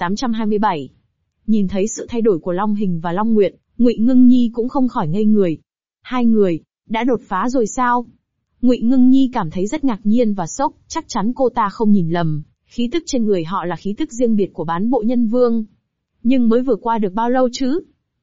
2827. Nhìn thấy sự thay đổi của Long Hình và Long Nguyệt, Ngụy Ngưng Nhi cũng không khỏi ngây người. Hai người, đã đột phá rồi sao? Ngụy Ngưng Nhi cảm thấy rất ngạc nhiên và sốc, chắc chắn cô ta không nhìn lầm, khí tức trên người họ là khí tức riêng biệt của bán bộ nhân vương. Nhưng mới vừa qua được bao lâu chứ?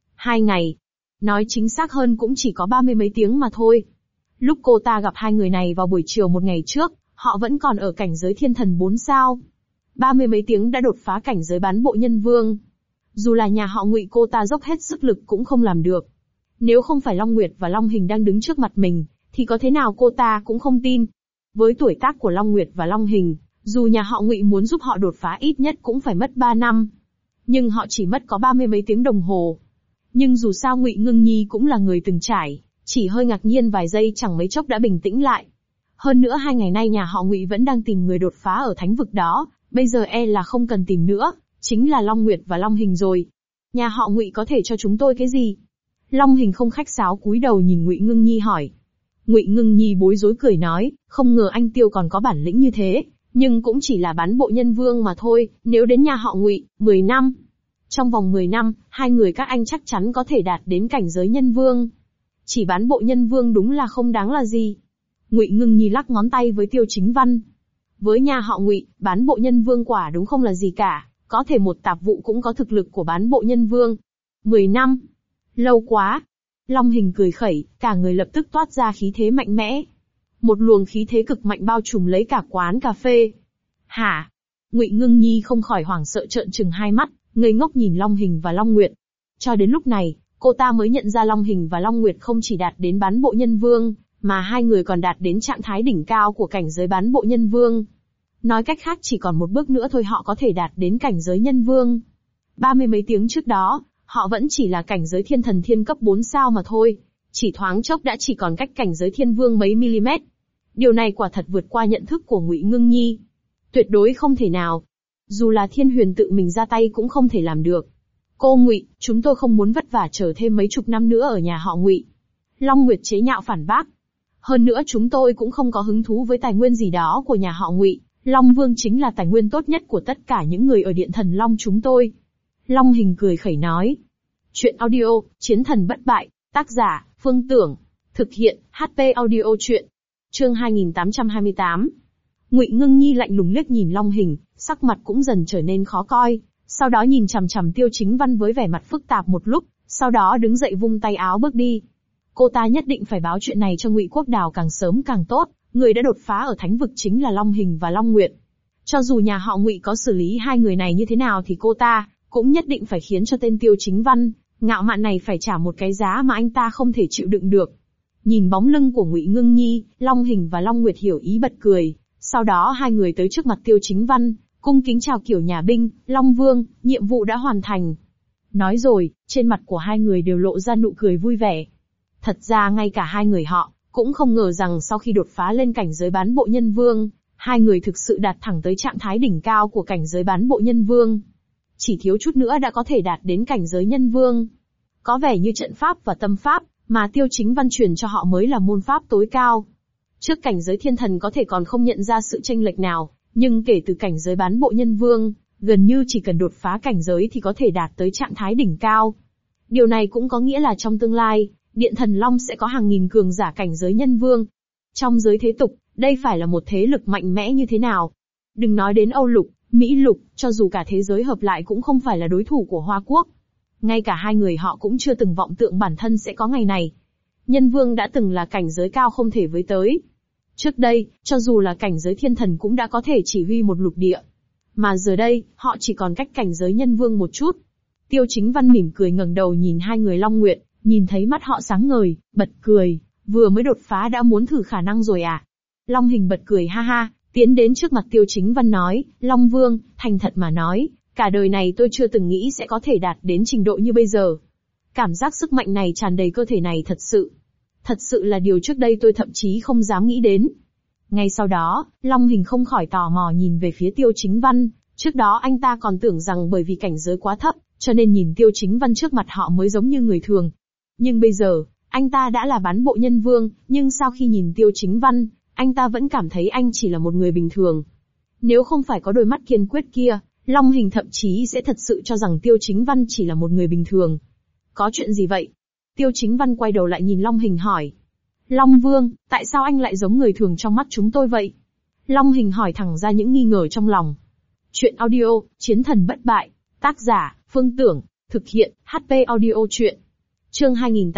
2 ngày. Nói chính xác hơn cũng chỉ có 30 mấy tiếng mà thôi. Lúc cô ta gặp hai người này vào buổi chiều một ngày trước, họ vẫn còn ở cảnh giới thiên thần 4 sao. 30 mấy tiếng đã đột phá cảnh giới bán bộ nhân vương. Dù là nhà họ Ngụy cô ta dốc hết sức lực cũng không làm được. Nếu không phải Long Nguyệt và Long Hình đang đứng trước mặt mình, thì có thế nào cô ta cũng không tin. Với tuổi tác của Long Nguyệt và Long Hình, dù nhà họ Ngụy muốn giúp họ đột phá ít nhất cũng phải mất 3 năm. Nhưng họ chỉ mất có 30 mấy tiếng đồng hồ. Nhưng dù sao Ngụy Ngưng Nhi cũng là người từng trải, chỉ hơi ngạc nhiên vài giây chẳng mấy chốc đã bình tĩnh lại. Hơn nữa 2 ngày nay nhà họ Ngụy vẫn đang tìm người đột phá ở thánh vực đó, bây giờ là không cần tìm nữa, chính là Long Nguyệt và Long Hình rồi. Nhà họ Ngụy có thể cho chúng tôi cái gì? Long Hình không khách sáo cúi đầu nhìn Ngụy Ngưng Nhi hỏi. Ngụy Ngưng Nhi bối rối cười nói, không ngờ anh Tiêu còn có bản lĩnh như thế, nhưng cũng chỉ là bán bộ nhân vương mà thôi, nếu đến nhà họ Ngụy, 10 năm. Trong vòng 10 năm, hai người các anh chắc chắn có thể đạt đến cảnh giới nhân vương. Chỉ bán bộ nhân vương đúng là không đáng là gì. Ngụy Ngưng Nhi lắc ngón tay với Tiêu Chính Văn. Với nhà họ Ngụy, bán bộ nhân vương quả đúng không là gì cả, có thể một tạp vụ cũng có thực lực của bán bộ nhân vương. 10 năm. Lâu quá. Long Hình cười khẩy, cả người lập tức toát ra khí thế mạnh mẽ. Một luồng khí thế cực mạnh bao trùm lấy cả quán cà phê. Hả? Ngụy Ngưng Nhi không khỏi hoảng sợ trợn trừng hai mắt, ngây ngốc nhìn Long Hình và Long Nguyệt. Cho đến lúc này, cô ta mới nhận ra Long Hình và Long Nguyệt không chỉ đạt đến bán bộ nhân vương, mà hai người còn đạt đến trạng thái đỉnh cao của cảnh giới bán bộ nhân vương. Nói cách khác chỉ còn một bước nữa thôi họ có thể đạt đến cảnh giới nhân vương. 30 mấy tiếng trước đó, họ vẫn chỉ là cảnh giới thiên thần thiên cấp 4 sao mà thôi. Chỉ thoáng chốc đã chỉ còn cách cảnh giới thiên vương mấy mm. Điều này quả thật vượt qua nhận thức của Ngụy Ngưng Nhi. Tuyệt đối không thể nào. Dù là Thiên Huyền tự mình ra tay cũng không thể làm được. Cô Ngụy, chúng tôi không muốn vất vả chờ thêm mấy chục năm nữa ở nhà họ Ngụy. Long Nguyệt chế nhạo phản bác. Hơn nữa chúng tôi cũng không có hứng thú với tài nguyên gì đó của nhà họ Ngụy. Long Vương chính là tài nguyên tốt nhất của tất cả những người ở Điện Thần Long chúng tôi. Long Hình cười khẩy nói. Chuyện audio, Chiến thần bất bại, tác giả, Phương Tưởng. Thực hiện, HP audio chuyện. Chương 2828. Ngụy Ngưng Nhi lạnh lùng liếc nhìn Long Hình, sắc mặt cũng dần trở nên khó coi, sau đó nhìn chằm chằm Tiêu Chính Văn với vẻ mặt phức tạp một lúc, sau đó đứng dậy vung tay áo bước đi. Cô ta nhất định phải báo chuyện này cho Ngụy Quốc Đào càng sớm càng tốt, người đã đột phá ở thánh vực chính là Long Hình và Long Nguyệt. Cho dù nhà họ Ngụy có xử lý hai người này như thế nào thì cô ta cũng nhất định phải khiến cho tên Tiêu Chính Văn ngạo mạn này phải trả một cái giá mà anh ta không thể chịu đựng được. Nhìn bóng lưng của Ngụy Ngưng Nhi, Long Hình và Long Nguyệt hiểu ý bật cười. Sau đó hai người tới trước mặt Tiêu Chính Văn, cung kính chào kiểu nhà binh, Long Vương, nhiệm vụ đã hoàn thành. Nói rồi, trên mặt của hai người đều lộ ra nụ cười vui vẻ. Thật ra ngay cả hai người họ, cũng không ngờ rằng sau khi đột phá lên cảnh giới bán bộ nhân vương, hai người thực sự đạt thẳng tới trạng thái đỉnh cao của cảnh giới bán bộ nhân vương. Chỉ thiếu chút nữa đã có thể đạt đến cảnh giới nhân vương. Có vẻ như trận pháp và tâm pháp, mà Tiêu Chính Văn truyền cho họ mới là môn pháp tối cao. Trước cảnh giới thiên thần có thể còn không nhận ra sự chênh lệch nào, nhưng kể từ cảnh giới bán bộ nhân vương, gần như chỉ cần đột phá cảnh giới thì có thể đạt tới trạng thái đỉnh cao. Điều này cũng có nghĩa là trong tương lai, Điện Thần Long sẽ có hàng nghìn cường giả cảnh giới nhân vương. Trong giới thế tục, đây phải là một thế lực mạnh mẽ như thế nào? Đừng nói đến Âu Lục, Mỹ Lục, cho dù cả thế giới hợp lại cũng không phải là đối thủ của Hoa Quốc. Ngay cả hai người họ cũng chưa từng vọng tượng bản thân sẽ có ngày này. Nhân vương đã từng là cảnh giới cao không thể với tới. Trước đây, cho dù là cảnh giới thiên thần cũng đã có thể chỉ huy một lục địa. Mà giờ đây, họ chỉ còn cách cảnh giới nhân vương một chút. Tiêu Chính Văn mỉm cười ngẩng đầu nhìn hai người Long Nguyệt, Nhìn thấy mắt họ sáng ngời, bật cười, vừa mới đột phá đã muốn thử khả năng rồi à? Long Hình bật cười ha ha, tiến đến trước mặt Tiêu Chính Văn nói, Long Vương, thành thật mà nói, cả đời này tôi chưa từng nghĩ sẽ có thể đạt đến trình độ như bây giờ. Cảm giác sức mạnh này tràn đầy cơ thể này thật sự là điều trước đây tôi thậm chí không dám nghĩ đến. Ngay sau đó, Long Hình không khỏi tò mò nhìn về phía Tiêu Chính Văn, trước đó anh ta còn tưởng rằng bởi vì cảnh giới quá thấp, cho nên nhìn Tiêu Chính Văn trước mặt họ mới giống như người thường. Nhưng bây giờ, anh ta đã là bán bộ nhân vương, nhưng sau khi nhìn Tiêu Chính Văn, anh ta vẫn cảm thấy anh chỉ là một người bình thường. Nếu không phải có đôi mắt kiên quyết kia, Long Hình thậm chí sẽ thật sự cho rằng Tiêu Chính Văn chỉ là một người bình thường. Có chuyện gì vậy? Tiêu Chính Văn quay đầu lại nhìn Long Hình hỏi. Long Vương, tại sao anh lại giống người thường trong mắt chúng tôi vậy? Long Hình hỏi thẳng ra những nghi ngờ trong lòng. Chuyện audio, Chiến thần bất bại. Tác giả, Phương Tưởng. Thực hiện, HP Audio Chuyện. Chương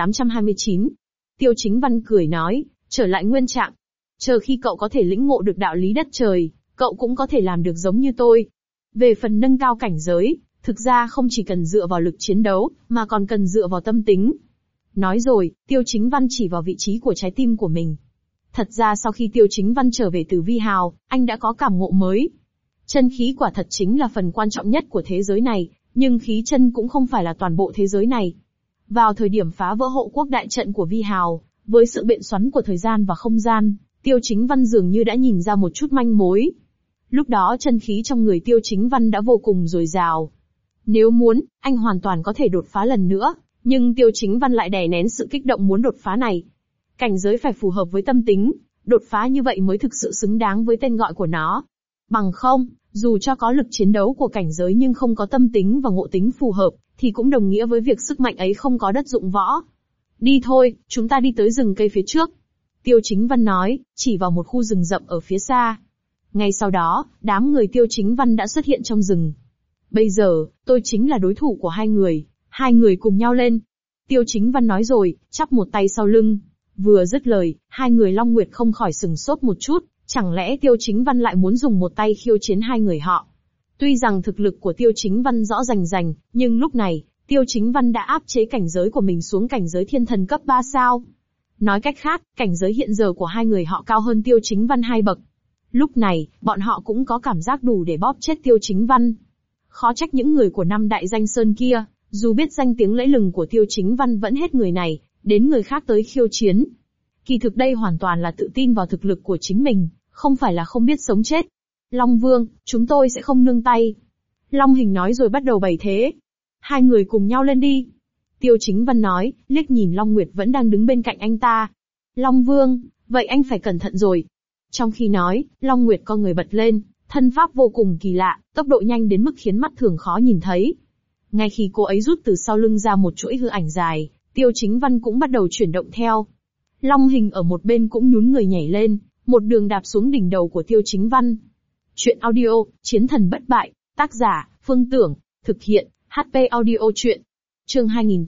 2829. Tiêu Chính Văn cười nói, trở lại nguyên trạng. Chờ khi cậu có thể lĩnh ngộ được đạo lý đất trời, cậu cũng có thể làm được giống như tôi. Về phần nâng cao cảnh giới, thực ra không chỉ cần dựa vào lực chiến đấu, mà còn cần dựa vào tâm tính. Nói rồi, Tiêu Chính Văn chỉ vào vị trí của trái tim của mình. Thật ra sau khi Tiêu Chính Văn trở về từ Vi Hào, anh đã có cảm ngộ mới. Chân khí quả thật chính là phần quan trọng nhất của thế giới này, nhưng khí chân cũng không phải là toàn bộ thế giới này. Vào thời điểm phá vỡ hộ quốc đại trận của Vi Hào, với sự biện xoắn của thời gian và không gian, Tiêu Chính Văn dường như đã nhìn ra một chút manh mối. Lúc đó chân khí trong người Tiêu Chính Văn đã vô cùng dồi dào. Nếu muốn, anh hoàn toàn có thể đột phá lần nữa, nhưng Tiêu Chính Văn lại đè nén sự kích động muốn đột phá này. Cảnh giới phải phù hợp với tâm tính, đột phá như vậy mới thực sự xứng đáng với tên gọi của nó. Bằng không, dù cho có lực chiến đấu của cảnh giới nhưng không có tâm tính và ngộ tính phù hợp, thì cũng đồng nghĩa với việc sức mạnh ấy không có đất dụng võ. Đi thôi, chúng ta đi tới rừng cây phía trước. Tiêu Chính Văn nói, chỉ vào một khu rừng rậm ở phía xa. Ngay sau đó, đám người Tiêu Chính Văn đã xuất hiện trong rừng. Bây giờ, tôi chính là đối thủ của hai người cùng nhau lên. Tiêu Chính Văn nói rồi, chắp một tay sau lưng. Vừa dứt lời, hai người Long Nguyệt không khỏi sừng sốt một chút, chẳng lẽ Tiêu Chính Văn lại muốn dùng một tay khiêu chiến hai người họ. Tuy rằng thực lực của Tiêu Chính Văn rõ rành rành, nhưng lúc này, Tiêu Chính Văn đã áp chế cảnh giới của mình xuống cảnh giới thiên thần cấp 3 sao. Nói cách khác, cảnh giới hiện giờ của hai người họ cao hơn Tiêu Chính Văn 2 bậc. Lúc này, bọn họ cũng có cảm giác đủ để bóp chết Tiêu Chính Văn. Khó trách những người của năm đại danh sơn kia, dù biết danh tiếng lẫy lừng của Tiêu Chính Văn vẫn hết người này, đến người khác tới khiêu chiến. Kỳ thực đây hoàn toàn là tự tin vào thực lực của chính mình, không phải là không biết sống chết. Long Vương, chúng tôi sẽ không nương tay. Long Hình nói rồi bắt đầu bày thế. Hai người cùng nhau lên đi. Tiêu Chính Văn nói, liếc nhìn Long Nguyệt vẫn đang đứng bên cạnh anh ta. Long Vương, vậy anh phải cẩn thận rồi. Trong khi nói, Long Nguyệt con người bật lên, thân pháp vô cùng kỳ lạ, tốc độ nhanh đến mức khiến mắt thường khó nhìn thấy. Ngay khi cô ấy rút từ sau lưng ra một chuỗi hư ảnh dài, Tiêu Chính Văn cũng bắt đầu chuyển động theo. Long Hình ở một bên cũng nhún người nhảy lên, một đường đạp xuống đỉnh đầu của Tiêu Chính Văn. Chuyện audio, Chiến thần bất bại, tác giả, Phương Tưởng, thực hiện, HP Audio Chuyện. Chương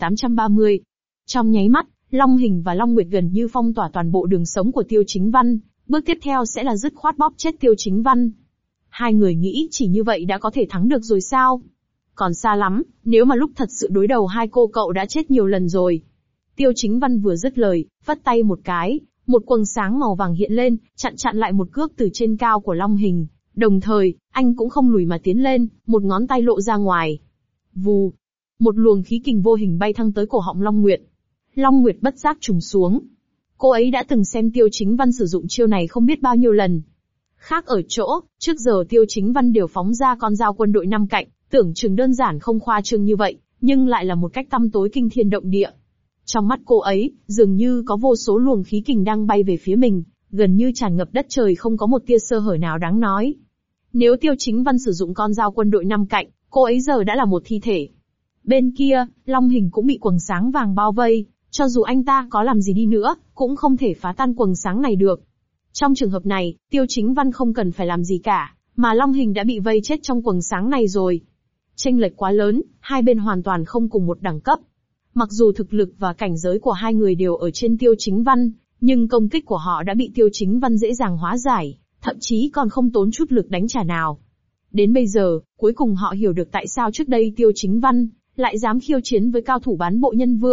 2830. Trong nháy mắt, Long Hình và Long Nguyệt gần như phong tỏa toàn bộ đường sống của Tiêu Chính Văn, bước tiếp theo sẽ là dứt khoát bóp chết Tiêu Chính Văn. Hai người nghĩ chỉ như vậy đã có thể thắng được rồi sao? Còn xa lắm, nếu mà lúc thật sự đối đầu hai cô cậu đã chết nhiều lần rồi. Tiêu Chính Văn vừa dứt lời, vất tay một cái, một quầng sáng màu vàng hiện lên, chặn lại một cước từ trên cao của Long Hình. Đồng thời, anh cũng không lùi mà tiến lên, một ngón tay lộ ra ngoài. Vù! Một luồng khí kình vô hình bay thăng tới cổ họng Long Nguyệt. Long Nguyệt bất giác trùng xuống. Cô ấy đã từng xem Tiêu Chính Văn sử dụng chiêu này không biết bao nhiêu lần. Khác ở chỗ, trước giờ Tiêu Chính Văn đều phóng ra con dao quân đội 5 cạnh, tưởng chừng đơn giản không khoa trương như vậy, nhưng lại là một cách tăm tối kinh thiên động địa. Trong mắt cô ấy, dường như có vô số luồng khí kình đang bay về phía mình, gần như tràn ngập đất trời không có một tia sơ hở nào đáng nói. Nếu Tiêu Chính Văn sử dụng con dao quân đội 5 cạnh, cô ấy giờ đã là một thi thể. Bên kia, Long Hình cũng bị quầng sáng vàng bao vây, cho dù anh ta có làm gì đi nữa, cũng không thể phá tan quầng sáng này được. Trong trường hợp này, Tiêu Chính Văn không cần phải làm gì cả, mà Long Hình đã bị vây chết trong quầng sáng này rồi. Chênh lệch quá lớn, hai bên hoàn toàn không cùng một đẳng cấp. Mặc dù thực lực và cảnh giới của hai người đều ở trên Tiêu Chính Văn, nhưng công kích của họ đã bị Tiêu Chính Văn dễ dàng hóa giải, thậm chí còn không tốn chút lực đánh trả nào. Đến bây giờ, cuối cùng họ hiểu được tại sao trước đây Tiêu Chính Văn lại dám khiêu chiến với cao thủ bán bộ nhân vương,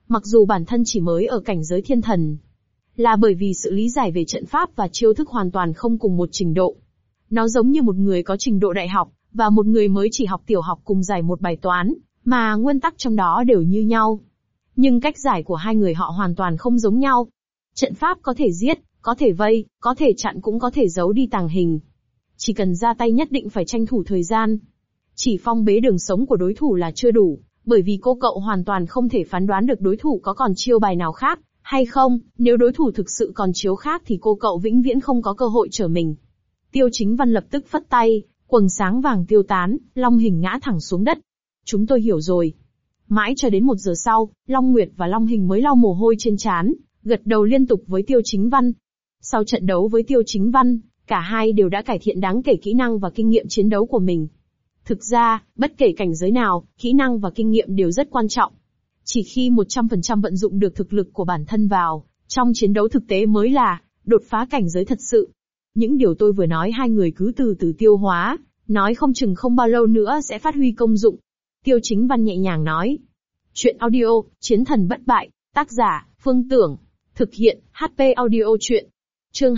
Mặc dù bản thân chỉ mới ở cảnh giới thiên thần, là bởi vì sự lý giải về trận pháp và chiêu thức hoàn toàn không cùng một trình độ. Nó giống như một người có trình độ đại học, và một người mới chỉ học tiểu học cùng giải một bài toán, mà nguyên tắc trong đó đều như nhau. Nhưng cách giải của hai người họ hoàn toàn không giống nhau. Trận pháp có thể giết, có thể vây, có thể chặn cũng có thể giấu đi tàng hình. Chỉ cần ra tay nhất định phải tranh thủ thời gian. Chỉ phong bế đường sống của đối thủ là chưa đủ, bởi vì cô cậu hoàn toàn không thể phán đoán được đối thủ có còn chiêu bài nào khác, hay không. Nếu đối thủ thực sự còn chiếu khác thì cô cậu vĩnh viễn không có cơ hội trở mình. Tiêu Chính Văn lập tức phất tay, quầng sáng vàng tiêu tán, Long Hình ngã thẳng xuống đất. Chúng tôi hiểu rồi. Mãi cho đến 1 giờ sau, Long Nguyệt và Long Hình mới lau mồ hôi trên trán, gật đầu liên tục với Tiêu Chính Văn. Sau trận đấu với Tiêu Chính Văn, cả hai đều đã cải thiện đáng kể kỹ năng và kinh nghiệm chiến đấu của mình. Thực ra, bất kể cảnh giới nào, kỹ năng và kinh nghiệm đều rất quan trọng. Chỉ khi 100% vận dụng được thực lực của bản thân vào, trong chiến đấu thực tế mới là đột phá cảnh giới thật sự. Những điều tôi vừa nói hai người cứ từ từ tiêu hóa, nói không chừng không bao lâu nữa sẽ phát huy công dụng. Tiêu Chính Văn nhẹ nhàng nói. Chuyện audio, Chiến thần bất bại, tác giả, Phương Tưởng. Thực hiện, HP audio chuyện. Chương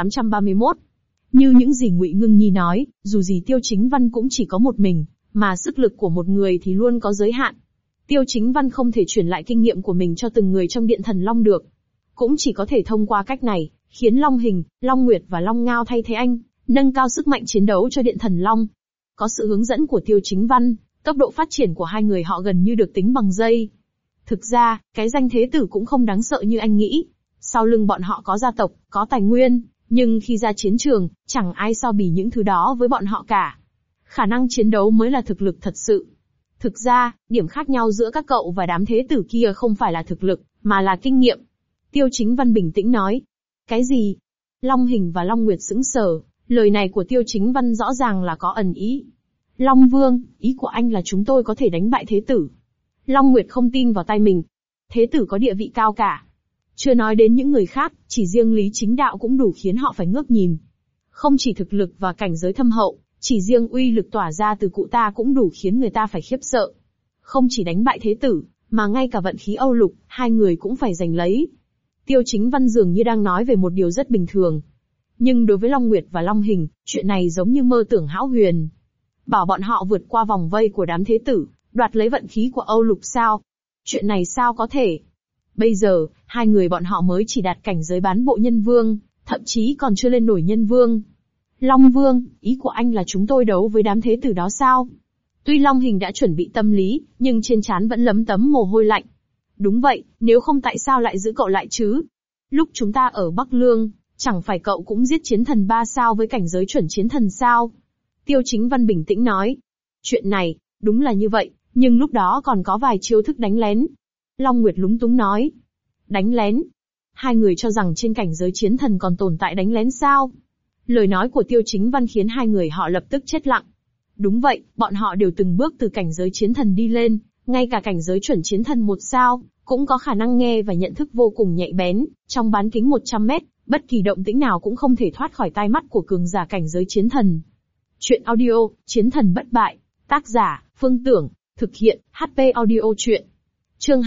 2831. Như những gì Ngụy Ngưng Nhi nói, dù gì Tiêu Chính Văn cũng chỉ có một mình, mà sức lực của một người thì luôn có giới hạn. Tiêu Chính Văn không thể truyền lại kinh nghiệm của mình cho từng người trong Điện Thần Long được. Cũng chỉ có thể thông qua cách này, khiến Long Hình, Long Nguyệt và Long Ngao thay thế anh, nâng cao sức mạnh chiến đấu cho Điện Thần Long. Có sự hướng dẫn của Tiêu Chính Văn, tốc độ phát triển của hai người họ gần như được tính bằng giây. Thực ra, cái danh thế tử cũng không đáng sợ như anh nghĩ. Sau lưng bọn họ có gia tộc, có tài nguyên, nhưng khi ra chiến trường, chẳng ai so bì những thứ đó với bọn họ cả. Khả năng chiến đấu mới là thực lực thật sự. Thực ra, điểm khác nhau giữa các cậu và đám thế tử kia không phải là thực lực, mà là kinh nghiệm. Tiêu Chính Văn bình tĩnh nói. Cái gì? Long Hình và Long Nguyệt sững sờ, lời này của Tiêu Chính Văn rõ ràng là có ẩn ý. Long Vương, ý của anh là chúng tôi có thể đánh bại thế tử. Long Nguyệt không tin vào tay mình. Thế tử có địa vị cao cả. Chưa nói đến những người khác, chỉ riêng Lý Chính Đạo cũng đủ khiến họ phải ngước nhìn. Không chỉ thực lực và cảnh giới thâm hậu, chỉ riêng uy lực tỏa ra từ cụ ta cũng đủ khiến người ta phải khiếp sợ. Không chỉ đánh bại thế tử, mà ngay cả vận khí Âu Lục, hai người cũng phải giành lấy. Tiêu Chính Văn dường như đang nói về một điều rất bình thường. Nhưng đối với Long Nguyệt và Long Hình, chuyện này giống như mơ tưởng hão huyền. Bảo bọn họ vượt qua vòng vây của đám thế tử, đoạt lấy vận khí của Âu Lục sao? Chuyện này sao có thể? Bây giờ, hai người bọn họ mới chỉ đạt cảnh giới bán bộ nhân vương, thậm chí còn chưa lên nổi nhân vương. Long Vương, ý của anh là chúng tôi đấu với đám thế tử đó sao? Tuy Long Hình đã chuẩn bị tâm lý, nhưng trên trán vẫn lấm tấm mồ hôi lạnh. Đúng vậy, nếu không tại sao lại giữ cậu lại chứ? Lúc chúng ta ở Bắc Lương, chẳng phải cậu cũng giết chiến thần 3 sao với cảnh giới chuẩn chiến thần sao? Tiêu Chính Văn bình tĩnh nói. Chuyện này, đúng là như vậy, nhưng lúc đó còn có vài chiêu thức đánh lén. Long Nguyệt lúng túng nói. Đánh lén? Hai người cho rằng trên cảnh giới chiến thần còn tồn tại đánh lén sao? Lời nói của Tiêu Chính Văn khiến hai người họ lập tức chết lặng. Đúng vậy, bọn họ đều từng bước từ cảnh giới chiến thần đi lên, ngay cả cảnh giới chuẩn chiến thần 1 sao, cũng có khả năng nghe và nhận thức vô cùng nhạy bén, trong bán kính 100 mét, bất kỳ động tĩnh nào cũng không thể thoát khỏi tai mắt của cường giả cảnh giới chiến thần. Chuyện audio, Chiến thần bất bại, tác giả, Phương Tưởng, thực hiện, HP audio chuyện. Chương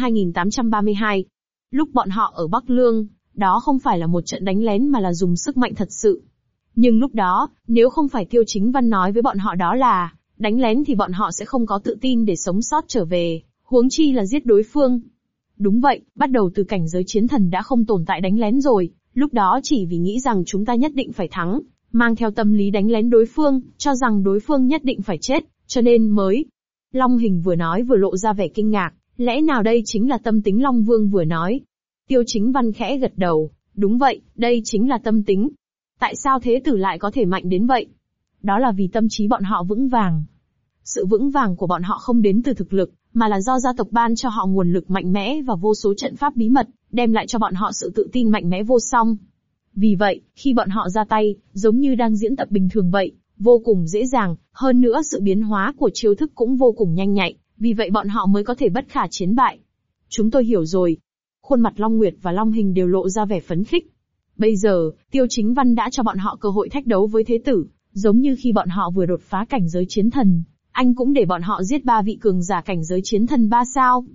2832. Lúc bọn họ ở Bắc Lương, đó không phải là một trận đánh lén mà là dùng sức mạnh thật sự. Nhưng lúc đó, nếu không phải Tiêu Chính Văn nói với bọn họ đó là đánh lén thì bọn họ sẽ không có tự tin để sống sót trở về, huống chi là giết đối phương. Đúng vậy, bắt đầu từ cảnh giới chiến thần đã không tồn tại đánh lén rồi, lúc đó chỉ vì nghĩ rằng chúng ta nhất định phải thắng, mang theo tâm lý đánh lén đối phương, cho rằng đối phương nhất định phải chết, cho nên mới. Long Hình vừa nói vừa lộ ra vẻ kinh ngạc, lẽ nào đây chính là tâm tính Long Vương vừa nói? Tiêu Chính Văn khẽ gật đầu, đúng vậy, đây chính là tâm tính. Tại sao thế tử lại có thể mạnh đến vậy? Đó là vì tâm trí bọn họ vững vàng. Sự vững vàng của bọn họ không đến từ thực lực, mà là do gia tộc ban cho họ nguồn lực mạnh mẽ và vô số trận pháp bí mật, đem lại cho bọn họ sự tự tin mạnh mẽ vô song. Vì vậy, khi bọn họ ra tay, giống như đang diễn tập bình thường vậy, vô cùng dễ dàng, hơn nữa sự biến hóa của chiêu thức cũng vô cùng nhanh nhạy, vì vậy bọn họ mới có thể bất khả chiến bại. Chúng tôi hiểu rồi. Khuôn mặt Long Nguyệt và Long Hình đều lộ ra vẻ phấn khích. Bây giờ, Tiêu Chính Văn đã cho bọn họ cơ hội thách đấu với thế tử, giống như khi bọn họ vừa đột phá cảnh giới chiến thần, anh cũng để bọn họ giết 3 vị cường giả cảnh giới chiến thần 3 sao.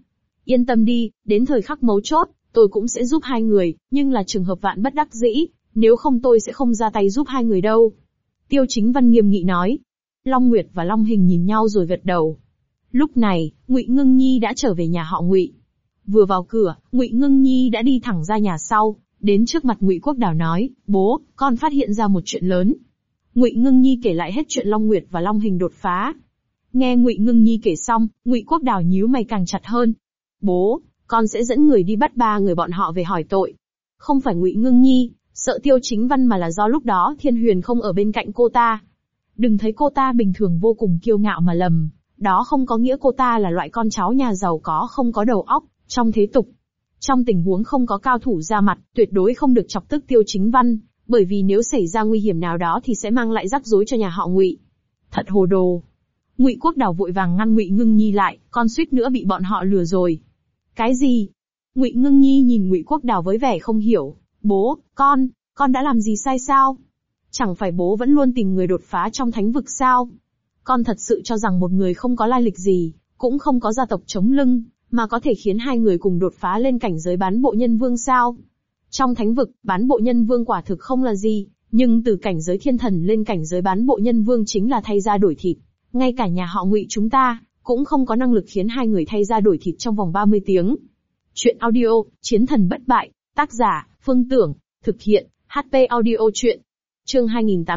Yên tâm đi, đến thời khắc mấu chốt, tôi cũng sẽ giúp hai người, nhưng là trường hợp vạn bất đắc dĩ, nếu không tôi sẽ không ra tay giúp hai người đâu. Tiêu Chính Văn nghiêm nghị nói. Long Nguyệt và Long Hình nhìn nhau rồi gật đầu. Lúc này, Ngụy Ngưng Nhi đã trở về nhà họ Ngụy. Vừa vào cửa, Ngụy Ngưng Nhi đã đi thẳng ra nhà sau, đến trước mặt Ngụy Quốc Đào nói, bố, con phát hiện ra một chuyện lớn. Ngụy Ngưng Nhi kể lại hết chuyện Long Nguyệt và Long Hình đột phá. Nghe Ngụy Ngưng Nhi kể xong, Ngụy Quốc Đào nhíu mày càng chặt hơn. Bố, con sẽ dẫn người đi bắt ba người bọn họ về hỏi tội. Không phải Ngụy Ngưng Nhi sợ Tiêu Chính Văn mà là do lúc đó Thiên Huyền không ở bên cạnh cô ta. Đừng thấy cô ta bình thường vô cùng kiêu ngạo mà lầm, đó không có nghĩa cô ta là loại con cháu nhà giàu có không có đầu óc, trong thế tục. Trong tình huống không có cao thủ ra mặt, tuyệt đối không được chọc tức Tiêu Chính Văn, bởi vì nếu xảy ra nguy hiểm nào đó thì sẽ mang lại rắc rối cho nhà họ Ngụy. Thật hồ đồ. Ngụy Quốc Đào vội vàng ngăn Ngụy Ngưng Nhi lại, con suýt nữa bị bọn họ lừa rồi. Cái gì? Ngụy Ngưng Nhi nhìn Ngụy Quốc Đào với vẻ không hiểu. Bố, con đã làm gì sai sao? Chẳng phải bố vẫn luôn tìm người đột phá trong thánh vực sao? Con thật sự cho rằng một người không có lai lịch gì, cũng không có gia tộc chống lưng, mà có thể khiến hai người cùng đột phá lên cảnh giới bán bộ nhân vương sao? Trong thánh vực, bán bộ nhân vương quả thực không là gì, nhưng từ cảnh giới thiên thần lên cảnh giới bán bộ nhân vương chính là thay da đổi thịt. Ngay cả nhà họ Ngụy chúng ta, cũng không có năng lực khiến hai người thay da đổi thịt trong vòng 30 tiếng. Chuyện audio, Chiến thần bất bại, tác giả, Phương Tưởng, thực hiện, HP audio chuyện. Chương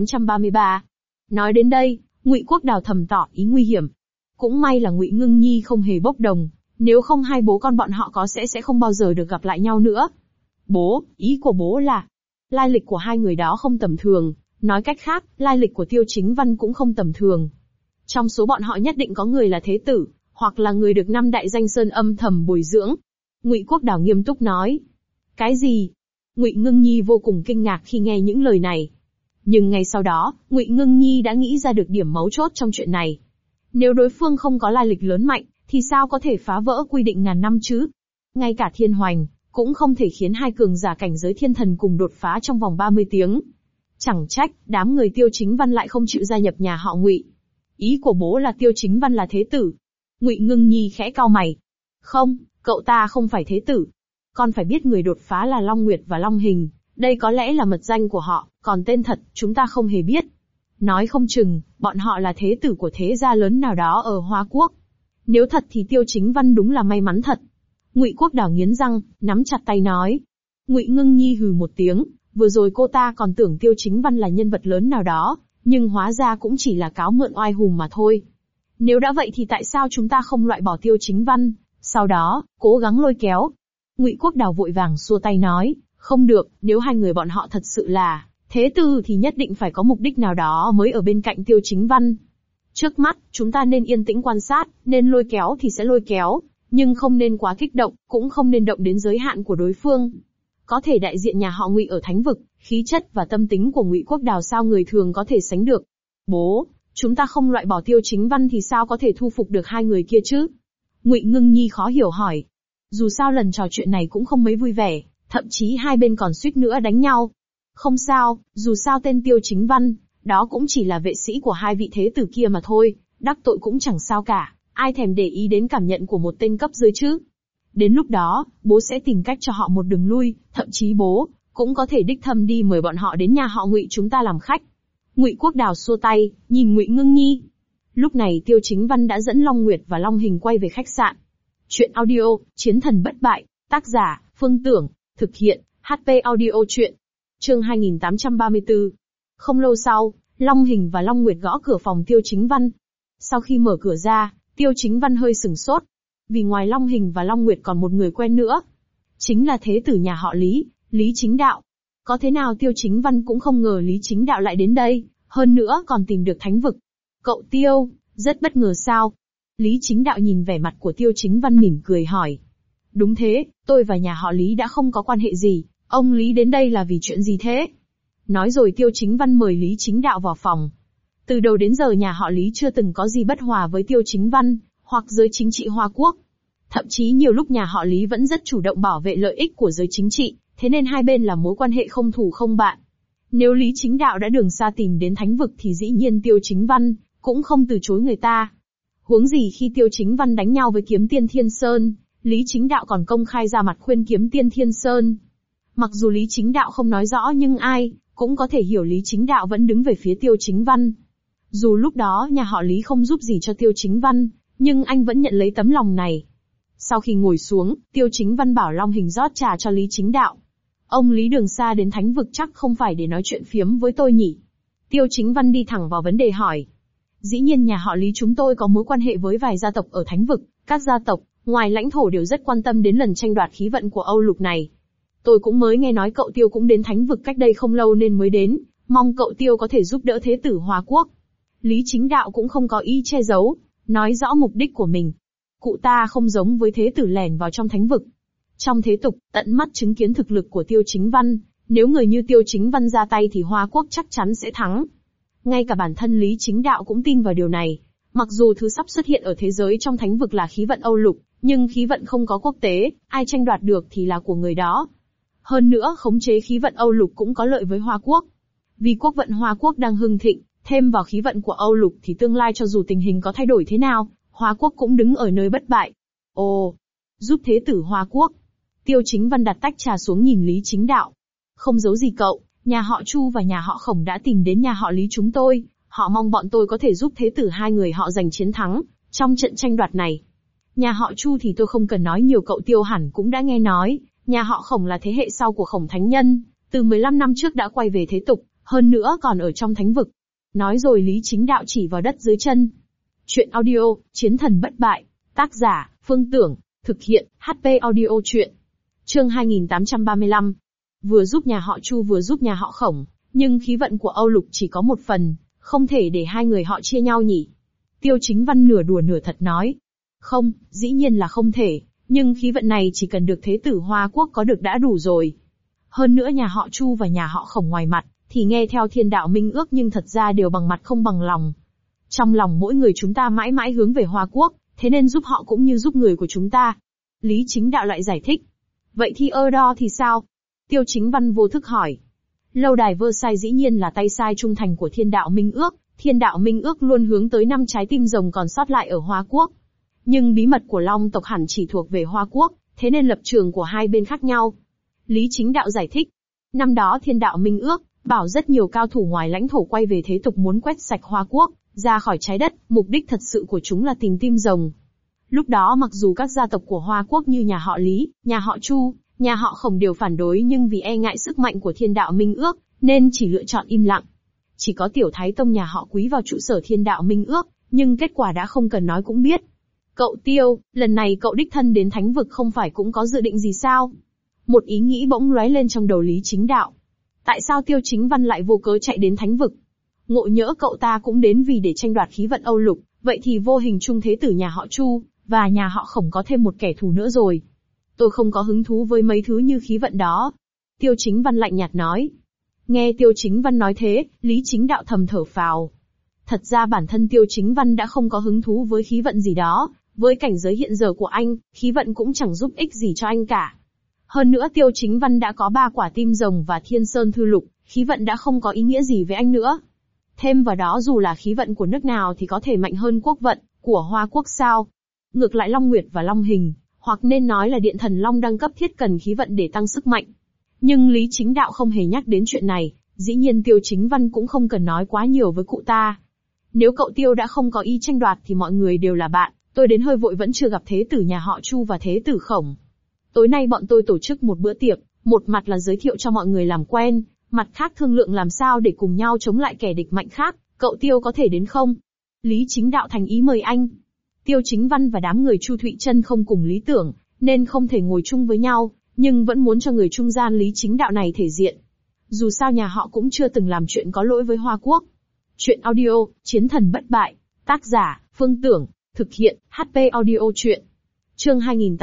2833. Nói đến đây, Ngụy Quốc Đào thầm tỏ ý nguy hiểm. Cũng may là Ngụy Ngưng Nhi không hề bốc đồng, nếu không hai bố con bọn họ có sẽ không bao giờ được gặp lại nhau nữa. Bố, ý của bố là, lai lịch của hai người đó không tầm thường, nói cách khác, lai lịch của Tiêu Chính Văn cũng không tầm thường. Trong số bọn họ nhất định có người là thế tử, hoặc là người được năm đại danh sơn âm thầm bồi dưỡng. Ngụy Quốc Đào nghiêm túc nói. Cái gì? Ngụy Ngưng Nhi vô cùng kinh ngạc khi nghe những lời này. Nhưng ngay sau đó, Ngụy Ngưng Nhi đã nghĩ ra được điểm mấu chốt trong chuyện này. Nếu đối phương không có lai lịch lớn mạnh, thì sao có thể phá vỡ quy định ngàn năm chứ? Ngay cả Thiên Hoành, cũng không thể khiến hai cường giả cảnh giới thiên thần cùng đột phá trong vòng 30 tiếng. Chẳng trách, đám người Tiêu Chính Văn lại không chịu gia nhập nhà họ Ngụy. Ý của bố là Tiêu Chính Văn là thế tử. Ngụy Ngưng Nhi khẽ cau mày. Không, cậu ta không phải thế tử. Con phải biết người đột phá là Long Nguyệt và Long Hình, đây có lẽ là mật danh của họ, còn tên thật, chúng ta không hề biết. Nói không chừng, bọn họ là thế tử của thế gia lớn nào đó ở Hoa Quốc. Nếu thật thì Tiêu Chính Văn đúng là may mắn thật. Ngụy Quốc Đào nghiến răng, nắm chặt tay nói. Ngụy Ngưng Nhi hừ một tiếng, vừa rồi cô ta còn tưởng Tiêu Chính Văn là nhân vật lớn nào đó, nhưng hóa ra cũng chỉ là cáo mượn oai hùng mà thôi. Nếu đã vậy thì tại sao chúng ta không loại bỏ Tiêu Chính Văn, sau đó, cố gắng lôi kéo? Ngụy Quốc Đào vội vàng xua tay nói, không được, nếu hai người bọn họ thật sự là thế tử thì nhất định phải có mục đích nào đó mới ở bên cạnh Tiêu Chính Văn. Trước mắt, chúng ta nên yên tĩnh quan sát, nên lôi kéo thì sẽ lôi kéo, nhưng không nên quá kích động, cũng không nên động đến giới hạn của đối phương. Có thể đại diện nhà họ Ngụy ở thánh vực, khí chất và tâm tính của Ngụy Quốc Đào sao người thường có thể sánh được. Bố, chúng ta không loại bỏ Tiêu Chính Văn thì sao có thể thu phục được hai người kia chứ? Ngụy Ngưng Nhi khó hiểu hỏi. Dù sao lần trò chuyện này cũng không mấy vui vẻ, thậm chí hai bên còn suýt nữa đánh nhau. Không sao, dù sao tên Tiêu Chính Văn, đó cũng chỉ là vệ sĩ của hai vị thế tử kia mà thôi, đắc tội cũng chẳng sao cả, ai thèm để ý đến cảm nhận của một tên cấp dưới chứ. Đến lúc đó, bố sẽ tìm cách cho họ một đường lui, thậm chí bố cũng có thể đích thân đi mời bọn họ đến nhà họ Ngụy chúng ta làm khách. Ngụy Quốc Đào xua tay, nhìn Ngụy Ngưng Nhi. Lúc này Tiêu Chính Văn đã dẫn Long Nguyệt và Long Hình quay về khách sạn. Chuyện audio, Chiến thần bất bại, tác giả, Phương Tưởng, thực hiện, HP audio chuyện. Chương 2834. Không lâu sau, Long Hình và Long Nguyệt gõ cửa phòng Tiêu Chính Văn. Sau khi mở cửa ra, Tiêu Chính Văn hơi sửng sốt. Vì ngoài Long Hình và Long Nguyệt còn một người quen nữa. Chính là thế tử nhà họ Lý, Lý Chính Đạo. Có thế nào Tiêu Chính Văn cũng không ngờ Lý Chính Đạo lại đến đây, hơn nữa còn tìm được thánh vực. Cậu Tiêu, rất bất ngờ sao? Lý Chính Đạo nhìn vẻ mặt của Tiêu Chính Văn mỉm cười hỏi. Đúng thế, tôi và nhà họ Lý đã không có quan hệ gì, ông Lý đến đây là vì chuyện gì thế? Nói rồi Tiêu Chính Văn mời Lý Chính Đạo vào phòng. Từ đầu đến giờ nhà họ Lý chưa từng có gì bất hòa với Tiêu Chính Văn, hoặc giới chính trị Hoa Quốc. Thậm chí nhiều lúc nhà họ Lý vẫn rất chủ động bảo vệ lợi ích của giới chính trị, thế nên hai bên là mối quan hệ không thù không bạn. Nếu Lý Chính Đạo đã đường xa tìm đến thánh vực thì dĩ nhiên Tiêu Chính Văn cũng không từ chối người ta. Huống gì khi Tiêu Chính Văn đánh nhau với Kiếm Tiên Thiên Sơn, Lý Chính Đạo còn công khai ra mặt khuyên Kiếm Tiên Thiên Sơn. Mặc dù Lý Chính Đạo không nói rõ nhưng ai cũng có thể hiểu Lý Chính Đạo vẫn đứng về phía Tiêu Chính Văn. Dù lúc đó nhà họ Lý không giúp gì cho Tiêu Chính Văn, nhưng anh vẫn nhận lấy tấm lòng này. Sau khi ngồi xuống, Tiêu Chính Văn bảo Long Hình rót trà cho Lý Chính Đạo. Ông Lý đường xa đến Thánh Vực chắc không phải để nói chuyện phiếm với tôi nhỉ? Tiêu Chính Văn đi thẳng vào vấn đề hỏi. Dĩ nhiên nhà họ Lý chúng tôi có mối quan hệ với vài gia tộc ở Thánh Vực, các gia tộc, ngoài lãnh thổ đều rất quan tâm đến lần tranh đoạt khí vận của Âu Lục này. Tôi cũng mới nghe nói cậu Tiêu cũng đến Thánh Vực cách đây không lâu nên mới đến, mong cậu Tiêu có thể giúp đỡ Thế tử Hoa Quốc. Lý Chính Đạo cũng không có ý che giấu, nói rõ mục đích của mình. Cụ ta không giống với Thế tử lẻn vào trong Thánh Vực. Trong thế tục, tận mắt chứng kiến thực lực của Tiêu Chính Văn, nếu người như Tiêu Chính Văn ra tay thì Hoa Quốc chắc chắn sẽ thắng. Ngay cả bản thân Lý Chính Đạo cũng tin vào điều này. Mặc dù thứ sắp xuất hiện ở thế giới trong Thánh Vực là khí vận Âu Lục, nhưng khí vận không có quốc tế, ai tranh đoạt được thì là của người đó. Hơn nữa khống chế khí vận Âu Lục cũng có lợi với Hoa Quốc. Vì quốc vận Hoa Quốc đang hưng thịnh, thêm vào khí vận của Âu Lục thì tương lai cho dù tình hình có thay đổi thế nào, Hoa Quốc cũng đứng ở nơi bất bại. Ồ, giúp Thế tử Hoa Quốc. Tiêu Chính Văn đặt tách trà xuống nhìn Lý Chính Đạo. Không giấu gì cậu, nhà họ Chu và nhà họ Khổng đã tìm đến nhà họ Lý chúng tôi, họ mong bọn tôi có thể giúp Thế tử hai người họ giành chiến thắng trong trận tranh đoạt này. Nhà họ Chu thì tôi không cần nói nhiều, cậu Tiêu hẳn cũng đã nghe nói, nhà họ Khổng là thế hệ sau của Khổng Thánh Nhân, từ 15 năm trước đã quay về thế tục, hơn nữa còn ở trong Thánh Vực. Nói rồi Lý Chính Đạo chỉ vào đất dưới chân. Chuyện audio, Chiến thần bất bại, tác giả, Phương Tưởng, thực hiện, HP audio chuyện. Chương 2835. Vừa giúp nhà họ Chu vừa giúp nhà họ Khổng, nhưng khí vận của Âu Lục chỉ có một phần, không thể để hai người họ chia nhau nhỉ? Tiêu Chính Văn nửa đùa nửa thật nói. Không, dĩ nhiên là không thể, nhưng khí vận này chỉ cần được Thế tử Hoa Quốc có được đã đủ rồi. Hơn nữa nhà họ Chu và nhà họ Khổng ngoài mặt thì nghe theo Thiên Đạo Minh Ước nhưng thật ra đều bằng mặt không bằng lòng. Trong lòng mỗi người chúng ta mãi mãi hướng về Hoa Quốc, thế nên giúp họ cũng như giúp người của chúng ta. Lý Chính Đạo lại giải thích. Vậy thì đo thì sao? Tiêu Chính Văn vô thức hỏi. Lâu đài Versailles dĩ nhiên là tay sai trung thành của Thiên Đạo Minh Ước, Thiên Đạo Minh Ước luôn hướng tới 5 trái tim rồng còn sót lại ở Hoa Quốc. Nhưng bí mật của Long tộc hẳn chỉ thuộc về Hoa Quốc, thế nên lập trường của hai bên khác nhau. Lý Chính Đạo giải thích. Năm đó Thiên Đạo Minh Ước bảo rất nhiều cao thủ ngoài lãnh thổ quay về thế tục muốn quét sạch Hoa Quốc ra khỏi trái đất, mục đích thật sự của chúng là tìm tim rồng. Lúc đó mặc dù các gia tộc của Hoa Quốc như nhà họ Lý, nhà họ Chu, nhà họ Khổng đều phản đối nhưng vì e ngại sức mạnh của Thiên Đạo Minh Ước, nên chỉ lựa chọn im lặng. Chỉ có Tiểu Thái Tông nhà họ Quý vào trụ sở Thiên Đạo Minh Ước, nhưng kết quả đã không cần nói cũng biết. Cậu Tiêu, lần này cậu đích thân đến Thánh Vực không phải cũng có dự định gì sao? Một ý nghĩ bỗng lóe lên trong đầu Lý Chính Đạo. Tại sao Tiêu Chính Văn lại vô cớ chạy đến Thánh Vực? Ngộ nhỡ cậu ta cũng đến vì để tranh đoạt khí vận Âu Lục, vậy thì vô hình chung Thế tử nhà họ Chu và nhà họ Khổng có thêm một kẻ thù nữa rồi. Tôi không có hứng thú với mấy thứ như khí vận đó. Tiêu Chính Văn lạnh nhạt nói. Nghe Tiêu Chính Văn nói thế, Lý Chính Đạo thầm thở phào. Thật ra bản thân Tiêu Chính Văn đã không có hứng thú với khí vận gì đó, với cảnh giới hiện giờ của anh, khí vận cũng chẳng giúp ích gì cho anh cả. Hơn nữa Tiêu Chính Văn đã có 3 quả tim rồng và Thiên Sơn Thư Lục, khí vận đã không có ý nghĩa gì với anh nữa. Thêm vào đó dù là khí vận của nước nào thì có thể mạnh hơn quốc vận của Hoa Quốc sao? Ngược lại Long Nguyệt và Long Hình, hoặc nên nói là Điện Thần Long đang cấp thiết cần khí vận để tăng sức mạnh. Nhưng Lý Chính Đạo không hề nhắc đến chuyện này, dĩ nhiên Tiêu Chính Văn cũng không cần nói quá nhiều với cụ ta. Nếu cậu Tiêu đã không có ý tranh đoạt thì mọi người đều là bạn, tôi đến hơi vội vẫn chưa gặp Thế tử nhà họ Chu và Thế tử Khổng. Tối nay bọn tôi tổ chức một bữa tiệc, một mặt là giới thiệu cho mọi người làm quen, mặt khác thương lượng làm sao để cùng nhau chống lại kẻ địch mạnh khác, cậu Tiêu có thể đến không? Lý Chính Đạo thành ý mời anh. Tiêu Chính Văn và đám người Chu Thụy Trân không cùng lý tưởng, nên không thể ngồi chung với nhau, nhưng vẫn muốn cho người trung gian Lý Chính Đạo này thể diện. Dù sao nhà họ cũng chưa từng làm chuyện có lỗi với Hoa Quốc. Chuyện audio, Chiến thần bất bại, tác giả, Phương Tưởng, thực hiện, HP audio chuyện. Chương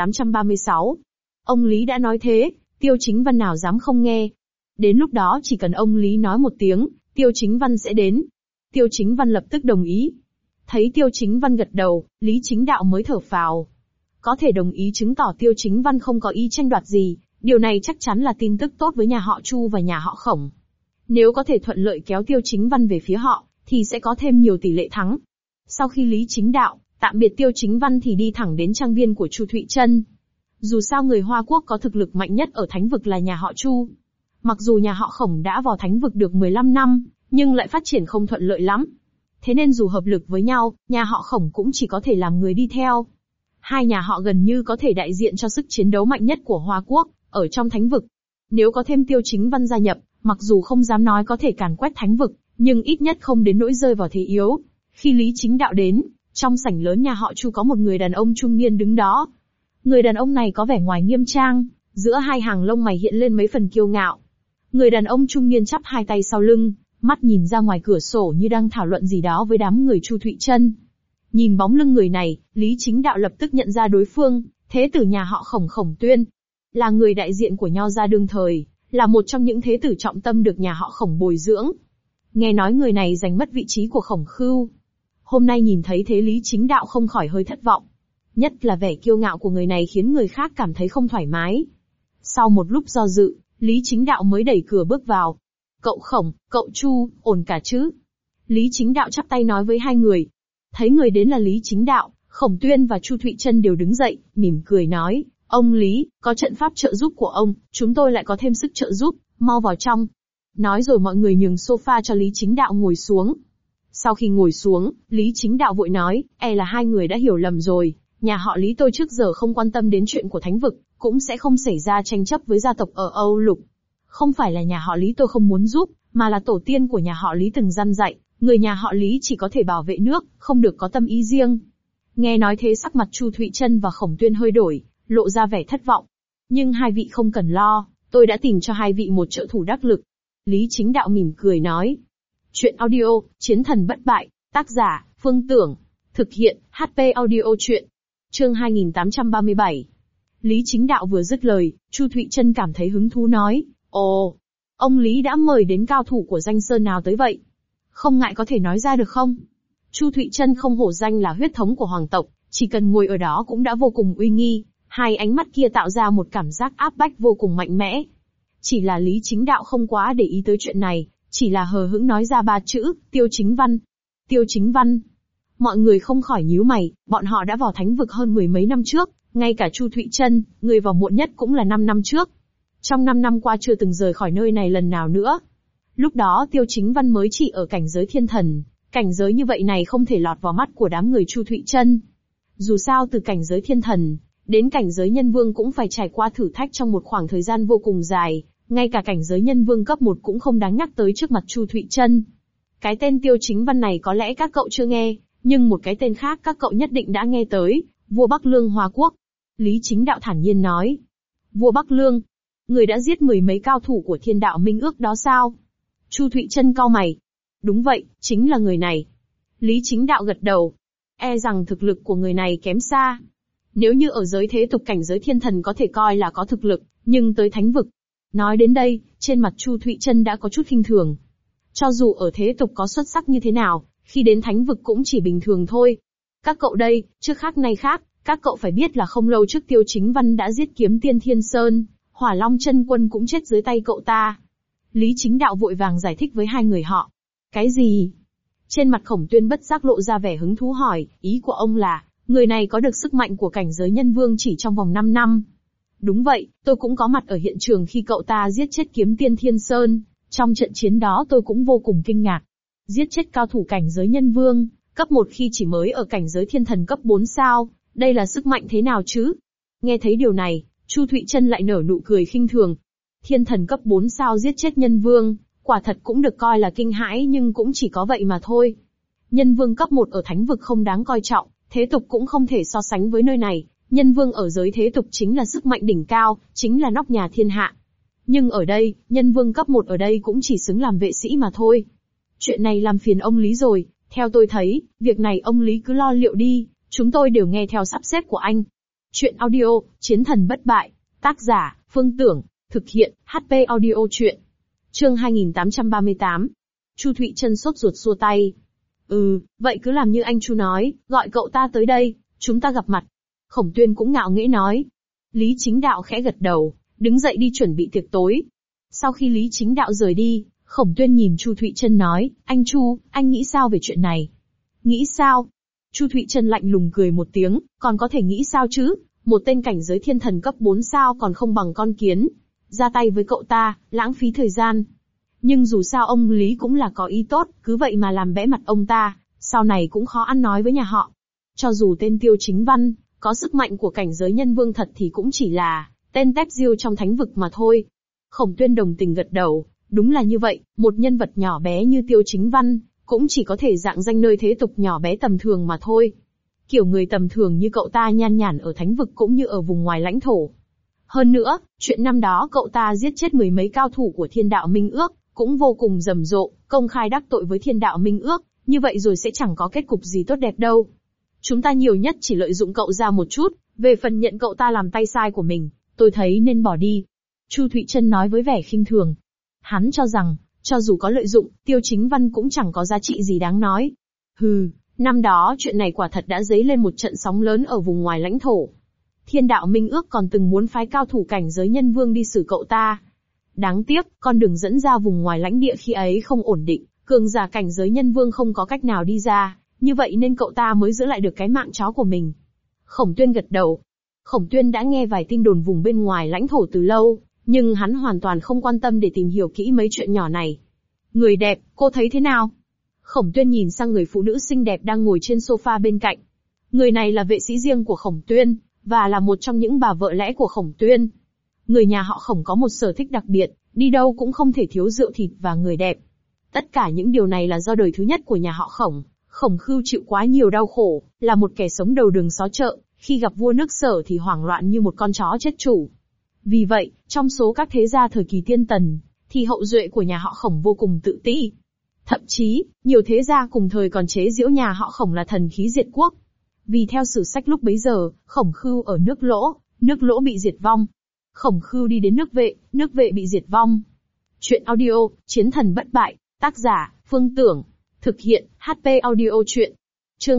2836. Ông Lý đã nói thế, Tiêu Chính Văn nào dám không nghe. Đến lúc đó chỉ cần ông Lý nói một tiếng, Tiêu Chính Văn sẽ đến. Tiêu Chính Văn lập tức đồng ý. Thấy Tiêu Chính Văn gật đầu, Lý Chính Đạo mới thở phào. Có thể đồng ý chứng tỏ Tiêu Chính Văn không có ý tranh đoạt gì, điều này chắc chắn là tin tức tốt với nhà họ Chu và nhà họ Khổng. Nếu có thể thuận lợi kéo Tiêu Chính Văn về phía họ, thì sẽ có thêm nhiều tỷ lệ thắng. Sau khi Lý Chính Đạo tạm biệt Tiêu Chính Văn thì đi thẳng đến trang viên của Chu Thụy Trân. Dù sao người Hoa Quốc có thực lực mạnh nhất ở thánh vực là nhà họ Chu. Mặc dù nhà họ Khổng đã vào thánh vực được 15 năm, nhưng lại phát triển không thuận lợi lắm. Thế nên dù hợp lực với nhau, nhà họ Khổng cũng chỉ có thể làm người đi theo. Hai nhà họ gần như có thể đại diện cho sức chiến đấu mạnh nhất của Hoa Quốc, ở trong thánh vực. Nếu có thêm Tiêu Chính Văn gia nhập, mặc dù không dám nói có thể càn quét thánh vực, nhưng ít nhất không đến nỗi rơi vào thế yếu. Khi Lý Chính Đạo đến, trong sảnh lớn nhà họ Chu có một người đàn ông trung niên đứng đó. Người đàn ông này có vẻ ngoài nghiêm trang, giữa hai hàng lông mày hiện lên mấy phần kiêu ngạo. Người đàn ông trung niên chắp hai tay sau lưng, mắt nhìn ra ngoài cửa sổ như đang thảo luận gì đó với đám người Chu Thụy Trân. Nhìn bóng lưng người này, Lý Chính Đạo lập tức nhận ra đối phương, thế tử nhà họ Khổng Khổng Tuyên. Là người đại diện của Nho gia đương thời, là một trong những thế tử trọng tâm được nhà họ Khổng bồi dưỡng. Nghe nói người này giành mất vị trí của Khổng Khưu. Hôm nay nhìn thấy thế Lý Chính Đạo không khỏi hơi thất vọng. Nhất là vẻ kiêu ngạo của người này khiến người khác cảm thấy không thoải mái. Sau một lúc do dự, Lý Chính Đạo mới đẩy cửa bước vào. Cậu Khổng, cậu Chu, ổn cả chứ? Lý Chính Đạo chắp tay nói với hai người. Thấy người đến là Lý Chính Đạo, Khổng Tuyên và Chu Thụy Trân đều đứng dậy, mỉm cười nói, ông Lý, có trận pháp trợ giúp của ông, chúng tôi lại có thêm sức trợ giúp, mau vào trong. Nói rồi mọi người nhường sofa cho Lý Chính Đạo ngồi xuống. Sau khi ngồi xuống, Lý Chính Đạo vội nói, là hai người đã hiểu lầm rồi, nhà họ Lý tôi trước giờ không quan tâm đến chuyện của thánh vực, cũng sẽ không xảy ra tranh chấp với gia tộc ở Âu Lục. Không phải là nhà họ Lý tôi không muốn giúp, mà là tổ tiên của nhà họ Lý từng răn dạy, người nhà họ Lý chỉ có thể bảo vệ nước, không được có tâm ý riêng. Nghe nói thế sắc mặt Chu Thụy Trân và Khổng Tuyên hơi đổi, lộ ra vẻ thất vọng. Nhưng hai vị không cần lo, tôi đã tìm cho hai vị một trợ thủ đắc lực. Lý Chính Đạo mỉm cười nói. Chuyện audio, Chiến thần bất bại, tác giả, Phương Tưởng. Thực hiện, HP audio chuyện. Chương 2837. Lý Chính Đạo vừa dứt lời, Chu Thụy Trân cảm thấy hứng thú nói, ồ, ông Lý đã mời đến cao thủ của danh sơn nào tới vậy? Không ngại có thể nói ra được không? Chu Thụy Trân không hổ danh là huyết thống của hoàng tộc, chỉ cần ngồi ở đó cũng đã vô cùng uy nghi, hai ánh mắt kia tạo ra một cảm giác áp bách vô cùng mạnh mẽ. Chỉ là Lý Chính Đạo không quá để ý tới chuyện này, chỉ là hờ hững nói ra ba chữ, Tiêu Chính Văn. Tiêu Chính Văn. Mọi người không khỏi nhíu mày, bọn họ đã vào thánh vực hơn mười mấy năm trước, ngay cả Chu Thụy Trân, người vào muộn nhất cũng là 5 năm trước. Trong 5 năm qua chưa từng rời khỏi nơi này lần nào nữa. Lúc đó Tiêu Chính Văn mới chỉ ở cảnh giới thiên thần, cảnh giới như vậy này không thể lọt vào mắt của đám người Chu Thụy Trân. Dù sao từ cảnh giới thiên thần, đến cảnh giới nhân vương cũng phải trải qua thử thách trong một khoảng thời gian vô cùng dài, ngay cả cảnh giới nhân vương cấp 1 cũng không đáng nhắc tới trước mặt Chu Thụy Trân. Cái tên Tiêu Chính Văn này có lẽ các cậu chưa nghe, nhưng một cái tên khác các cậu nhất định đã nghe tới, vua Bắc Lương Hoa Quốc. Lý Chính Đạo thản nhiên nói. Vua Bắc Lương? Người đã giết mười mấy cao thủ của Thiên Đạo Minh Ước đó sao? Chu Thụy Trân cau mày. Đúng vậy, chính là người này. Lý Chính Đạo gật đầu. Rằng thực lực của người này kém xa. Nếu như ở giới thế tục cảnh giới thiên thần có thể coi là có thực lực, nhưng tới thánh vực. Nói đến đây, trên mặt Chu Thụy Trân đã có chút khinh thường. Cho dù ở thế tục có xuất sắc như thế nào, khi đến thánh vực cũng chỉ bình thường thôi. Các cậu đây, trước khác nay khác, các cậu phải biết là không lâu trước Tiêu Chính Văn đã giết kiếm tiên Thiên Sơn, Hỏa Long Chân Quân cũng chết dưới tay cậu ta. Lý Chính Đạo vội vàng giải thích với hai người họ. Cái gì? Trên mặt Khổng Tuyên bất giác lộ ra vẻ hứng thú hỏi, ý của ông là, người này có được sức mạnh của cảnh giới nhân vương chỉ trong vòng 5 năm. Đúng vậy, tôi cũng có mặt ở hiện trường khi cậu ta giết chết kiếm tiên Thiên Sơn, trong trận chiến đó tôi cũng vô cùng kinh ngạc. Giết chết cao thủ cảnh giới nhân vương, cấp 1 khi chỉ mới ở cảnh giới thiên thần cấp 4 sao, đây là sức mạnh thế nào chứ? Nghe thấy điều này, Chu Thụy Trân lại nở nụ cười khinh thường. Thiên thần cấp 4 sao giết chết nhân vương, quả thật cũng được coi là kinh hãi nhưng cũng chỉ có vậy mà thôi. Nhân vương cấp 1 ở thánh vực không đáng coi trọng, thế tục cũng không thể so sánh với nơi này. Nhân vương ở giới thế tục chính là sức mạnh đỉnh cao, chính là nóc nhà thiên hạ. Nhưng ở đây, nhân vương cấp 1 ở đây cũng chỉ xứng làm vệ sĩ mà thôi. Chuyện này làm phiền ông Lý rồi, theo tôi thấy, việc này ông Lý cứ lo liệu đi, chúng tôi đều nghe theo sắp xếp của anh. Chuyện audio, Chiến thần bất bại, tác giả, Phương Tưởng, thực hiện, HP audio chuyện. Chương 2838. Chu Thụy Trân sốt ruột xua tay. Vậy cứ làm như anh Chu nói, gọi cậu ta tới đây, chúng ta gặp mặt. Khổng Tuyên cũng ngạo nghễ nói. Lý Chính Đạo khẽ gật đầu, đứng dậy đi chuẩn bị tiệc tối. Sau khi Lý Chính Đạo rời đi, Khổng Tuyên nhìn Chu Thụy Trân nói, anh Chu, anh nghĩ sao về chuyện này? Nghĩ sao? Chu Thụy Trân lạnh lùng cười một tiếng, còn có thể nghĩ sao chứ? Một tên cảnh giới thiên thần cấp 4 sao còn không bằng con kiến. Ra tay với cậu ta, lãng phí thời gian. Nhưng dù sao ông Lý cũng là có ý tốt, cứ vậy mà làm bẽ mặt ông ta, sau này cũng khó ăn nói với nhà họ. Cho dù tên Tiêu Chính Văn, có sức mạnh của cảnh giới nhân vương thật thì cũng chỉ là tên tép diêu trong thánh vực mà thôi. Khổng Tuyên đồng tình gật đầu, đúng là như vậy, một nhân vật nhỏ bé như Tiêu Chính Văn, cũng chỉ có thể dạng danh nơi thế tục nhỏ bé tầm thường mà thôi. Kiểu người tầm thường như cậu ta nhan nhản ở thánh vực cũng như ở vùng ngoài lãnh thổ. Hơn nữa, chuyện năm đó cậu ta giết chết mười mấy cao thủ của Thiên Đạo Minh Ước, cũng vô cùng rầm rộ, công khai đắc tội với Thiên Đạo Minh Ước, như vậy rồi sẽ chẳng có kết cục gì tốt đẹp đâu. Chúng ta nhiều nhất chỉ lợi dụng cậu ra một chút, về phần nhận cậu ta làm tay sai của mình, tôi thấy nên bỏ đi. Chu Thụy Trân nói với vẻ khinh thường. Hắn cho rằng, cho dù có lợi dụng, Tiêu Chính Văn cũng chẳng có giá trị gì đáng nói. Hừ, năm đó chuyện này quả thật đã dấy lên một trận sóng lớn ở vùng ngoài lãnh thổ. Thiên Đạo Minh Ước còn từng muốn phái cao thủ cảnh giới nhân vương đi xử cậu ta. Đáng tiếc, con đường dẫn ra vùng ngoài lãnh địa khi ấy không ổn định, cường giả cảnh giới nhân vương không có cách nào đi ra, như vậy nên cậu ta mới giữ lại được cái mạng chó của mình. Khổng Tuyên gật đầu. Khổng Tuyên đã nghe vài tin đồn vùng bên ngoài lãnh thổ từ lâu, nhưng hắn hoàn toàn không quan tâm để tìm hiểu kỹ mấy chuyện nhỏ này. Người đẹp, cô thấy thế nào? Khổng Tuyên nhìn sang người phụ nữ xinh đẹp đang ngồi trên sofa bên cạnh. Người này là vệ sĩ riêng của Khổng Tuyên, và là một trong những bà vợ lẽ của Khổng Tuyên. Người nhà họ Khổng có một sở thích đặc biệt, đi đâu cũng không thể thiếu rượu thịt và người đẹp. Tất cả những điều này là do đời thứ nhất của nhà họ Khổng. Khổng Khưu chịu quá nhiều đau khổ, là một kẻ sống đầu đường xó chợ, khi gặp vua nước Sở thì hoảng loạn như một con chó chết chủ. Vì vậy, trong số các thế gia thời kỳ tiên tần, thì hậu duệ của nhà họ Khổng vô cùng tự ti. Thậm chí, nhiều thế gia cùng thời còn chế giễu nhà họ Khổng là thần khí diệt quốc. Vì theo sử sách lúc bấy giờ, Khổng Khưu ở nước Lỗ bị diệt vong. Khổng Khưu đi đến nước Vệ bị diệt vong. Chuyện audio, Chiến thần bất bại, tác giả, Phương Tưởng. Thực hiện, HP audio chuyện. Chương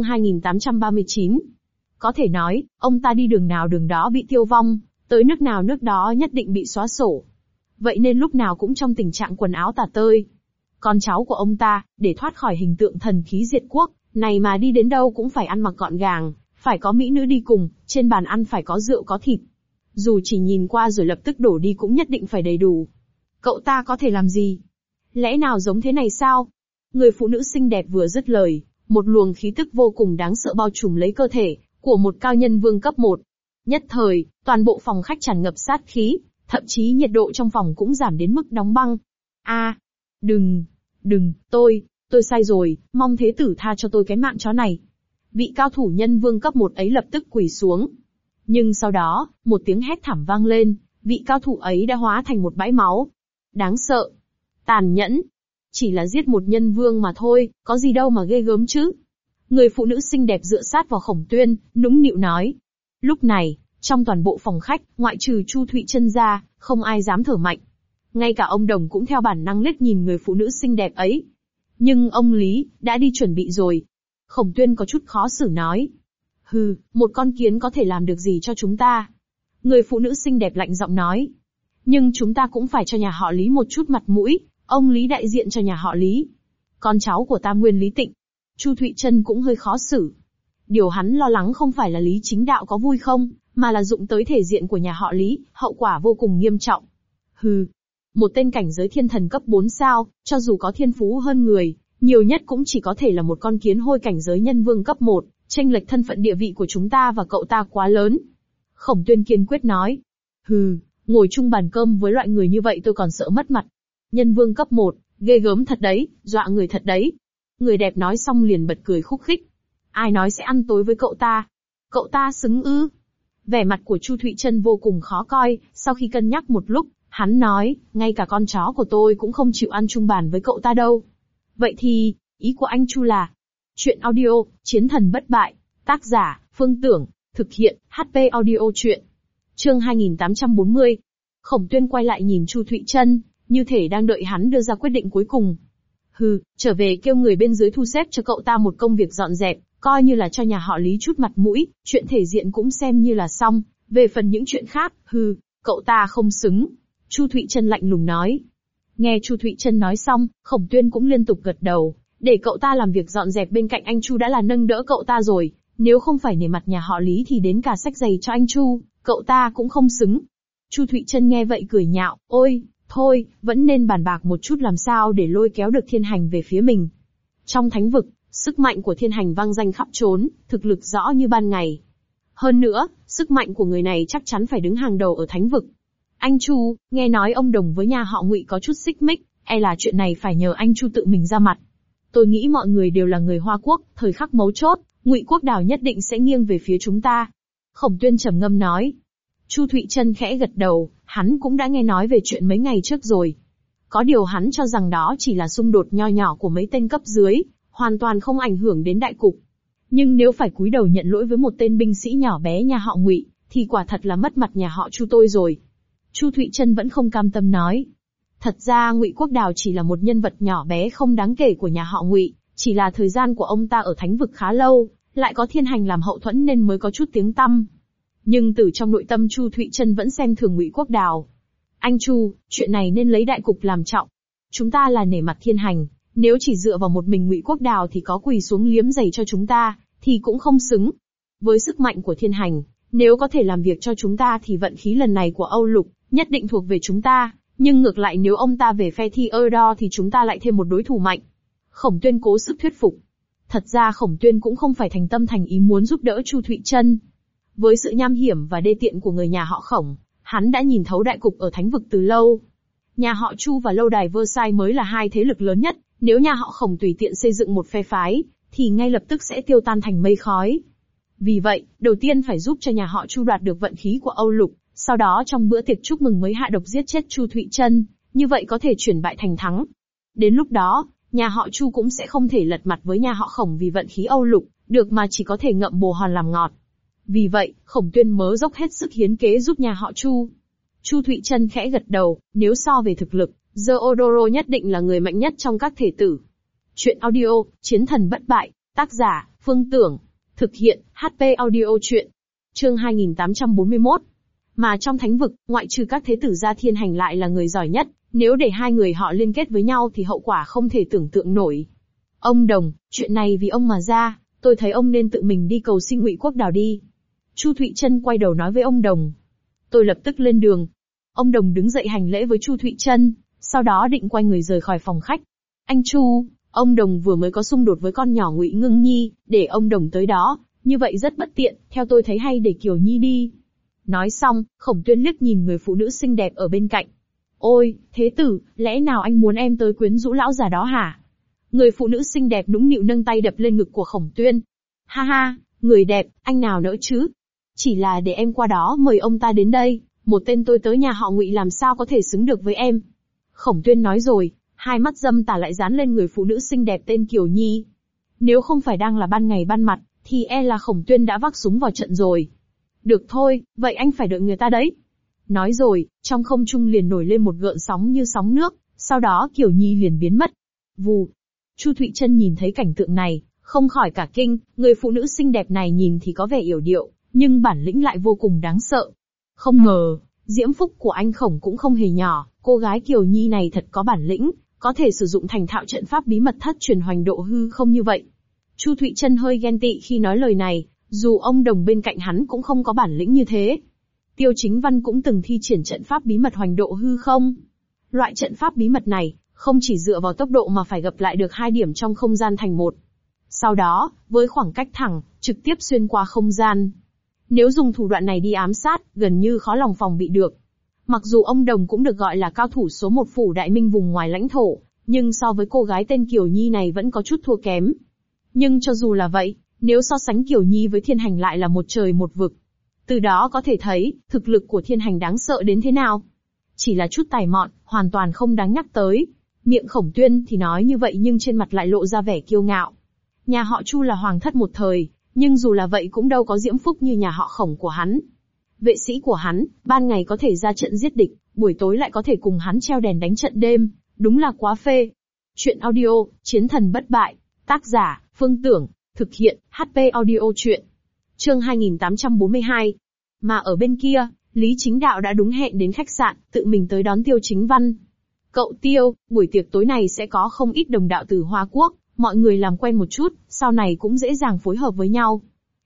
2839. Có thể nói, ông ta đi đường nào đường đó bị tiêu vong, tới nước nào nước đó nhất định bị xóa sổ. Vậy nên lúc nào cũng trong tình trạng quần áo tả tơi. Con cháu của ông ta, để thoát khỏi hình tượng thần khí diệt quốc, này mà đi đến đâu cũng phải ăn mặc gọn gàng, phải có mỹ nữ đi cùng, trên bàn ăn phải có rượu có thịt. Dù chỉ nhìn qua rồi lập tức đổ đi cũng nhất định phải đầy đủ. Cậu ta có thể làm gì? Lẽ nào giống thế này sao? Người phụ nữ xinh đẹp vừa dứt lời, một luồng khí tức vô cùng đáng sợ bao trùm lấy cơ thể của một cao nhân vương cấp 1. Nhất thời, toàn bộ phòng khách tràn ngập sát khí, thậm chí nhiệt độ trong phòng cũng giảm đến mức đóng băng. Đừng, tôi sai rồi, mong thế tử tha cho tôi cái mạng chó này. Vị cao thủ nhân vương cấp 1 ấy lập tức quỳ xuống. Nhưng sau đó, một tiếng hét thảm vang lên, vị cao thủ ấy đã hóa thành một bãi máu. Đáng sợ, tàn nhẫn, chỉ là giết một nhân vương mà thôi, có gì đâu mà ghê gớm chứ. Người phụ nữ xinh đẹp dựa sát vào Khổng Tuyên, nũng nịu nói. Lúc này, trong toàn bộ phòng khách, ngoại trừ Chu Thụy Trân ra, không ai dám thở mạnh. Ngay cả ông Đồng cũng theo bản năng liếc nhìn người phụ nữ xinh đẹp ấy. Nhưng ông Lý, đã đi chuẩn bị rồi. Khổng Tuyên có chút khó xử nói. Hừ, một con kiến có thể làm được gì cho chúng ta? Người phụ nữ xinh đẹp lạnh giọng nói. Nhưng chúng ta cũng phải cho nhà họ Lý một chút mặt mũi, ông Lý đại diện cho nhà họ Lý. Con cháu của Tam Nguyên Lý Tịnh. Chu Thụy Trân cũng hơi khó xử. Điều hắn lo lắng không phải là Lý Chính Đạo có vui không, mà là dụng tới thể diện của nhà họ Lý, hậu quả vô cùng nghiêm trọng. Hừ, một tên cảnh giới thiên thần cấp 4 sao, cho dù có thiên phú hơn người, nhiều nhất cũng chỉ có thể là một con kiến hôi cảnh giới nhân vương cấp 1, chênh lệch thân phận địa vị của chúng ta và cậu ta quá lớn. Khổng Tuyên kiên quyết nói. Hừ, ngồi chung bàn cơm với loại người như vậy tôi còn sợ mất mặt. Nhân vương cấp 1, ghê gớm thật đấy, dọa người thật đấy. Người đẹp nói xong liền bật cười khúc khích. Ai nói sẽ ăn tối với cậu ta? Cậu ta xứng ư? Vẻ mặt của Chu Thụy Trân vô cùng khó coi, sau khi cân nhắc một lúc, hắn nói, ngay cả con chó của tôi cũng không chịu ăn chung bàn với cậu ta đâu. Vậy thì, ý của anh Chu là... Chuyện audio, Chiến thần bất bại, tác giả, Phương Tưởng, thực hiện, HP audio chuyện. Chương 2840. Khổng Tuyên quay lại nhìn Chu Thụy Trân, như thể đang đợi hắn đưa ra quyết định cuối cùng. Hừ, trở về kêu người bên dưới thu xếp cho cậu ta một công việc dọn dẹp, coi như là cho nhà họ Lý chút mặt mũi, chuyện thể diện cũng xem như là xong, về phần những chuyện khác, cậu ta không xứng. Chu Thụy Trân lạnh lùng nói. Nghe Chu Thụy Trân nói xong, Khổng Tuyên cũng liên tục gật đầu, để cậu ta làm việc dọn dẹp bên cạnh anh Chu đã là nâng đỡ cậu ta rồi, Nếu không phải nể mặt nhà họ Lý thì đến cả xách giày cho anh Chu, cậu ta cũng không xứng. Chu Thụy Trân nghe vậy cười nhạo, ôi, thôi, vẫn nên bàn bạc một chút làm sao để lôi kéo được Thiên Hành về phía mình. Trong thánh vực, sức mạnh của Thiên Hành vang danh khắp trốn, thực lực rõ như ban ngày. Hơn nữa, sức mạnh của người này chắc chắn phải đứng hàng đầu ở thánh vực. Anh Chu, nghe nói ông Đồng với nhà họ Ngụy có chút xích mích, là chuyện này phải nhờ anh Chu tự mình ra mặt. Tôi nghĩ mọi người đều là người Hoa Quốc, thời khắc mấu chốt, Ngụy Quốc Đào nhất định sẽ nghiêng về phía chúng ta. Khổng Tuyên trầm ngâm nói. Chu Thụy Trân khẽ gật đầu, hắn cũng đã nghe nói về chuyện mấy ngày trước rồi. Có điều hắn cho rằng đó chỉ là xung đột nho nhỏ của mấy tên cấp dưới, hoàn toàn không ảnh hưởng đến đại cục. Nhưng nếu phải cúi đầu nhận lỗi với một tên binh sĩ nhỏ bé nhà họ Ngụy, thì quả thật là mất mặt nhà họ Chu tôi rồi. Chu Thụy Trân vẫn không cam tâm nói. Thật ra Ngụy Quốc Đào chỉ là một nhân vật nhỏ bé không đáng kể của nhà họ Ngụy, chỉ là thời gian của ông ta ở thánh vực khá lâu, lại có Thiên Hành làm hậu thuẫn nên mới có chút tiếng tăm. Nhưng từ trong nội tâm Chu Thụy Trân vẫn xem thường Ngụy Quốc Đào. Anh Chu, chuyện này nên lấy đại cục làm trọng. Chúng ta là nể mặt Thiên Hành, nếu chỉ dựa vào một mình Ngụy Quốc Đào thì có quỳ xuống liếm giày cho chúng ta, thì cũng không xứng. Với sức mạnh của Thiên Hành, nếu có thể làm việc cho chúng ta thì vận khí lần này của Âu Lục nhất định thuộc về chúng ta, nhưng ngược lại nếu ông ta về phe Theodore thì chúng ta lại thêm một đối thủ mạnh. Khổng Tuyên cố sức thuyết phục. Thật ra Khổng Tuyên cũng không phải thành tâm thành ý muốn giúp đỡ Chu Thụy Trân. Với sự nham hiểm và đê tiện của người nhà họ Khổng, hắn đã nhìn thấu đại cục ở thánh vực từ lâu. Nhà họ Chu và lâu đài Versailles mới là hai thế lực lớn nhất, nếu nhà họ Khổng tùy tiện xây dựng một phe phái, thì ngay lập tức sẽ tiêu tan thành mây khói. Vì vậy, đầu tiên phải giúp cho nhà họ Chu đoạt được vận khí của Âu Lục, sau đó trong bữa tiệc chúc mừng mới hạ độc giết chết Chu Thụy Trân, như vậy có thể chuyển bại thành thắng. Đến lúc đó, nhà họ Chu cũng sẽ không thể lật mặt với nhà họ Khổng vì vận khí Âu Lục, được mà chỉ có thể ngậm bồ hòn làm ngọt. Vì vậy, Khổng Tuyên mớ dốc hết sức hiến kế giúp nhà họ Chu. Chu Thụy Trân khẽ gật đầu, nếu so về thực lực, Theodoro nhất định là người mạnh nhất trong các thể tử. Chuyện audio, Chiến thần bất bại, tác giả, Phương Tưởng. Thực hiện, HP audio chuyện. Chương 2841. Mà trong thánh vực, ngoại trừ các thế tử gia Thiên Hành lại là người giỏi nhất, nếu để hai người họ liên kết với nhau thì hậu quả không thể tưởng tượng nổi. Ông Đồng, chuyện này vì ông mà ra, tôi thấy ông nên tự mình đi cầu xin Ngụy Quốc Đào đi. Chu Thụy Trân quay đầu nói với ông Đồng. Tôi lập tức lên đường. Ông Đồng đứng dậy hành lễ với Chu Thụy Trân, sau đó định quay người rời khỏi phòng khách. Anh Chu, ông Đồng vừa mới có xung đột với con nhỏ Ngụy Ngưng Nhi, để ông Đồng tới đó, như vậy rất bất tiện, theo tôi thấy hay để Kiều Nhi đi. Nói xong, Khổng Tuyên liếc nhìn người phụ nữ xinh đẹp ở bên cạnh. Ôi, thế tử, lẽ nào anh muốn em tới quyến rũ lão già đó hả? Người phụ nữ xinh đẹp nũng nịu nâng tay đập lên ngực của Khổng Tuyên. Ha ha, người đẹp, anh nào nỡ chứ? Chỉ là để em qua đó mời ông ta đến đây, một tên tôi tới nhà họ Ngụy làm sao có thể xứng được với em. Khổng Tuyên nói rồi, hai mắt dâm tà lại dán lên người phụ nữ xinh đẹp tên Kiều Nhi. Nếu không phải đang là ban ngày ban mặt, thì là Khổng Tuyên đã vác súng vào trận rồi. Được thôi, vậy anh phải đợi người ta đấy. Nói rồi, trong không trung liền nổi lên một gợn sóng như sóng nước, sau đó Kiều Nhi liền biến mất. Vù. Chu Thụy Trân nhìn thấy cảnh tượng này, không khỏi cả kinh, người phụ nữ xinh đẹp này nhìn thì có vẻ yểu điệu, nhưng bản lĩnh lại vô cùng đáng sợ. Không ngờ, diễm phúc của anh Khổng cũng không hề nhỏ, cô gái Kiều Nhi này thật có bản lĩnh, có thể sử dụng thành thạo trận pháp bí mật thất truyền hoành độ hư không như vậy. Chu Thụy Trân hơi ghen tị khi nói lời này, dù ông Đồng bên cạnh hắn cũng không có bản lĩnh như thế. Tiêu Chính Văn cũng từng thi triển trận pháp bí mật hoành độ hư không. Loại trận pháp bí mật này, không chỉ dựa vào tốc độ mà phải gặp lại được hai điểm trong không gian thành một. Sau đó, với khoảng cách thẳng, trực tiếp xuyên qua không gian. Nếu dùng thủ đoạn này đi ám sát, gần như khó lòng phòng bị được. Mặc dù ông Đồng cũng được gọi là cao thủ số một phủ Đại Minh vùng ngoài lãnh thổ, nhưng so với cô gái tên Kiều Nhi này vẫn có chút thua kém. Nhưng cho dù là vậy, nếu so sánh Kiều Nhi với Thiên Hành lại là một trời một vực. Từ đó có thể thấy, thực lực của Thiên Hành đáng sợ đến thế nào. Chỉ là chút tài mọn, hoàn toàn không đáng nhắc tới. Miệng Khổng Tuyên thì nói như vậy nhưng trên mặt lại lộ ra vẻ kiêu ngạo. Nhà họ Chu là hoàng thất một thời, nhưng dù là vậy cũng đâu có diễm phúc như nhà họ Khổng của hắn. Vệ sĩ của hắn, ban ngày có thể ra trận giết địch, buổi tối lại có thể cùng hắn treo đèn đánh trận đêm, đúng là quá phê. Chuyện audio, Chiến thần bất bại, tác giả, Phương Tưởng, thực hiện, HP audio chuyện. Chương 2842. Mà ở bên kia, Lý Chính Đạo đã đúng hẹn đến khách sạn, tự mình tới đón Tiêu Chính Văn. Cậu Tiêu, buổi tiệc tối này sẽ có không ít đồng đạo từ Hoa Quốc, mọi người làm quen một chút, sau này cũng dễ dàng phối hợp với nhau.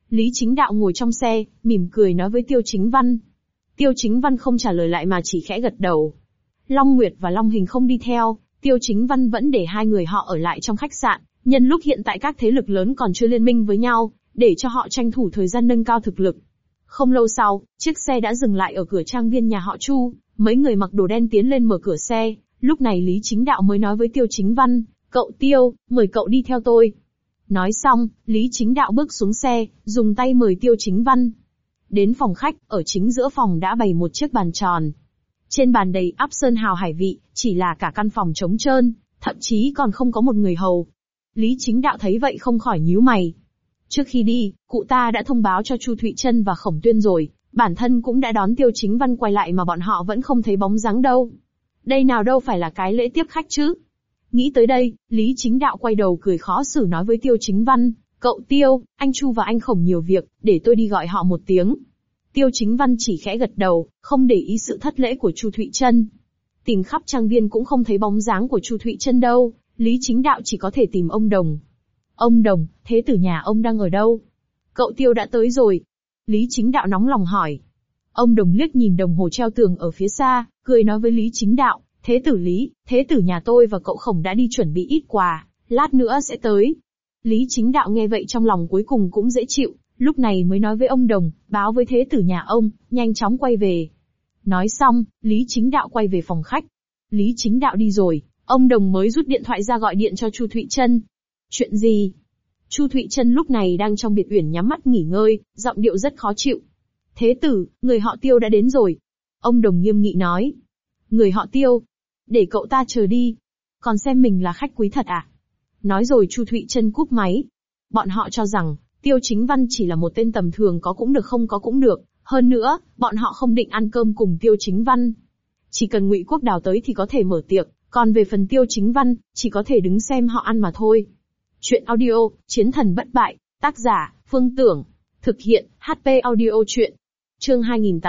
Lý Chính Đạo ngồi trong xe, mỉm cười nói với Tiêu Chính Văn. Tiêu Chính Văn không trả lời lại mà chỉ khẽ gật đầu. Long Nguyệt và Long Hình không đi theo, Tiêu Chính Văn vẫn để hai người họ ở lại trong khách sạn, nhân lúc hiện tại các thế lực lớn còn chưa liên minh với nhau, để cho họ tranh thủ thời gian nâng cao thực lực. Không lâu sau, chiếc xe đã dừng lại ở cửa trang viên nhà họ Chu, mấy người mặc đồ đen tiến lên mở cửa xe, lúc này Lý Chính Đạo mới nói với Tiêu Chính Văn, cậu Tiêu, mời cậu đi theo tôi. Nói xong, Lý Chính Đạo bước xuống xe, dùng tay mời Tiêu Chính Văn. Đến phòng khách, ở chính giữa phòng đã bày một chiếc bàn tròn. Trên bàn đầy ắp sơn hào hải vị, chỉ là cả căn phòng trống trơn, thậm chí còn không có một người hầu. Lý Chính Đạo thấy vậy không khỏi nhíu mày. Trước khi đi, cụ ta đã thông báo cho Chu Thụy Trân và Khổng Tuyên rồi, bản thân cũng đã đón Tiêu Chính Văn quay lại mà bọn họ vẫn không thấy bóng dáng đâu. Đây nào đâu phải là cái lễ tiếp khách chứ. Nghĩ tới đây, Lý Chính Đạo quay đầu cười khó xử nói với Tiêu Chính Văn, cậu Tiêu, anh Chu và anh Khổng nhiều việc, để tôi đi gọi họ một tiếng. Tiêu Chính Văn chỉ khẽ gật đầu, không để ý sự thất lễ của Chu Thụy Trân. Tìm khắp trang viên cũng không thấy bóng dáng của Chu Thụy Trân đâu, Lý Chính Đạo chỉ có thể tìm ông Đồng. Ông Đồng, thế tử nhà ông đang ở đâu? Cậu Tiêu đã tới rồi. Lý Chính Đạo nóng lòng hỏi. Ông Đồng liếc nhìn đồng hồ treo tường ở phía xa, cười nói với Lý Chính Đạo, thế tử Lý, thế tử nhà tôi và cậu Khổng đã đi chuẩn bị ít quà, lát nữa sẽ tới. Lý Chính Đạo nghe vậy trong lòng cuối cùng cũng dễ chịu, lúc này mới nói với ông Đồng, báo với thế tử nhà ông, nhanh chóng quay về. Nói xong, Lý Chính Đạo quay về phòng khách. Lý Chính Đạo đi rồi, ông Đồng mới rút điện thoại ra gọi điện cho Chu Thụy Trân. Chuyện gì? Chu Thụy Trân lúc này đang trong biệt uyển nhắm mắt nghỉ ngơi, giọng điệu rất khó chịu. Thế tử, người họ Tiêu đã đến rồi. Ông Đồng nghiêm nghị nói. Người họ Tiêu? Để cậu ta chờ đi. Còn xem mình là khách quý thật à? Nói rồi Chu Thụy Trân cúp máy. Bọn họ cho rằng, Tiêu Chính Văn chỉ là một tên tầm thường có cũng được không có cũng được. Hơn nữa, bọn họ không định ăn cơm cùng Tiêu Chính Văn. Chỉ cần Ngụy Quốc Đào tới thì có thể mở tiệc, còn về phần Tiêu Chính Văn, chỉ có thể đứng xem họ ăn mà thôi. Chuyện audio, Chiến thần bất bại, tác giả, Phương Tưởng. Thực hiện, HP audio chuyện. Chương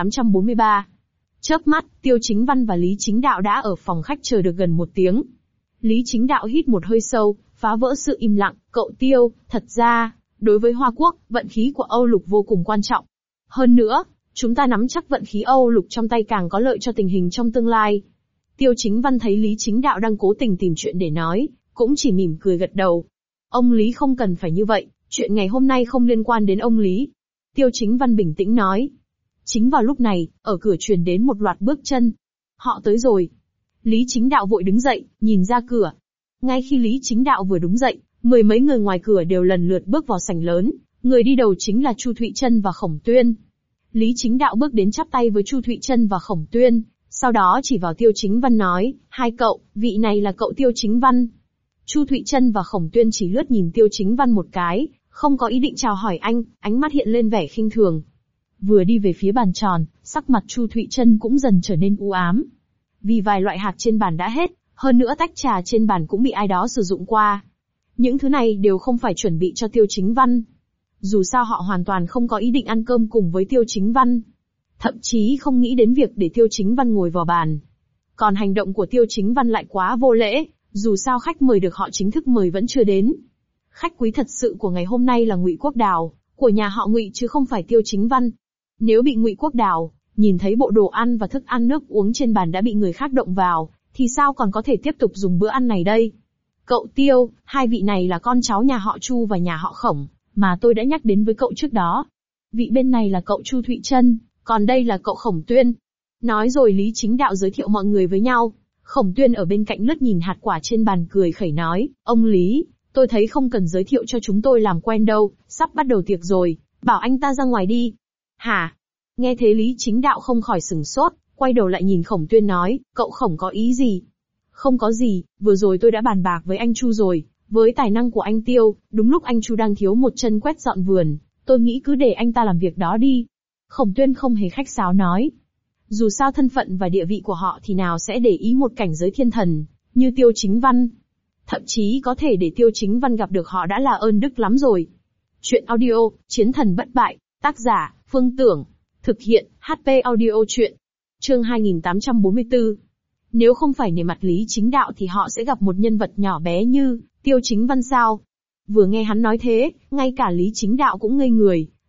2843. Chớp mắt, Tiêu Chính Văn và Lý Chính Đạo đã ở phòng khách chờ được gần 1 tiếng. Lý Chính Đạo hít một hơi sâu, phá vỡ sự im lặng, cậu Tiêu, thật ra, đối với Hoa Quốc, vận khí của Âu Lục vô cùng quan trọng. Hơn nữa, chúng ta nắm chắc vận khí Âu Lục trong tay càng có lợi cho tình hình trong tương lai. Tiêu Chính Văn thấy Lý Chính Đạo đang cố tình tìm chuyện để nói, cũng chỉ mỉm cười gật đầu. Ông Lý không cần phải như vậy, chuyện ngày hôm nay không liên quan đến ông Lý. Tiêu Chính Văn bình tĩnh nói. Chính vào lúc này, ở cửa truyền đến một loạt bước chân. Họ tới rồi. Lý Chính Đạo vội đứng dậy, nhìn ra cửa. Ngay khi Lý Chính Đạo vừa đứng dậy, 10 mấy người ngoài cửa đều lần lượt bước vào sảnh lớn, người đi đầu chính là Chu Thụy Trân và Khổng Tuyên. Lý Chính Đạo bước đến chắp tay với Chu Thụy Trân và Khổng Tuyên, sau đó chỉ vào Tiêu Chính Văn nói, hai cậu, vị này là cậu Tiêu Chính Văn. Chu Thụy Trân và Khổng Tuyên chỉ lướt nhìn Tiêu Chính Văn một cái, không có ý định chào hỏi anh, ánh mắt hiện lên vẻ khinh thường. Vừa đi về phía bàn tròn, sắc mặt Chu Thụy Trân cũng dần trở nên u ám. Vì vài loại hạt trên bàn đã hết, hơn nữa tách trà trên bàn cũng bị ai đó sử dụng qua. Những thứ này đều không phải chuẩn bị cho Tiêu Chính Văn. Dù sao họ hoàn toàn không có ý định ăn cơm cùng với Tiêu Chính Văn. Thậm chí không nghĩ đến việc để Tiêu Chính Văn ngồi vào bàn. Còn hành động của Tiêu Chính Văn lại quá vô lễ, dù sao khách mời được họ chính thức mời vẫn chưa đến. Khách quý thật sự của ngày hôm nay là Ngụy Quốc Đào, của nhà họ Ngụy chứ không phải Tiêu Chính Văn. Nếu bị Ngụy Quốc Đào nhìn thấy bộ đồ ăn và thức ăn nước uống trên bàn đã bị người khác động vào, thì sao còn có thể tiếp tục dùng bữa ăn này đây? Cậu Tiêu, hai vị này là con cháu nhà họ Chu và nhà họ Khổng, mà tôi đã nhắc đến với cậu trước đó. Vị bên này là cậu Chu Thụy Trân, còn đây là cậu Khổng Tuyên. Nói rồi Lý Chính Đạo giới thiệu mọi người với nhau. Khổng Tuyên ở bên cạnh lướt nhìn hạt quả trên bàn cười khẩy nói, ông Lý, tôi thấy không cần giới thiệu cho chúng tôi làm quen đâu, sắp bắt đầu tiệc rồi, bảo anh ta ra ngoài đi. Hả? Nghe thế Lý Chính Đạo không khỏi sửng sốt, quay đầu lại nhìn Khổng Tuyên nói, cậu Khổng có ý gì? Không có gì, vừa rồi tôi đã bàn bạc với anh Chu rồi, với tài năng của anh Tiêu, đúng lúc anh Chu đang thiếu một chân quét dọn vườn, tôi nghĩ cứ để anh ta làm việc đó đi. Khổng Tuyên không hề khách sáo nói. Dù sao thân phận và địa vị của họ thì nào sẽ để ý một cảnh giới thiên thần, như Tiêu Chính Văn. Thậm chí có thể để Tiêu Chính Văn gặp được họ đã là ơn đức lắm rồi. Chuyện audio, Chiến thần bất bại, tác giả, Phương Tưởng. Thực hiện, HP audio chuyện. Chương 2844. Nếu không phải nể mặt Lý Chính Đạo thì họ sẽ gặp một nhân vật nhỏ bé như Tiêu Chính Văn sao? Vừa nghe hắn nói thế, ngay cả Lý Chính Đạo cũng ngây người,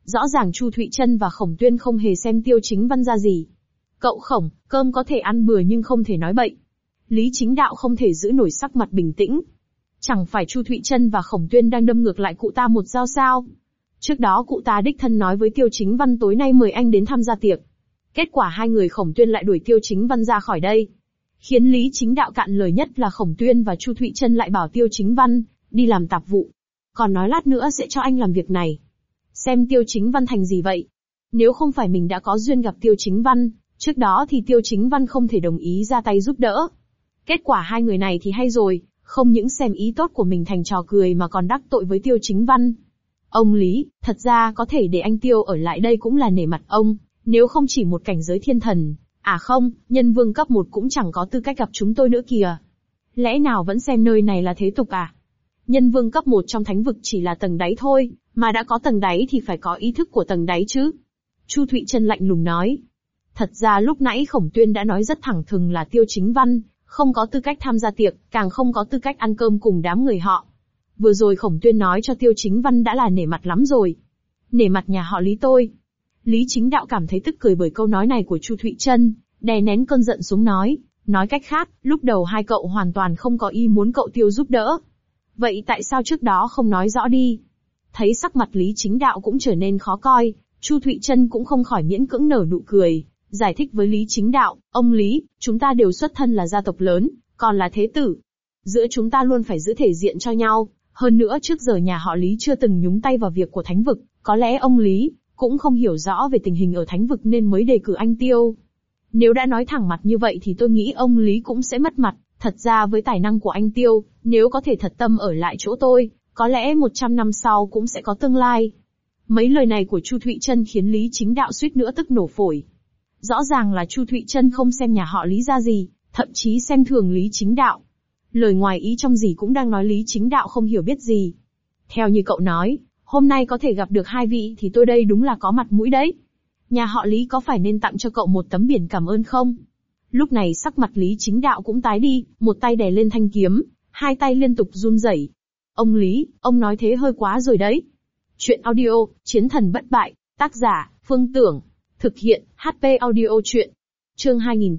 Rõ ràng Chu Thụy Trân và Khổng Tuyên không hề xem Tiêu Chính Văn ra gì. Cậu Khổng, cơm có thể ăn bừa nhưng không thể nói bậy. Lý Chính Đạo không thể giữ nổi sắc mặt bình tĩnh. Chẳng phải Chu Thụy Trân và Khổng Tuyên đang đâm ngược lại cụ ta một dao sao? Trước đó cụ ta đích thân nói với Tiêu Chính Văn tối nay mời anh đến tham gia tiệc. Kết quả hai người Khổng Tuyên lại đuổi Tiêu Chính Văn ra khỏi đây. Khiến Lý Chính Đạo cạn lời nhất là Khổng Tuyên và Chu Thụy Trân lại bảo Tiêu Chính Văn đi làm tạp vụ. Còn nói lát nữa sẽ cho anh làm việc này. Xem Tiêu Chính Văn thành gì vậy? Nếu không phải mình đã có duyên gặp Tiêu Chính Văn, trước đó thì Tiêu Chính Văn không thể đồng ý ra tay giúp đỡ. Kết quả hai người này thì hay rồi, không những xem ý tốt của mình thành trò cười mà còn đắc tội với Tiêu Chính Văn. Ông Lý, thật ra có thể để anh Tiêu ở lại đây cũng là nể mặt ông, nếu không chỉ một cảnh giới thiên thần, à không, nhân vương cấp 1 cũng chẳng có tư cách gặp chúng tôi nữa kìa. Lẽ nào vẫn xem nơi này là thế tục à? Nhân vương cấp 1 trong thánh vực chỉ là tầng đáy thôi, mà đã có tầng đáy thì phải có ý thức của tầng đáy chứ. Chu Thụy Trân lạnh lùng nói. Thật ra lúc nãy Khổng Tuyên đã nói rất thẳng thừng là Tiêu Chính Văn không có tư cách tham gia tiệc, càng không có tư cách ăn cơm cùng đám người họ. Vừa rồi Khổng Tuyên nói cho Tiêu Chính Văn đã là nể mặt lắm rồi. Nể mặt nhà họ Lý tôi. Lý Chính Đạo cảm thấy tức cười bởi câu nói này của Chu Thụy Trân, đè nén cơn giận xuống nói cách khác, lúc đầu hai cậu hoàn toàn không có ý muốn cậu Tiêu giúp đỡ. Vậy tại sao trước đó không nói rõ đi? Thấy sắc mặt Lý Chính Đạo cũng trở nên khó coi, Chu Thụy Trân cũng không khỏi miễn cưỡng nở nụ cười, giải thích với Lý Chính Đạo, ông Lý, chúng ta đều xuất thân là gia tộc lớn, còn là thế tử. Giữa chúng ta luôn phải giữ thể diện cho nhau, hơn nữa trước giờ nhà họ Lý chưa từng nhúng tay vào việc của thánh vực, có lẽ ông Lý cũng không hiểu rõ về tình hình ở thánh vực nên mới đề cử anh Tiêu. Nếu đã nói thẳng mặt như vậy thì tôi nghĩ ông Lý cũng sẽ mất mặt, thật ra với tài năng của anh Tiêu, nếu có thể thật tâm ở lại chỗ tôi, có lẽ 100 năm sau cũng sẽ có tương lai. Mấy lời này của Chu Thụy Trân khiến Lý Chính Đạo suýt nữa tức nổ phổi. Rõ ràng là Chu Thụy Trân không xem nhà họ Lý ra gì, thậm chí xem thường Lý Chính Đạo. Lời ngoài ý trong gì cũng đang nói Lý Chính Đạo không hiểu biết gì. Theo như cậu nói, hôm nay có thể gặp được hai vị thì tôi đây đúng là có mặt mũi đấy. Nhà họ Lý có phải nên tặng cho cậu một tấm biển cảm ơn không? Lúc này sắc mặt Lý Chính Đạo cũng tái đi, một tay đè lên thanh kiếm, hai tay liên tục run rẩy. Ông Lý, ông nói thế hơi quá rồi đấy. Chuyện audio, Chiến thần bất bại, tác giả, Phương Tưởng. Thực hiện, HP audio chuyện. Chương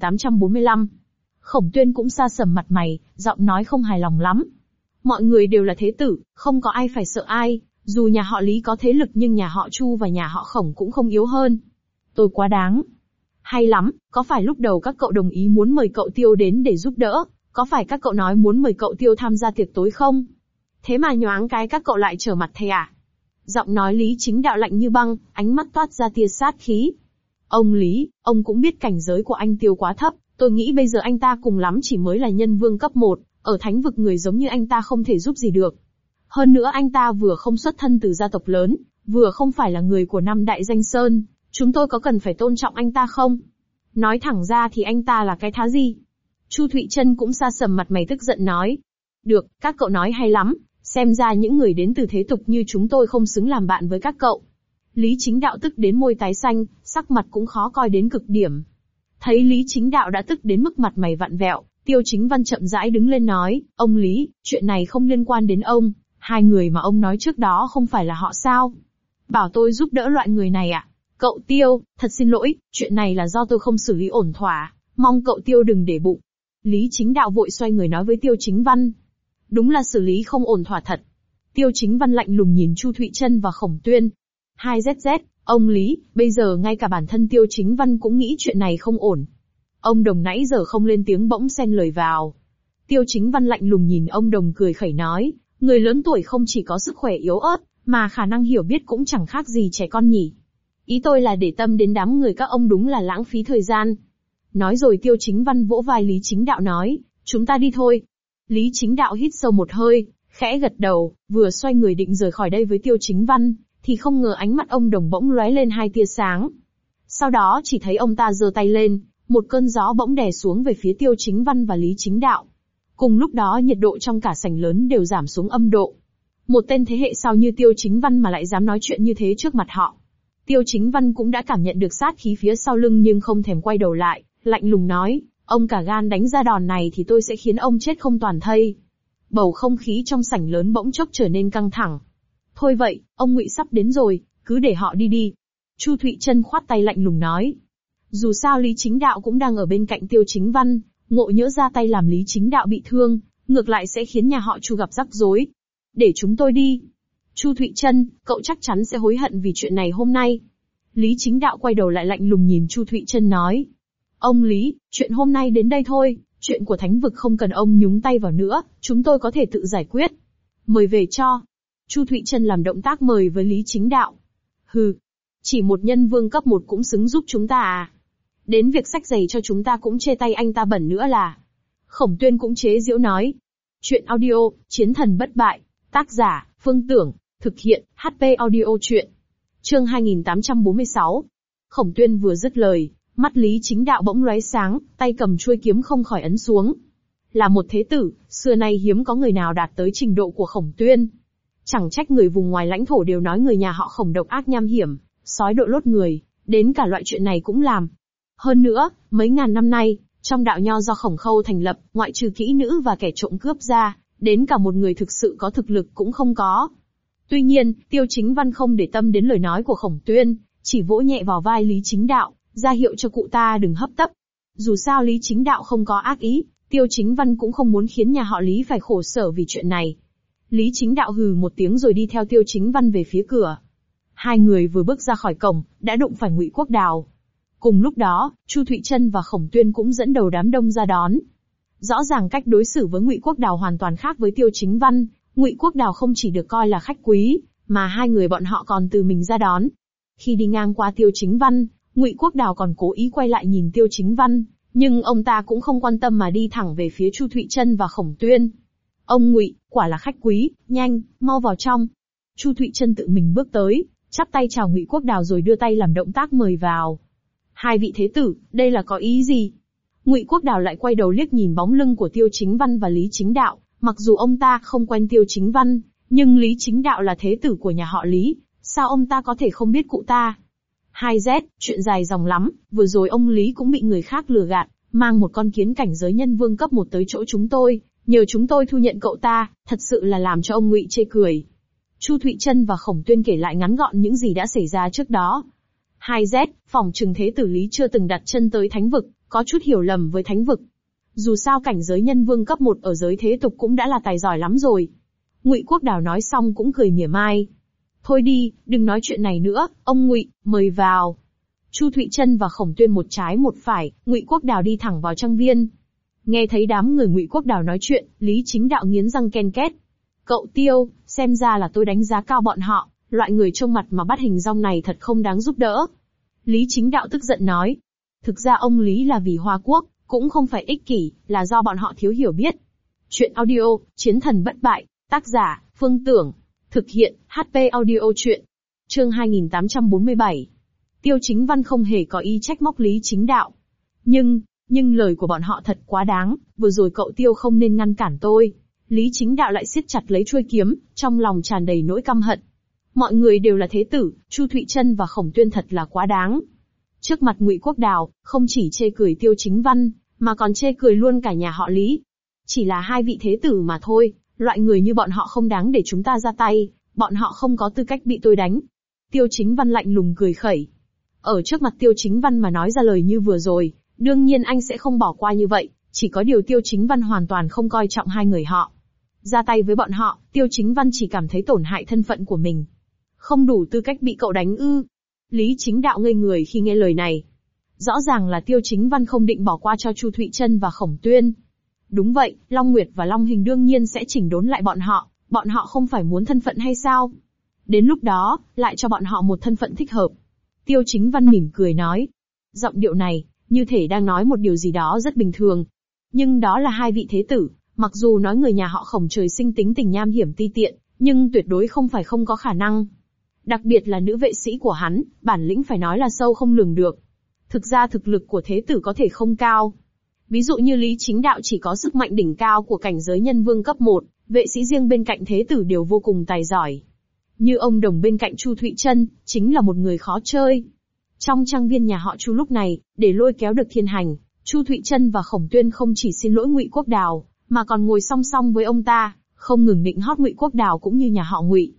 2845. Khổng Tuyên cũng sa sầm mặt mày, giọng nói không hài lòng lắm. Mọi người đều là thế tử, không có ai phải sợ ai, dù nhà họ Lý có thế lực nhưng nhà họ Chu và nhà họ Khổng cũng không yếu hơn. Tôi quá đáng. Hay lắm, có phải lúc đầu các cậu đồng ý muốn mời cậu Tiêu đến để giúp đỡ, có phải các cậu nói muốn mời cậu Tiêu tham gia tiệc tối không? Thế mà nhoáng cái các cậu lại trở mặt thề à? Giọng nói Lý Chính Đạo lạnh như băng, ánh mắt toát ra tia sát khí. Ông Lý, ông cũng biết cảnh giới của anh Tiêu quá thấp, tôi nghĩ bây giờ anh ta cùng lắm chỉ mới là nhân vương cấp 1, ở thánh vực người giống như anh ta không thể giúp gì được. Hơn nữa anh ta vừa không xuất thân từ gia tộc lớn, vừa không phải là người của năm đại danh sơn, chúng tôi có cần phải tôn trọng anh ta không? Nói thẳng ra thì anh ta là cái thá gì? Chu Thụy Trân cũng sa sầm mặt mày tức giận nói. Được, các cậu nói hay lắm, xem ra những người đến từ thế tục như chúng tôi không xứng làm bạn với các cậu. Lý Chính Đạo tức đến môi tái xanh, sắc mặt cũng khó coi đến cực điểm. Thấy Lý Chính Đạo đã tức đến mức mặt mày vặn vẹo, Tiêu Chính Văn chậm rãi đứng lên nói, ông Lý, chuyện này không liên quan đến ông, hai người mà ông nói trước đó không phải là họ sao? Bảo tôi giúp đỡ loại người này à? Cậu Tiêu, thật xin lỗi, chuyện này là do tôi không xử lý ổn thỏa, mong cậu Tiêu đừng để bụng. Lý Chính Đạo vội xoay người nói với Tiêu Chính Văn. Đúng là xử lý không ổn thỏa thật. Tiêu Chính Văn lạnh lùng nhìn Chu Thụy Trân và Khổng Tuyên. 2ZZ, ông Lý, bây giờ ngay cả bản thân Tiêu Chính Văn cũng nghĩ chuyện này không ổn. Ông Đồng nãy giờ không lên tiếng bỗng xen lời vào. Tiêu Chính Văn lạnh lùng nhìn ông Đồng cười khẩy nói, người lớn tuổi không chỉ có sức khỏe yếu ớt, mà khả năng hiểu biết cũng chẳng khác gì trẻ con nhỉ. Ý tôi là để tâm đến đám người các ông đúng là lãng phí thời gian. Nói rồi Tiêu Chính Văn vỗ vai Lý Chính Đạo nói, chúng ta đi thôi. Lý Chính Đạo hít sâu một hơi, khẽ gật đầu, vừa xoay người định rời khỏi đây với Tiêu Chính Văn, thì không ngờ ánh mắt ông Đồng bỗng lóe lên hai tia sáng. Sau đó chỉ thấy ông ta giơ tay lên, một cơn gió bỗng đè xuống về phía Tiêu Chính Văn và Lý Chính Đạo. Cùng lúc đó nhiệt độ trong cả sảnh lớn đều giảm xuống âm độ. Một tên thế hệ sau như Tiêu Chính Văn mà lại dám nói chuyện như thế trước mặt họ. Tiêu Chính Văn cũng đã cảm nhận được sát khí phía sau lưng nhưng không thèm quay đầu lại, lạnh lùng nói, ông cả gan đánh ra đòn này thì tôi sẽ khiến ông chết không toàn thây. Bầu không khí trong sảnh lớn bỗng chốc trở nên căng thẳng. Thôi vậy, ông Ngụy sắp đến rồi, cứ để họ đi đi. Chu Thụy Trân khoát tay lạnh lùng nói. Dù sao Lý Chính Đạo cũng đang ở bên cạnh Tiêu Chính Văn, ngộ nhỡ ra tay làm Lý Chính Đạo bị thương, ngược lại sẽ khiến nhà họ Chu gặp rắc rối. Để chúng tôi đi. Chu Thụy Trân, cậu chắc chắn sẽ hối hận vì chuyện này hôm nay. Lý Chính Đạo quay đầu lại lạnh lùng nhìn Chu Thụy Trân nói. Ông Lý, chuyện hôm nay đến đây thôi, chuyện của thánh vực không cần ông nhúng tay vào nữa, chúng tôi có thể tự giải quyết. Mời về cho. Chu Thụy Trân làm động tác mời với Lý Chính Đạo. Hừ, chỉ một nhân vương cấp 1 cũng xứng giúp chúng ta à? Đến việc xách giày cho chúng ta cũng chê tay anh ta bẩn nữa là. Khổng Tuyên cũng chế giễu nói. Chuyện audio, Chiến thần bất bại, tác giả, Phương Tưởng, thực hiện, HP audio chuyện. Chương 2846. Khổng Tuyên vừa dứt lời, mắt Lý Chính Đạo bỗng lóe sáng, tay cầm chuôi kiếm không khỏi ấn xuống. Là một thế tử, xưa nay hiếm có người nào đạt tới trình độ của Khổng Tuyên. Chẳng trách người vùng ngoài lãnh thổ đều nói người nhà họ Khổng độc ác nham hiểm, sói đội lốt người, đến cả loại chuyện này cũng làm. Hơn nữa, mấy ngàn năm nay, trong đạo nho do Khổng Khâu thành lập, ngoại trừ kỹ nữ và kẻ trộm cướp ra, đến cả một người thực sự có thực lực cũng không có. Tuy nhiên, Tiêu Chính Văn không để tâm đến lời nói của Khổng Tuyên, chỉ vỗ nhẹ vào vai Lý Chính Đạo, ra hiệu cho cụ ta đừng hấp tấp. Dù sao Lý Chính Đạo không có ác ý, Tiêu Chính Văn cũng không muốn khiến nhà họ Lý phải khổ sở vì chuyện này. Lý Chính Đạo hừ một tiếng rồi đi theo Tiêu Chính Văn về phía cửa. Hai người vừa bước ra khỏi cổng, đã đụng phải Ngụy Quốc Đào. Cùng lúc đó, Chu Thụy Trân và Khổng Tuyên cũng dẫn đầu đám đông ra đón. Rõ ràng cách đối xử với Ngụy Quốc Đào hoàn toàn khác với Tiêu Chính Văn, Ngụy Quốc Đào không chỉ được coi là khách quý, mà hai người bọn họ còn từ mình ra đón. Khi đi ngang qua Tiêu Chính Văn, Ngụy Quốc Đào còn cố ý quay lại nhìn Tiêu Chính Văn, nhưng ông ta cũng không quan tâm mà đi thẳng về phía Chu Thụy Trân và Khổng Tuyên. Ông Ngụy, quả là khách quý, nhanh, mau vào trong. Chu Thụy Trân tự mình bước tới, chắp tay chào Ngụy Quốc Đào rồi đưa tay làm động tác mời vào. Hai vị thế tử, đây là có ý gì? Ngụy Quốc Đào lại quay đầu liếc nhìn bóng lưng của Tiêu Chính Văn và Lý Chính Đạo, mặc dù ông ta không quen Tiêu Chính Văn, nhưng Lý Chính Đạo là thế tử của nhà họ Lý, sao ông ta có thể không biết cụ ta? 2Z, chuyện dài dòng lắm, vừa rồi ông Lý cũng bị người khác lừa gạt, mang một con kiến cảnh giới nhân vương cấp 1 tới chỗ chúng tôi, nhờ chúng tôi thu nhận cậu ta, thật sự là làm cho ông Ngụy chê cười. Chu Thụy Trân và Khổng Tuyên kể lại ngắn gọn những gì đã xảy ra trước đó. 2Z, phỏng chừng thế tử Lý chưa từng đặt chân tới thánh vực, có chút hiểu lầm với thánh vực. Dù sao cảnh giới nhân vương cấp 1 ở giới thế tục cũng đã là tài giỏi lắm rồi. Ngụy Quốc Đào nói xong cũng cười mỉa mai. Thôi đi, đừng nói chuyện này nữa, ông Ngụy, mời vào. Chu Thụy Trân và Khổng Tuyên một trái một phải, Ngụy Quốc Đào đi thẳng vào trang viên. Nghe thấy đám người Ngụy Quốc Đào nói chuyện, Lý Chính Đạo nghiến răng ken két. Cậu Tiêu, xem ra là tôi đánh giá cao bọn họ, loại người trông mặt mà bắt hình dong này thật không đáng giúp đỡ. Lý Chính Đạo tức giận nói. Thực ra ông Lý là vì Hoa Quốc, cũng không phải ích kỷ, là do bọn họ thiếu hiểu biết. Chuyện audio, Chiến thần bất bại, tác giả, Phương Tưởng, thực hiện, HP audio chuyện. Chương 2847. Tiêu Chính Văn không hề có ý trách móc Lý Chính Đạo. Nhưng lời của bọn họ thật quá đáng, vừa rồi cậu Tiêu không nên ngăn cản tôi. Lý Chính Đạo lại siết chặt lấy chuôi kiếm, trong lòng tràn đầy nỗi căm hận. Mọi người đều là thế tử, Chu Thụy Trân và Khổng Tuyên thật là quá đáng. Trước mặt Ngụy Quốc Đào, không chỉ chê cười Tiêu Chính Văn, mà còn chê cười luôn cả nhà họ Lý. Chỉ là hai vị thế tử mà thôi, loại người như bọn họ không đáng để chúng ta ra tay, bọn họ không có tư cách bị tôi đánh. Tiêu Chính Văn lạnh lùng cười khẩy. Ở trước mặt Tiêu Chính Văn mà nói ra lời như vừa rồi, đương nhiên anh sẽ không bỏ qua như vậy, chỉ có điều Tiêu Chính Văn hoàn toàn không coi trọng hai người họ. Ra tay với bọn họ, Tiêu Chính Văn chỉ cảm thấy tổn hại thân phận của mình. Không đủ tư cách bị cậu đánh ư? Lý Chính Đạo ngây người khi nghe lời này. Rõ ràng là Tiêu Chính Văn không định bỏ qua cho Chu Thụy Trân và Khổng Tuyên. Đúng vậy, Long Nguyệt và Long Hình đương nhiên sẽ chỉnh đốn lại bọn họ không phải muốn thân phận hay sao? Đến lúc đó, lại cho bọn họ một thân phận thích hợp. Tiêu Chính Văn mỉm cười nói. Giọng điệu này, như thể đang nói một điều gì đó rất bình thường. Nhưng đó là hai vị thế tử, mặc dù nói người nhà họ Khổng trời sinh tính tình nham hiểm ti tiện, nhưng tuyệt đối không phải không có khả năng. Đặc biệt là nữ vệ sĩ của hắn, bản lĩnh phải nói là sâu không lường được. Thực ra thực lực của thế tử có thể không cao. Ví dụ như Lý Chính Đạo chỉ có sức mạnh đỉnh cao của cảnh giới nhân vương cấp 1, vệ sĩ riêng bên cạnh thế tử đều vô cùng tài giỏi. Như ông Đồng bên cạnh Chu Thụy Trân, chính là một người khó chơi. Trong trang viên nhà họ Chu lúc này, để lôi kéo được thiên hành, Chu Thụy Trân và Khổng Tuyên không chỉ xin lỗi Ngụy Quốc Đào, mà còn ngồi song song với ông ta, không ngừng nịnh hót Ngụy Quốc Đào cũng như nhà họ Ngụy.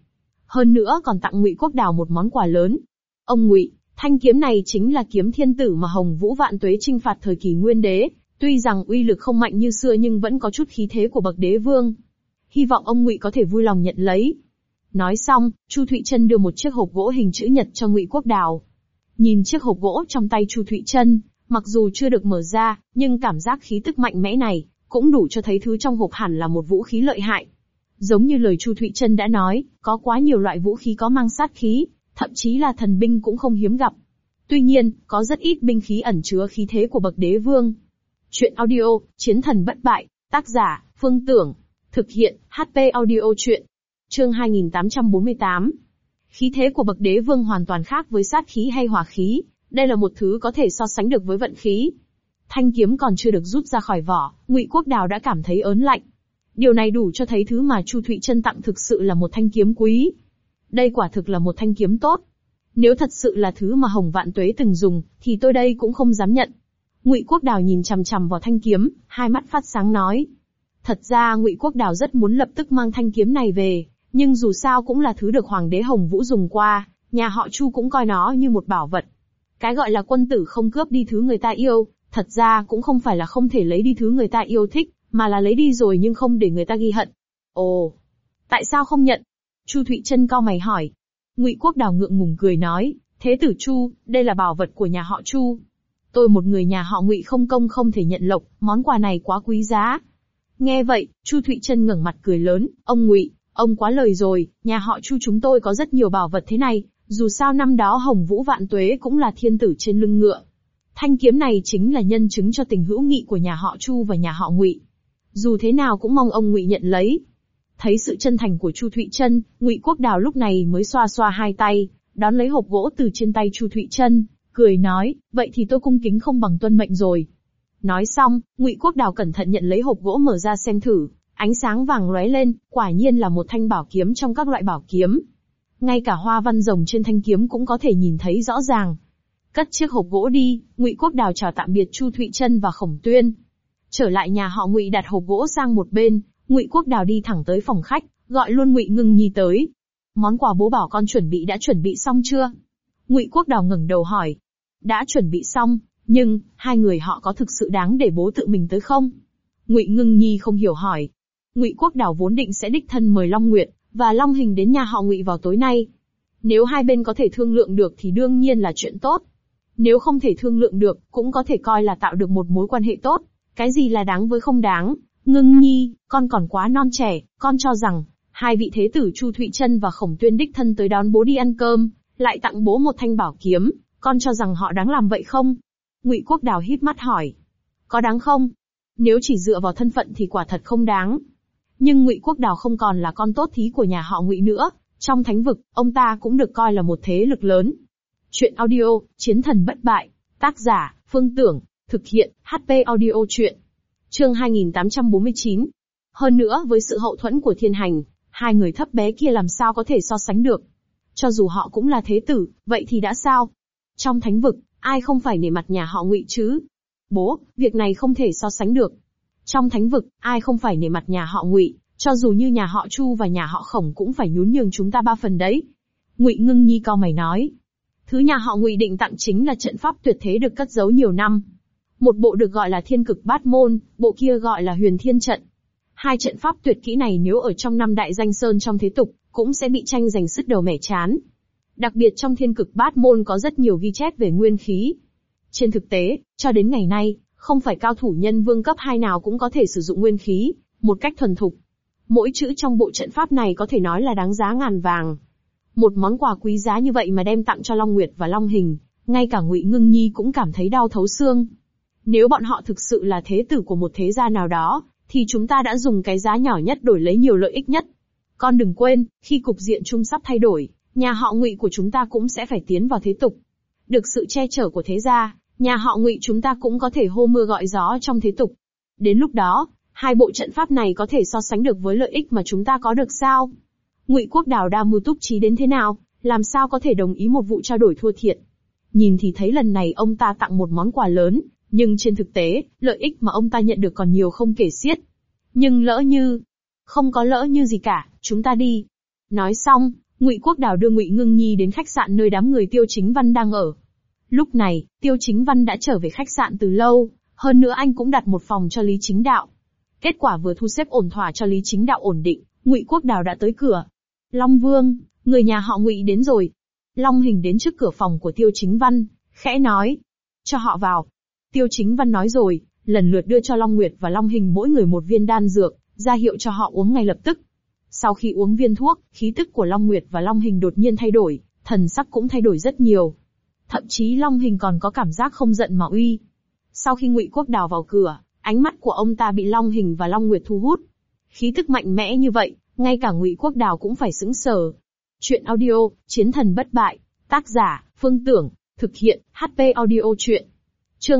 Hơn nữa còn tặng Ngụy Quốc Đào một món quà lớn. Ông Ngụy, thanh kiếm này chính là kiếm thiên tử mà Hồng Vũ Vạn Tuế chinh phạt thời kỳ Nguyên Đế, tuy rằng uy lực không mạnh như xưa nhưng vẫn có chút khí thế của bậc đế vương. Hy vọng ông Ngụy có thể vui lòng nhận lấy. Nói xong, Chu Thụy Trân đưa một chiếc hộp gỗ hình chữ nhật cho Ngụy Quốc Đào. Nhìn chiếc hộp gỗ trong tay Chu Thụy Trân, mặc dù chưa được mở ra, nhưng cảm giác khí tức mạnh mẽ này cũng đủ cho thấy thứ trong hộp hẳn là một vũ khí lợi hại. Giống như lời Chu Thụy Trân đã nói, có quá nhiều loại vũ khí có mang sát khí, thậm chí là thần binh cũng không hiếm gặp. Tuy nhiên, có rất ít binh khí ẩn chứa khí thế của bậc đế vương. Chuyện audio, Chiến thần bất bại, tác giả, Phương Tưởng. Thực hiện, HP audio chuyện. Chương 2848. Khí thế của bậc đế vương hoàn toàn khác với sát khí hay hỏa khí, đây là một thứ có thể so sánh được với vận khí. Thanh kiếm còn chưa được rút ra khỏi vỏ, Ngụy Quốc Đào đã cảm thấy ớn lạnh. Điều này đủ cho thấy thứ mà Chu Thụy Trân tặng thực sự là một thanh kiếm quý. Đây quả thực là một thanh kiếm tốt. Nếu thật sự là thứ mà Hồng Vạn Tuế từng dùng, thì tôi đây cũng không dám nhận. Ngụy Quốc Đào nhìn chằm chằm vào thanh kiếm, hai mắt phát sáng nói. Thật ra Ngụy Quốc Đào rất muốn lập tức mang thanh kiếm này về, nhưng dù sao cũng là thứ được Hoàng đế Hồng Vũ dùng qua, nhà họ Chu cũng coi nó như một bảo vật. Cái gọi là quân tử không cướp đi thứ người ta yêu, thật ra cũng không phải là không thể lấy đi thứ người ta yêu thích, mà là lấy đi rồi nhưng không để người ta ghi hận. Ồ, tại sao không nhận? Chu Thụy Trân cau mày hỏi. Ngụy Quốc Đào ngượng ngùng cười nói, thế tử Chu, đây là bảo vật của nhà họ Chu. Tôi một người nhà họ Ngụy không công không thể nhận lộc, món quà này quá quý giá. Nghe vậy, Chu Thụy Trân ngẩng mặt cười lớn, ông Ngụy, ông quá lời rồi, nhà họ Chu chúng tôi có rất nhiều bảo vật thế này, dù sao năm đó Hồng Vũ Vạn Tuế cũng là thiên tử trên lưng ngựa. Thanh kiếm này chính là nhân chứng cho tình hữu nghị của nhà họ Chu và nhà họ Ngụy. Dù thế nào cũng mong ông Ngụy nhận lấy. Thấy sự chân thành của Chu Thụy Trân, Ngụy Quốc Đào lúc này mới xoa xoa hai tay, đón lấy hộp gỗ từ trên tay Chu Thụy Trân, cười nói, vậy thì tôi cung kính không bằng tuân mệnh rồi. Nói xong, Ngụy Quốc Đào cẩn thận nhận lấy hộp gỗ mở ra xem thử, ánh sáng vàng lóe lên, quả nhiên là một thanh bảo kiếm trong các loại bảo kiếm. Ngay cả hoa văn rồng trên thanh kiếm cũng có thể nhìn thấy rõ ràng. Cất chiếc hộp gỗ đi, Ngụy Quốc Đào chào tạm biệt Chu Thụy Trân và Khổng Tuyên. Trở lại nhà họ Ngụy đặt hộp gỗ sang một bên, Ngụy Quốc Đào đi thẳng tới phòng khách, gọi luôn Ngụy Ngưng Nhi tới. Món quà bố bảo con đã chuẩn bị xong chưa? Ngụy Quốc Đào ngẩng đầu hỏi. Đã chuẩn bị xong, nhưng hai người họ có thực sự đáng để bố tự mình tới không? Ngụy Ngưng Nhi không hiểu hỏi. Ngụy Quốc Đào vốn định sẽ đích thân mời Long Nguyệt và Long Hình đến nhà họ Ngụy vào tối nay. Nếu hai bên có thể thương lượng được thì đương nhiên là chuyện tốt. Nếu không thể thương lượng được, cũng có thể coi là tạo được một mối quan hệ tốt. Cái gì là đáng với không đáng? Ngưng Nhi, con còn quá non trẻ, con cho rằng hai vị thế tử Chu Thụy Trân và Khổng Tuyên đích thân tới đón bố đi ăn cơm, lại tặng bố một thanh bảo kiếm, con cho rằng họ đáng làm vậy không? Ngụy Quốc Đào híp mắt hỏi. Có đáng không? Nếu chỉ dựa vào thân phận thì quả thật không đáng. Nhưng Ngụy Quốc Đào không còn là con tốt thí của nhà họ Ngụy nữa, trong thánh vực, ông ta cũng được coi là một thế lực lớn. Chuyện audio, Chiến thần bất bại, tác giả, Phương Tưởng, thực hiện, HP audio chuyện. Chương 2849. Hơn nữa với sự hậu thuẫn của thiên hành, hai người thấp bé kia làm sao có thể so sánh được. Cho dù họ cũng là thế tử, vậy thì đã sao? Trong thánh vực, ai không phải nể mặt nhà họ Ngụy chứ? Bố, việc này không thể so sánh được. Trong thánh vực, ai không phải nể mặt nhà họ Ngụy, cho dù như nhà họ Chu và nhà họ Khổng cũng phải nhún nhường chúng ta 3 phần đấy. Ngụy Ngưng Nhi cau mày nói. Thứ nhà họ Ngụy định tặng chính là trận pháp tuyệt thế được cất giấu nhiều năm. Một bộ được gọi là Thiên Cực Bát Môn, bộ kia gọi là Huyền Thiên Trận. Hai trận pháp tuyệt kỹ này nếu ở trong 5 đại danh sơn trong thế tục, cũng sẽ bị tranh giành sứt đầu mẻ chán. Đặc biệt trong Thiên Cực Bát Môn có rất nhiều ghi chép về nguyên khí. Trên thực tế, cho đến ngày nay, không phải cao thủ nhân vương cấp 2 nào cũng có thể sử dụng nguyên khí, một cách thuần thục. Mỗi chữ trong bộ trận pháp này có thể nói là đáng giá ngàn vàng. Một món quà quý giá như vậy mà đem tặng cho Long Nguyệt và Long Hình, ngay cả Ngụy Ngưng Nhi cũng cảm thấy đau thấu xương. Nếu bọn họ thực sự là thế tử của một thế gia nào đó, thì chúng ta đã dùng cái giá nhỏ nhất đổi lấy nhiều lợi ích nhất. Con đừng quên, khi cục diện chung sắp thay đổi, nhà họ Ngụy của chúng ta cũng sẽ phải tiến vào thế tục. Được sự che chở của thế gia, nhà họ Ngụy chúng ta cũng có thể hô mưa gọi gió trong thế tục. Đến lúc đó, hai bộ trận pháp này có thể so sánh được với lợi ích mà chúng ta có được sao? Ngụy Quốc Đào đa mưu túc trí đến thế nào, làm sao có thể đồng ý một vụ trao đổi thua thiệt? Nhìn thì thấy lần này ông ta tặng một món quà lớn, nhưng trên thực tế, lợi ích mà ông ta nhận được còn nhiều không kể xiết. Nhưng lỡ như... Không có lỡ như gì cả, chúng ta đi. Nói xong, Ngụy Quốc Đào đưa Ngụy Ngưng Nhi đến khách sạn nơi đám người Tiêu Chính Văn đang ở. Lúc này, Tiêu Chính Văn đã trở về khách sạn từ lâu, hơn nữa anh cũng đặt một phòng cho Lý Chính Đạo. Kết quả vừa thu xếp ổn thỏa cho Lý Chính Đạo ổn định, Ngụy Quốc Đào đã tới cửa. Long Vương, người nhà họ Ngụy đến rồi. Long Hình đến trước cửa phòng của Tiêu Chính Văn, khẽ nói. Cho họ vào. Tiêu Chính Văn nói rồi, lần lượt đưa cho Long Nguyệt và Long Hình mỗi người một viên đan dược, ra hiệu cho họ uống ngay lập tức. Sau khi uống viên thuốc, khí tức của Long Nguyệt và Long Hình đột nhiên thay đổi, thần sắc cũng thay đổi rất nhiều. Thậm chí Long Hình còn có cảm giác không giận mà uy. Sau khi Ngụy Quốc Đào vào cửa, ánh mắt của ông ta bị Long Hình và Long Nguyệt thu hút. Khí tức mạnh mẽ như vậy, ngay cả Ngụy Quốc Đào cũng phải sững sờ. Chuyện audio, Chiến thần bất bại. Tác giả, Phương Tưởng. Thực hiện, HP Audio Chuyện. Chương